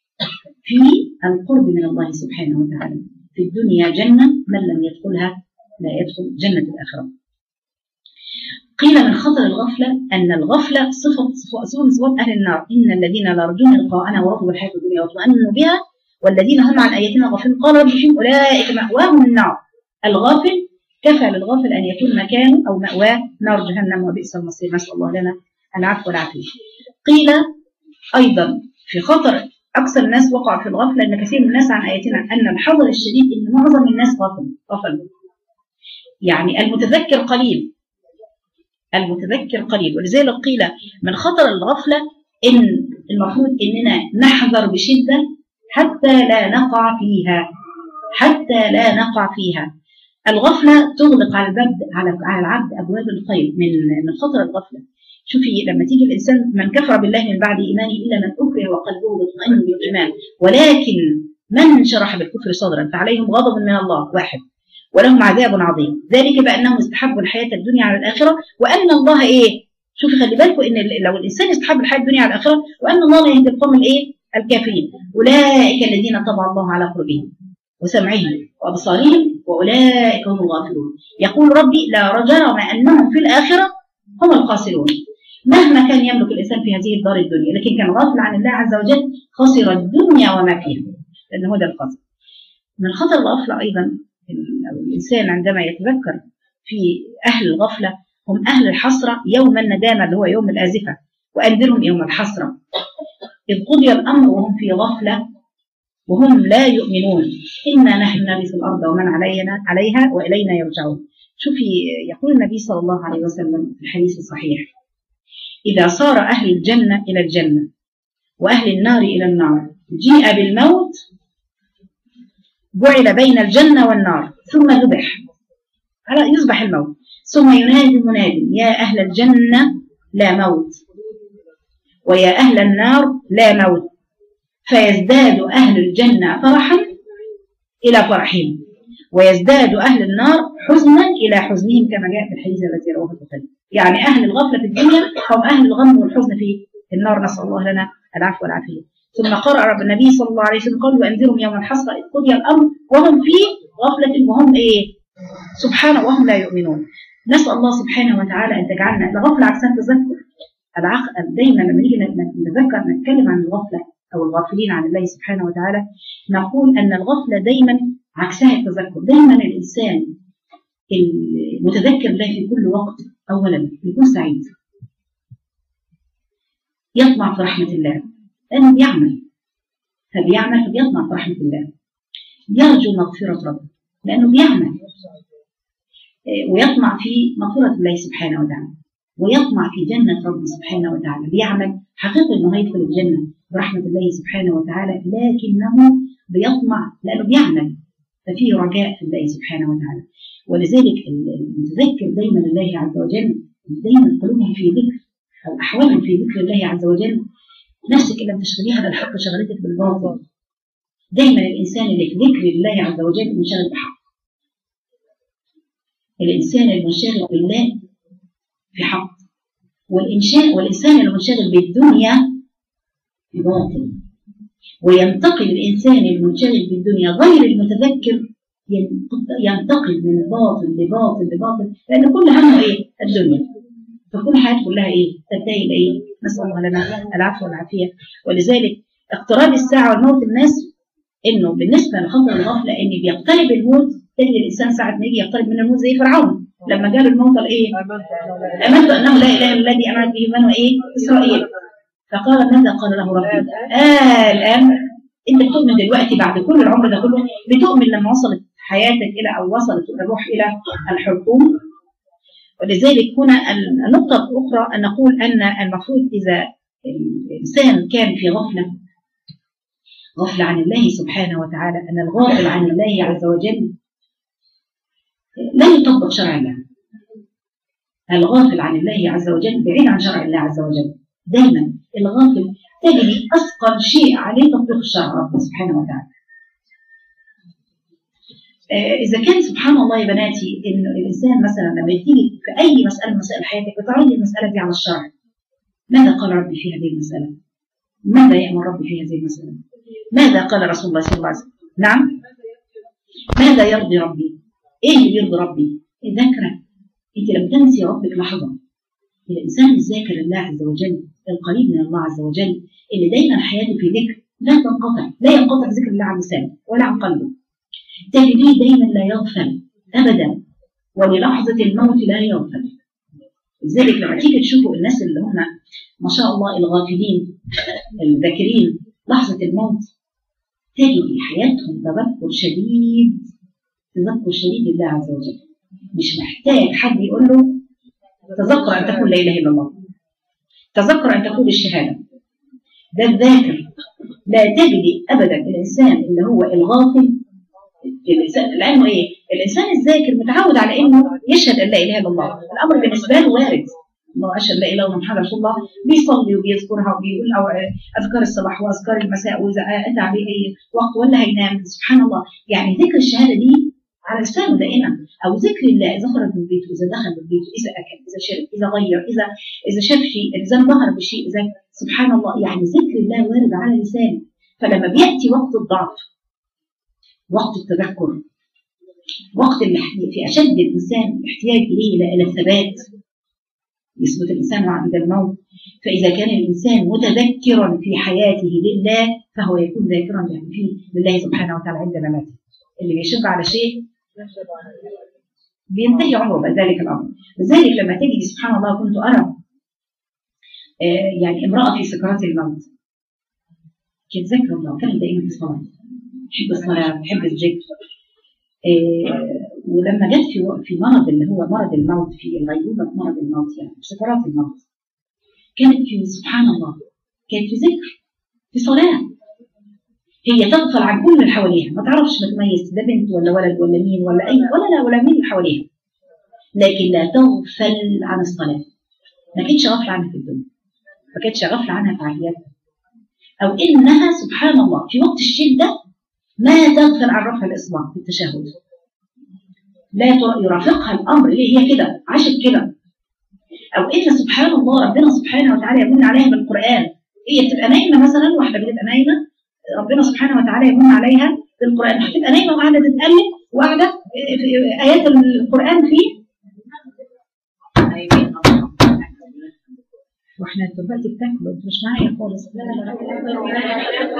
في القرب من الله سبحانه وتعالى. في الدنيا جنة من لم يدخلها لا يدخل جنة الآخرة. قيل من خطر الغفلة أن الغفلة صفة صفة صفات أهل النار إن الذين لا يرجون لقاءنا ورضوا بالحياة الدنيا واطمأنوا بها والذين هم عن آياتنا غافلون قال رب فيهم أولئك مأواهم النار. الغافل كفى للغافل أن يكون مكانه أو مأواه نار جهنم وبئس المصير. نسأل الله لنا العفو والعافية. قيل أيضا في خطر أكثر الناس وقع في الغفلة أن كثير من الناس عن آياتنا أن الحذر الشديد أن معظم الناس غافل غفل يعني المتذكر قليل المتذكر قليل. ولذلك قيل من خطر الغفلة إن المفروض إننا نحذر بشدة حتى لا نقع فيها حتى لا نقع فيها. الغفلة تغلق على الباب على على العبد أبواب الخير. من من خطر الغفلة شوفي لما تيجي الإنسان من كفر بالله من بعد إيمانه إلا من أكره وقلبه مطمئن بالإيمان ولكن من شرح بالكفر صدرا فعليهم غضب من الله واحد ولهم عذاب عظيم ذلك بأنهم استحبوا الحياة الدنيا على الآخرة وأن الله إيه. شوفي خلي بالكم إن لو الإنسان يستحب الحياة الدنيا على الآخرة وأن الله لا يهدي القوم الإيه الكافرين. أولئك الذين طبع الله على قلوبهم وسمعهم وأبصارهم وأولئك هم الغافلون. يقول ربي لا جرم أنهم في الآخرة هم الخاسرون. مهما كان يملك الإنسان في هذه الدار الدنيا لكن كان غافل عن الله عز وجل خسر الدنيا وما فيها، لأنه ده الخسر. من خطر الغفلة أيضا الإنسان عندما يتذكر في أهل الغفلة هم أهل الحسرة يوم الندامة اللي هو يوم الآزفة، وأنذرهم يوم الحسرة إذ قضي الأمر وهم في غفلة وهم لا يؤمنون إنا نحن نرث الأرض ومن علينا عليها وإلينا يرجعون. شوفي يقول النبي صلى الله عليه وسلم في الحديث الصحيح إذا صار أهل الجنة إلى الجنة وأهل النار إلى النار جيء بالموت جعل بين الجنة والنار ثم ذبح على يصبح الموت ثم ينادي مناد يا أهل الجنة لا موت ويا أهل النار لا موت فيزداد أهل الجنة فرحا إلى فرحهم ويزداد أهل النار حزنا إلى حزنهم كما جاء في الحديث الذي رواه البخاري. يعني أهل الغفلة في الدنيا هم أهل الغم والحزن في النار، نسأل الله لنا العفو والعافية. ثم قرأ النبي صلى الله عليه وسلم قال وأنذرهم يوم الحسرة إذ قضي الأمر وهم في غفلة وهم إيه سبحانه وهم لا يؤمنون. نسأل الله سبحانه وتعالى أن تجعلنا الغفلة عكسها التذكر. العقل دايما لما نيجي نتذكر نتكلم عن الغفلة أو الغافلين عن الله سبحانه وتعالى نقول أن الغفلة دايما عكسها التذكر. دايما الإنسان المتذكر الله في كل وقت أولا يكون سعيد، يطمع في رحمة الله لأنه بيعمل فبيعمل فبيطمع في رحمة الله، يرجو مغفرة ربه لأنه بيعمل ويطمع في مغفرة الله سبحانه وتعالى، ويطمع في جنة ربه سبحانه وتعالى. بيعمل حقيقة أنه هيدخل الجنة برحمة الله سبحانه وتعالى لكنه بيطمع لأنه بيعمل ففيه رجاء في الله سبحانه وتعالى. ولذلك المتذكر دايما الله عز وجل دايما قلوبهم في ذكر أو أحوالهم في ذكر الله عز وجل. نفسك إن لم تشغليها بالحق شغلتك بالباطل. دايما الإنسان اللي في ذكر الله عز وجل منشغل بحق. الإنسان المنشغل بالله في حق، والإنشاء والإنسان المنشغل بالدنيا في باطل. وينتقل الإنسان المنشغل بالدنيا غير المتذكر ينتقل من باطل لباطل لباطل لأن كل همه إيه؟ الدنيا. فكل حياته كلها إيه؟ تنتهي إلى إيه؟ نسأل الله لنا العفو والعافية. ولذلك اقتراب الساعة والموت الناس إنه بالنسبة لخطر الغفلة إن بيقترب الموت تجد الإنسان ساعة ما يجي يقترب من الموت زي فرعون لما جاء الموت الإيه؟ آمنت أنه لا إله إلا الذي آمنت به بنو إيه؟ إسرائيل. فقال ماذا قال له ربي؟ آه الآن أنت بتؤمن دلوقتي بعد كل العمر ده كله بتؤمن لما وصلت حياتك إلى أو وصلت الروح إلى الحلقوم. ولذلك هنا النقطة الأخرى أن نقول أن المفروض إذا الإنسان كان في غفلة غفلة عن الله سبحانه وتعالى أن الغافل عن الله عز وجل لا يطبق شرع الله. الغافل عن الله عز وجل بعيد عن شرع الله عز وجل. دايما الغافل تجد أثقل شيء عليه تطبيق الشرع رب سبحانه وتعالى. إذا كان سبحان الله يا بناتي إن الإنسان مثلا لما يجي في أي مسألة من مسائل حياتك بتعرض المسألة دي على الشرع، ماذا قال ربي في هذه المسألة؟ ماذا يأمر ربي في هذه المسألة؟ ماذا قال رسول الله صلى الله عليه وسلم؟ نعم؟ ماذا يرضي ربي؟ إيه اللي يرضي ربي؟ الذكرى. أنت لم تنسي ربك لحظة. الإنسان الذاكر لله عز وجل القريب من الله عز وجل اللي دايما حياته في ذكر لا تنقطع، لا ينقطع ذكر الله عن لسانه ولا عن قلبه. تجديه دايما لا يغفل أبدا وللحظة الموت لا يغفل. لذلك لما تيجي تشوفوا الناس اللي هم ما شاء الله الغافلين الذاكرين لحظة الموت تجد حياتهم تذكر شديد تذكر شديد لله عز وجل. مش محتاج حد يقول له تذكر أن تقول لا إله إلا الله، تذكر أن تقول الشهادة. ده الذاكر. لا تجد أبدا الإنسان اللي هو الغافل الإنسان لأنه إيه؟ الإنسان الذاكر متعود على إنه يشهد أن لا إله إلا الله. الأمر بالنسبة له وارد. الله أشهد لا إله إلا الله محمد رسول الله بيصلي وبيذكرها وبيقول أو أذكار الصباح وأذكار المساء وإذا أتى عليه وقت ولا هينام. سبحان الله. يعني ذكر الشهادة دي على لسانه دائما أو ذكر الله إذا خرج من بيته إذا دخل من بيته إذا أكل إذا شرب إذا غير إذا إذا شاف شيء إذا ظهر بشيء إذا سبحان الله. يعني ذكر الله وارد على لسانه. فلما بيأتي وقت الضعف وقت التذكر، وقت اللي في أشد الإنسان احتياج إليه إلى إلى الثبات، يثبت الإنسان عند الموت. فإذا كان الإنسان متذكرا في حياته لله فهو يكون ذاكرا فيه لله سبحانه وتعالى عند مماته. اللي بيشب على شيء بينتهي عمره بذلك الأمر. لذلك لما تجد سبحان الله كنت أرى آه يعني امرأة في سكرات الموت كانت ذاكرة الله، كانت دائما في الصلاة، تحب الصلاة، تحب الذكر. آه ولما جت في في مرض اللي هو مرض الموت، في الغيبوبة مرض الموت يعني سكرات الموت، كانت في سبحان الله كانت في ذكر، في صلاة. هي تغفل عن كل اللي حواليها، ما تعرفش ما تميز ده بنت ولا ولد ولا مين ولا أي ولا لا ولا مين اللي حواليها، لكن لا تغفل عن الصلاة. ما كانتش غافلة عنها في الدنيا، ما كانتش غافلة عنها في عافيتها، أو إنها سبحان الله في وقت الشدة ما تغفل عن رفع الإصبع في التشهد، لا يرافقها الأمر اللي هي كده عاشت كده. أو إن سبحان الله ربنا سبحانه وتعالى يمن عليها بالقرآن، هي بتبقى نايمة مثلا، واحدة بتبقى نايمة ربنا سبحانه وتعالى يمن عليها بالقرآن، هتبقى نايمة وقاعدة تتألم وقاعدة في آيات القرآن فيه، واحنا دلوقتي بتاكلوا انتوا مش معايا خالص. لا لا لا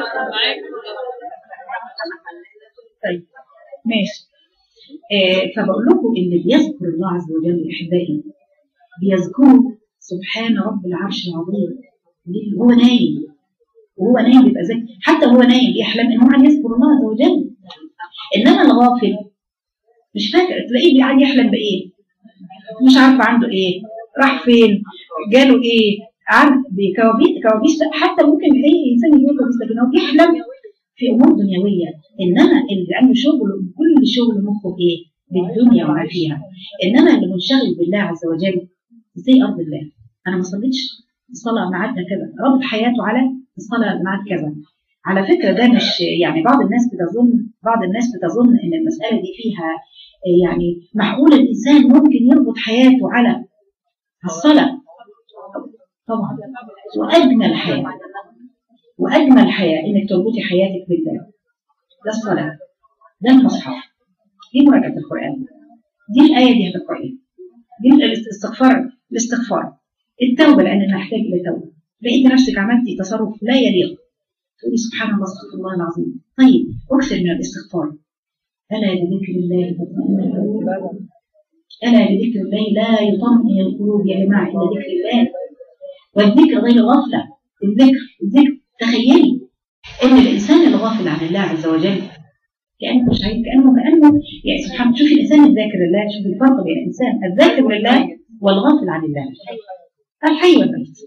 طيب ماشي. آه فبقول لكم اللي بيذكر الله عز وجل احبائي بيذكروا سبحان رب العرش العظيم. هو نايم وهو نايم بيبقى ذكر، حتى هو نايم بيحلم ان هو عم يذكر الله عز وجل. انما الغافل مش فاكر، تلاقيه قاعد يحلم بايه، مش عارفه عنده ايه، راح فين، جاله ايه، عارف بكوابيس كوابيس. حتى ممكن اي انسان يجيله كوابيس لكن هو بيحلم في امور دنيويه. انما اللي عنده شغل كل شغل مخه ايه بالدنيا وما فيها. انما اللي منشغل بالله عز وجل زي ارض الله، انا ما صليتش الصلاه ميعادها كذا، رابط حياته على الصلاه ميعاد كذا. على فكره ده مش يعني بعض الناس بتظن بعض الناس بتظن ان المساله دي فيها يعني معقول الانسان ممكن يربط حياته على الصلاه. طبعا واجمل حياه واجمل حياه انك تربطي حياتك بالله، ده الصلاه، ده المصحف، دي مراجعه القران، دي الايه دي هتقرايها، دي الاستغفار الاستغفار التوبه، لان نحتاج الى توبه. لقيت نفسك عملتي تصرف لا يليق تقولي سبحان الله استغفر الله العظيم. طيب اكثر من الاستغفار. الا بذكر الله تطمئن القلوب، الا بذكر الله لا يطمئن القلوب يا جماعه الا ذكر الله. والذكر غير غفله، الذكر الذكر تخيلي ان الانسان الغافل عن الله عز وجل كانه مش عارف، كانه كانه يعني سبحان. شوفي الانسان الذاكر لله، شوفي الفرق بين الانسان الذاكر لله والغافل عن الله. الحي والميت.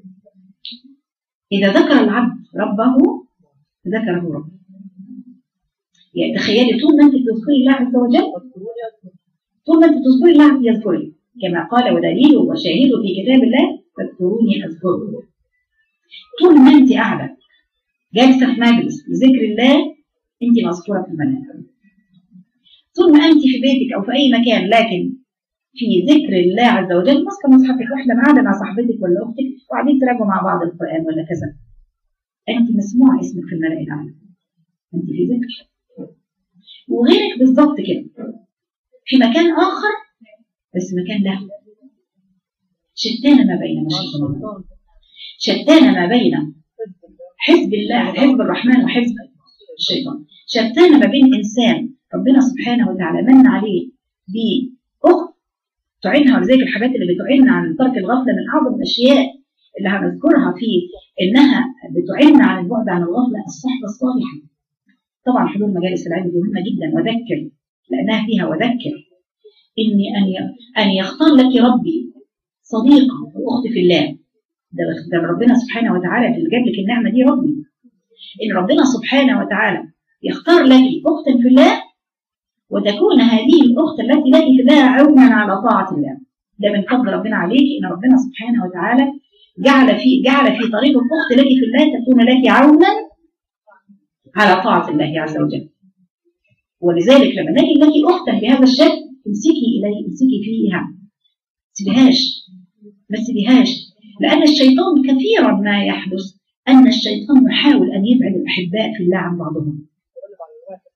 اذا ذكر العبد ربه ذكره ربه. يعني تخيلي طول ما انت تذكري الله عز وجل، طول ما انت تذكري الله يذكرك، كما قال ودليل وشاهد في كتاب الله فاذكروني اذكركم. طول ما انت قاعده جالسه في مجلس لذكر الله انت مذكوره في المنام. طول ما انت في بيتك او في اي مكان لكن في ذكر الله عز وجل، ماسكه مصحفك واحده قاعده مع صاحبتك ولا اختك وقاعدين تراجعوا مع بعض القران ولا كذا، انت مسموع اسمك في الملأ الاعلى، انت في ذكر. وغيرك بالضبط كده في مكان اخر بس مكان له، شتان ما بين مشرق ومغرب، شتان ما بين حزب الله حزب الرحمن وحزب الشيطان، شتان ما بين انسان ربنا سبحانه وتعالى من عليه باخت تعينها. ولذلك الحاجات اللي بتعين عن ترك الغفله من اعظم الاشياء اللي هنذكرها في انها بتعين عن البعد عن الغفله الصحبه الصالحه. طبعا حضور مجالس العلم دي مهمه جدا، وذكر لانها فيها وذكر اني ان ان يختار لك ربي صديقه واخت في الله. ده ده ربنا سبحانه وتعالى اللي جاب لك النعمه دي ربي، ان ربنا سبحانه وتعالى يختار لك اختا في الله وتكون هذه الاخت التي لك في الله عونا على طاعه الله. ده من فضل ربنا عليك ان ربنا سبحانه وتعالى جعل في جعل في طريق الاخت لك في الله تكون لك عونا على طاعه الله عز وجل. ولذلك لما نجد لك اختا بهذا الشكل امسكي اليه، امسكي فيها، ما تسيبيهاش ما تسيبيهاش. لان الشيطان كثيرا ما يحدث ان الشيطان يحاول ان يبعد الاحباء في الله عن بعضهم،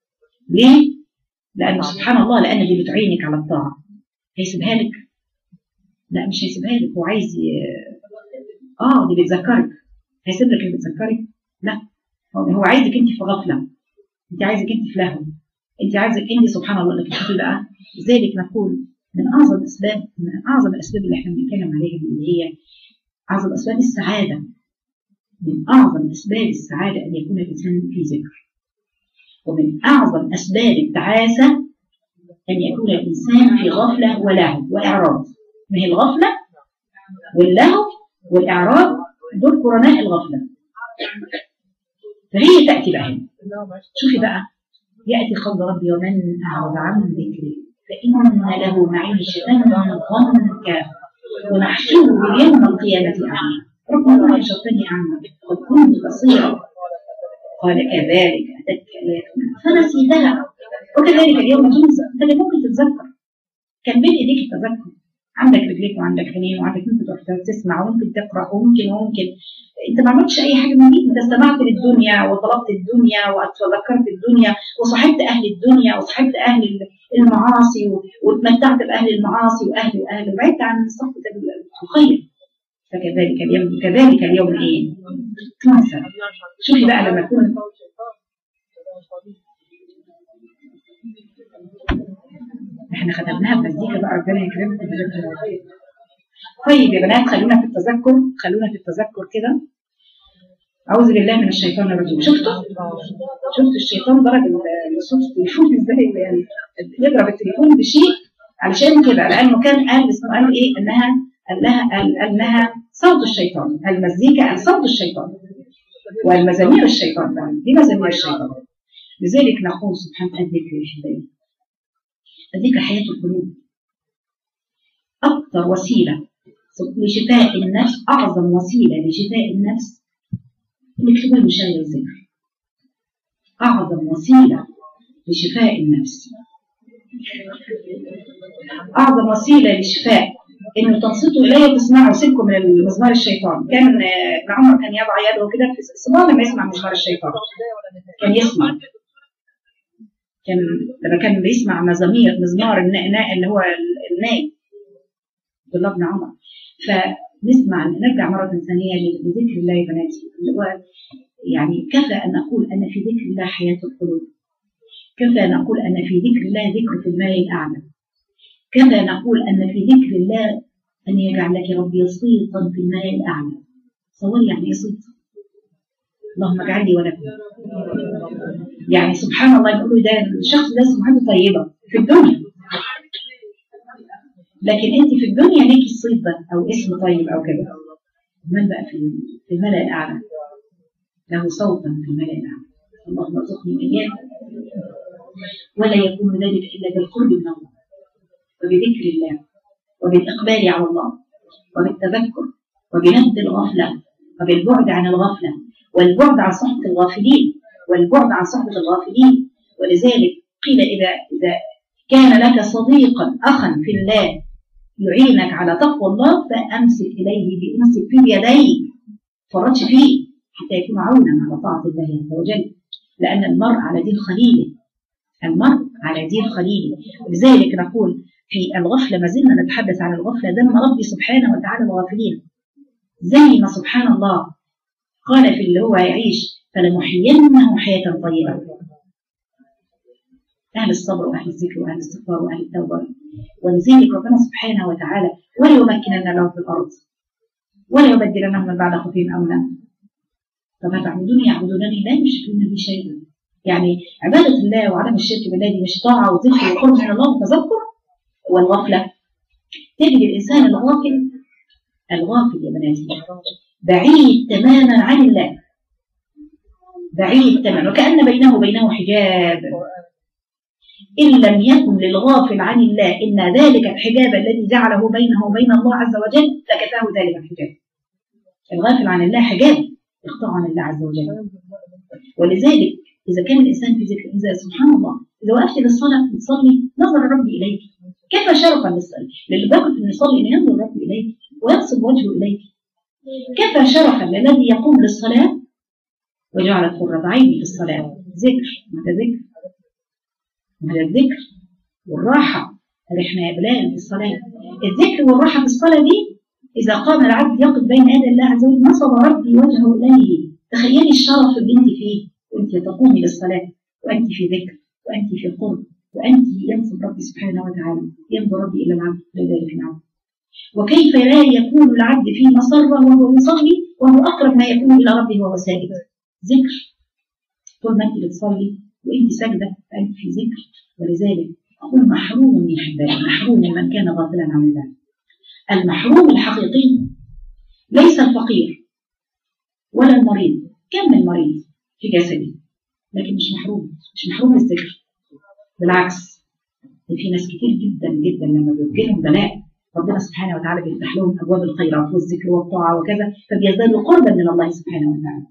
ليه؟ لأنه سبحان الله، لأن دي بتعينك على الطاعة. هيسيبها لك؟ لا مش هيسيبها لك، هو عايز ي... اه دي بتذكرك. هيسيب لك اللي بتذكرك؟ لا، هو عايزك انت في غفلة، انت عايزك انت في لهو، انت عايزك انت سبحان الله. لكن شوفي بقى، لذلك نقول من اعظم الاسباب، من اعظم الاسباب اللي احنا بنتكلم عليها دي اللي هي اعظم اسباب السعادة. من اعظم اسباب السعادة ان يكون الانسان في ذكر. ومن اعظم اسباب التعاسة ان يكون الانسان في غفلة ولهو واعراض. ما هي الغفلة واللهو والاعراض دول قرناء الغفلة. فهي تأتي بقى هنا. شوفي بقى، يأتي قول ربي ومن أعرض عن ذكري فإن له معيشة ضنكا ونحشره يوم القيامة أعمى. ربنا ما حشرتني أعمى قد كنت بصيرا قال كذلك أتتك آياتنا فنسيتها وكذلك اليوم تنسى. أنت اللي ممكن تتذكر، كان بين إيديك التذكر، عندك رجليك وعندك عينين وعندك ممكن تروح تسمع وممكن تقرأ وممكن وممكن انت ما عملتش اي حاجه من دي. انت استمعت للدنيا وطلبت الدنيا وتذكرت الدنيا وصحبت اهل الدنيا وصحبت اهل المعاصي واتمتعت باهل المعاصي واهل واهل وبعدت عن صحبه الخير. فكذلك اليوم كذلك اليوم ايه؟ تنسى. شوفي بقى لما تكون احنا ختمناها بمزيكا بقى، ربنا يكرمكم. طيب يا بنات، خلونا في التذكر، خلونا في التذكر كده. أعوذ بالله من الشيطان الرجيم. شفتوا؟ شفتوا الشيطان ضرب الصوت التليفون ازاي؟ يعني يضرب التليفون بشيء علشان كده، لأنه كان قال اسمه قال إيه؟ إنها قال لها قال إنها صوت الشيطان، المزيكا قال صوت الشيطان والمزامير الشيطان بقى. دي مزامير الشيطان. لذلك نقول سبحان الذكر يا حبايبي. الذكر حياة القلوب. أكثر وسيلة لشفاء النفس، أعظم وسيلة لشفاء النفس الاكتبال مشاهد الذكر. أعظم وسيلة لشفاء النفس، أعظم وسيلة لشفاء إنه تنصتوا إليه وتسمعوا. سيبكم من المزمار الشيطان. كان ابن عمر كان يضع يده كده في الصباح لما يسمع مزمار الشيطان، كان يسمع، كان لما كان بيسمع مزامير مزمار الناء اللي هو الناي عبد الله بن عمر. فنسمع، نرجع مرة ثانية لذكر الله يا بناتي، اللي هو يعني كفى أن نقول أن في ذكر الله حياة القلوب، كفى نقول أن في ذكر الله ذكر في المال الأعلى، كفى نقول أن في ذكر الله أن يجعل لك ربي صيتا في المال الأعلى. صور يعني إيه صيت؟ اللهم اجعل لي ولكم. يعني سبحان الله، يقولوا ده الشخص ده سبحانه طيبة في الدنيا، لكن انت في الدنيا ليكي الصيت ده او اسم طيب او كده. من بقى في في الملأ الاعلى له صوتا في الملأ الاعلى. اللهم ارزقني اياه. ولا يكون ذلك الا بالقرب من الله وبذكر الله وبالاقبال على الله وبالتذكر وبنبذ الغفله وبالبعد عن الغفله والبعد عن صحبه الغافلين والبعد عن صحبه الغافلين. ولذلك قيل اذا اذا كان لك صديقا اخا في الله يعينك على تقوى الله فأمسك إليه بأمسك في يديه، فرطش فيه حتى يكون عونا على طاعة الله عز وجل. لأن المرء على دين خليله، المرء على دين خليله. ولذلك نقول في الغفلة، ما زلنا نتحدث عن الغفلة. ذم ربي سبحانه وتعالى الغافلين، زي ما سبحان الله قال في اللي هو يعيش فلنحيينه حياة طيبة. أهل الصبر وأهل الذكر وأهل الاستغفار وأهل التوبة. ولذلك ربنا سبحانه وتعالى ولا يمكنن لهم في الأرض ولا يبدلنهم من بعد خوفهم أمنا. فما تعبدون يعبدونني لا يشركون بي شيئا. يعني عبادة الله وعدم الشرك بالله دي مش طاعة وذكر وقرب من الله وتذكر. والغفلة تجد الإنسان الغافل، الغافل يا بناتي بعيد تماما عن الله، بعيد تماما وكأن بينه وبينه حجاب. إن لم يكن للغافل عن الله إن ذلك الحجاب الذي جعله بينه وبين الله عز وجل لكفاه ذلك الحجاب. الغافل عن الله حجاب يقطع عن الله عز وجل. ولذلك إذا كان الإنسان في ذكر، إذا سبحان الله إذا وقفت للصلاة تصلي نظر ربي إليك، كيف شرفا للصلاة للي بقف إنه يصلي إن ينظر ربي إليك ويقصد وجهه إليك. كيف شرفا للذي يقوم للصلاة وجعل قرة عيني في الصلاة ذكر، ماذا ذكر؟ وهذا الذكر والراحة. رحنا يا بلال في الصلاة، الذكر والراحة في الصلاة دي إذا قام العبد يقف بين يدي الله عز وجل نصب ربي وجهه إليه. تخيلي الشرف اللي أنت فيه وأنت تقومي للصلاة وأنت في ذكر وأنت في قرب وأنت ينصب ربي سبحانه وتعالى، ينظر ربي إلى العبد لذلك العبد. وكيف لا يكون العبد في مسرة وهو يصلي وهو أقرب ما يكون إلى ربه وهو ساجد؟ ذكر. طول ما أنت بتصلي وأنت ساجدة فأنت في ذكر. ولذلك أقول محروم من حبان، محروم من كان غافلا عن الله. المحروم الحقيقي ليس الفقير ولا المريض، كم من مريض في جسده لكن مش محروم، مش محروم الذكر. بالعكس، في ناس كتير جدا جدا لما بيجيلهم بلاء ربنا سبحانه وتعالى بيفتح لهم ابواب الخيرات والذكر والطاعه وكذا، فبيزدادوا قربا من الله سبحانه وتعالى.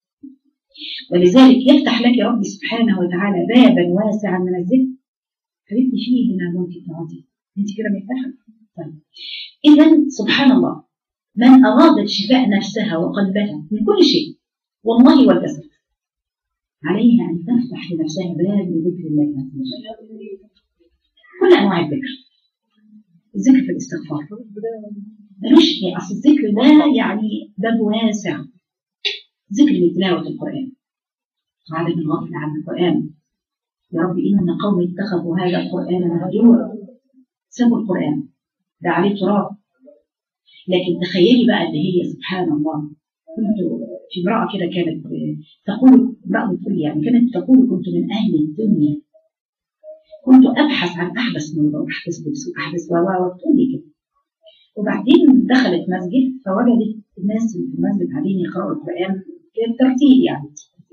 ولذلك يفتح لك ربي سبحانه وتعالى بابا واسعا من الذكر. حبيبتي فيه هنا ممكن تقعدي انت كده مرتاحه. طيب اذا سبحان الله، من ارادت شفاء نفسها وقلبها من كل شيء والله والجسد عليها ان تفتح لنفسها باب لذكر الله عز وجل. كل انواع الذكر، الذكر في الاستغفار ملوش هي اصل الذكر ده يعني باب واسع. ذكر لتلاوه القران، وعدم الغفل عن القران. يا رب ان قوم اتخذوا هذا القران مهجورا، سابوا القران ده عليه تراب. لكن تخيلي بقى اللي هي سبحان الله، كنت في امراه كده كانت تقول، امراه بتقول يعني كانت تقول كنت من اهل الدنيا، كنت ابحث عن احدث موضوع، احدث لبس، احدث وتقول لي كده. وبعدين دخلت مسجد فوجدت الناس في المسجد قاعدين يقراوا القران بالترتيب، يعني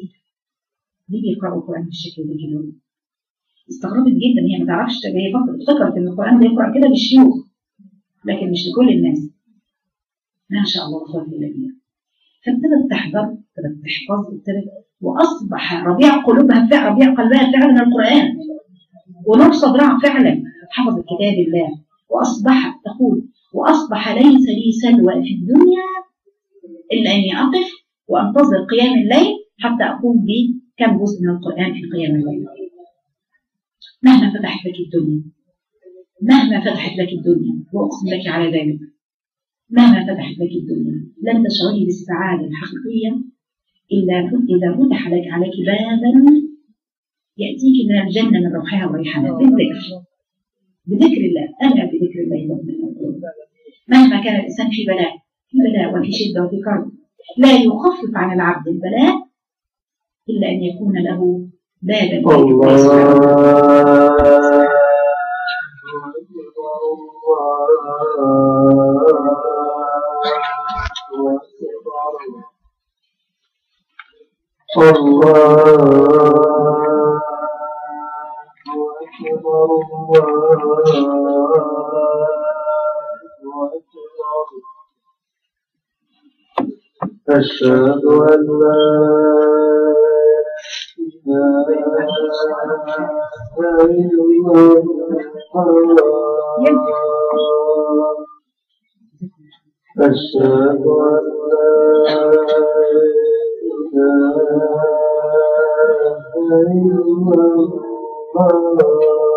دي بيقراوا القران بالشكل ده كده. استغربت جدا، هي ما تعرفش، هي افتكرت ان القران ده يقرا كده للشيوخ لكن مش لكل الناس. ما شاء الله لا قوه الا بالله. فابتدت تحضر، ابتدت تحفظ، ابتدت واصبح ربيع قلوبها فعلا، ربيع قلبها فعلا القران، ونور صدرها فعلا حفظت كتاب الله. واصبحت تقول واصبح ليس لي سلوى في الدنيا الا اني اقف وانتظر قيام الليل حتى اقوم بكم جزء من القران في قيام الليل. مهما فتحت لك الدنيا، مهما فتحت لك الدنيا، واقسم لك على ذلك، مهما فتحت لك الدنيا لن تشعري بالسعاده الحقيقيه الا اذا فتح لك عليك بابا ياتيك من الجنه من روحها وريحانها بالذكر، بذكر الله. انا بذكر الله يطمئن القلوب. مهما كان الانسان في بلاء، في بلاء وفي شده وفي كرب، لا يخفف عن العبد البلاء الا ان يكون له بابا. أشهد أن لا إله إلا الله، أشهد أن لا إله إلا الله،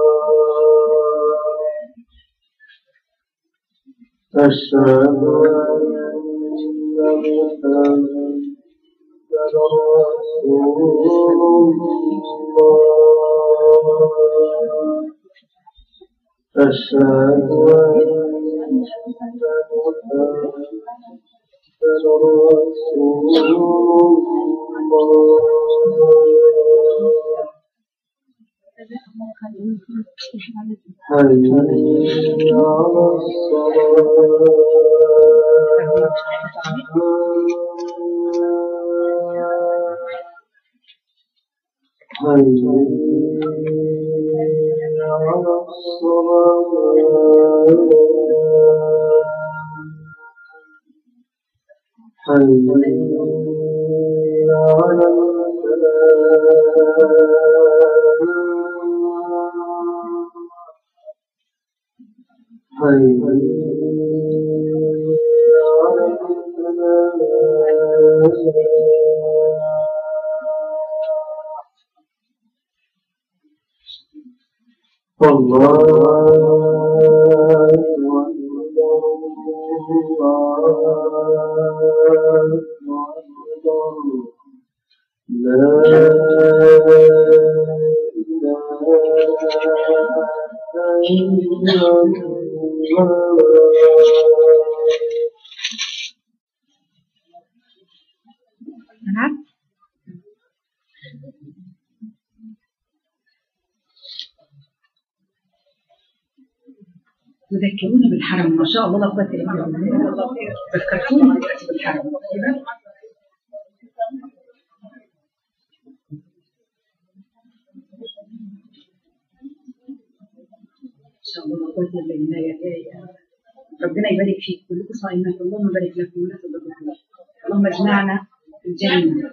أشهد أشهد أن محمدًا رسول الله. حي على نعم. تذكرون بالحرم، ما شاء الله لا قوة إلا بالله. ذكرتوني دلوقتي بالحرم كده. إن شاء الله لا قوة إلا بالله. يا ربنا يبارك فيك كلكم صايمات، اللهم بارك لكم ولا تضركم، اللهم اجمعنا في الجنة.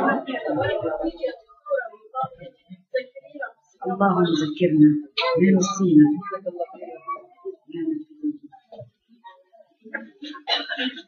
اللهم ذكرنا ما نسينا.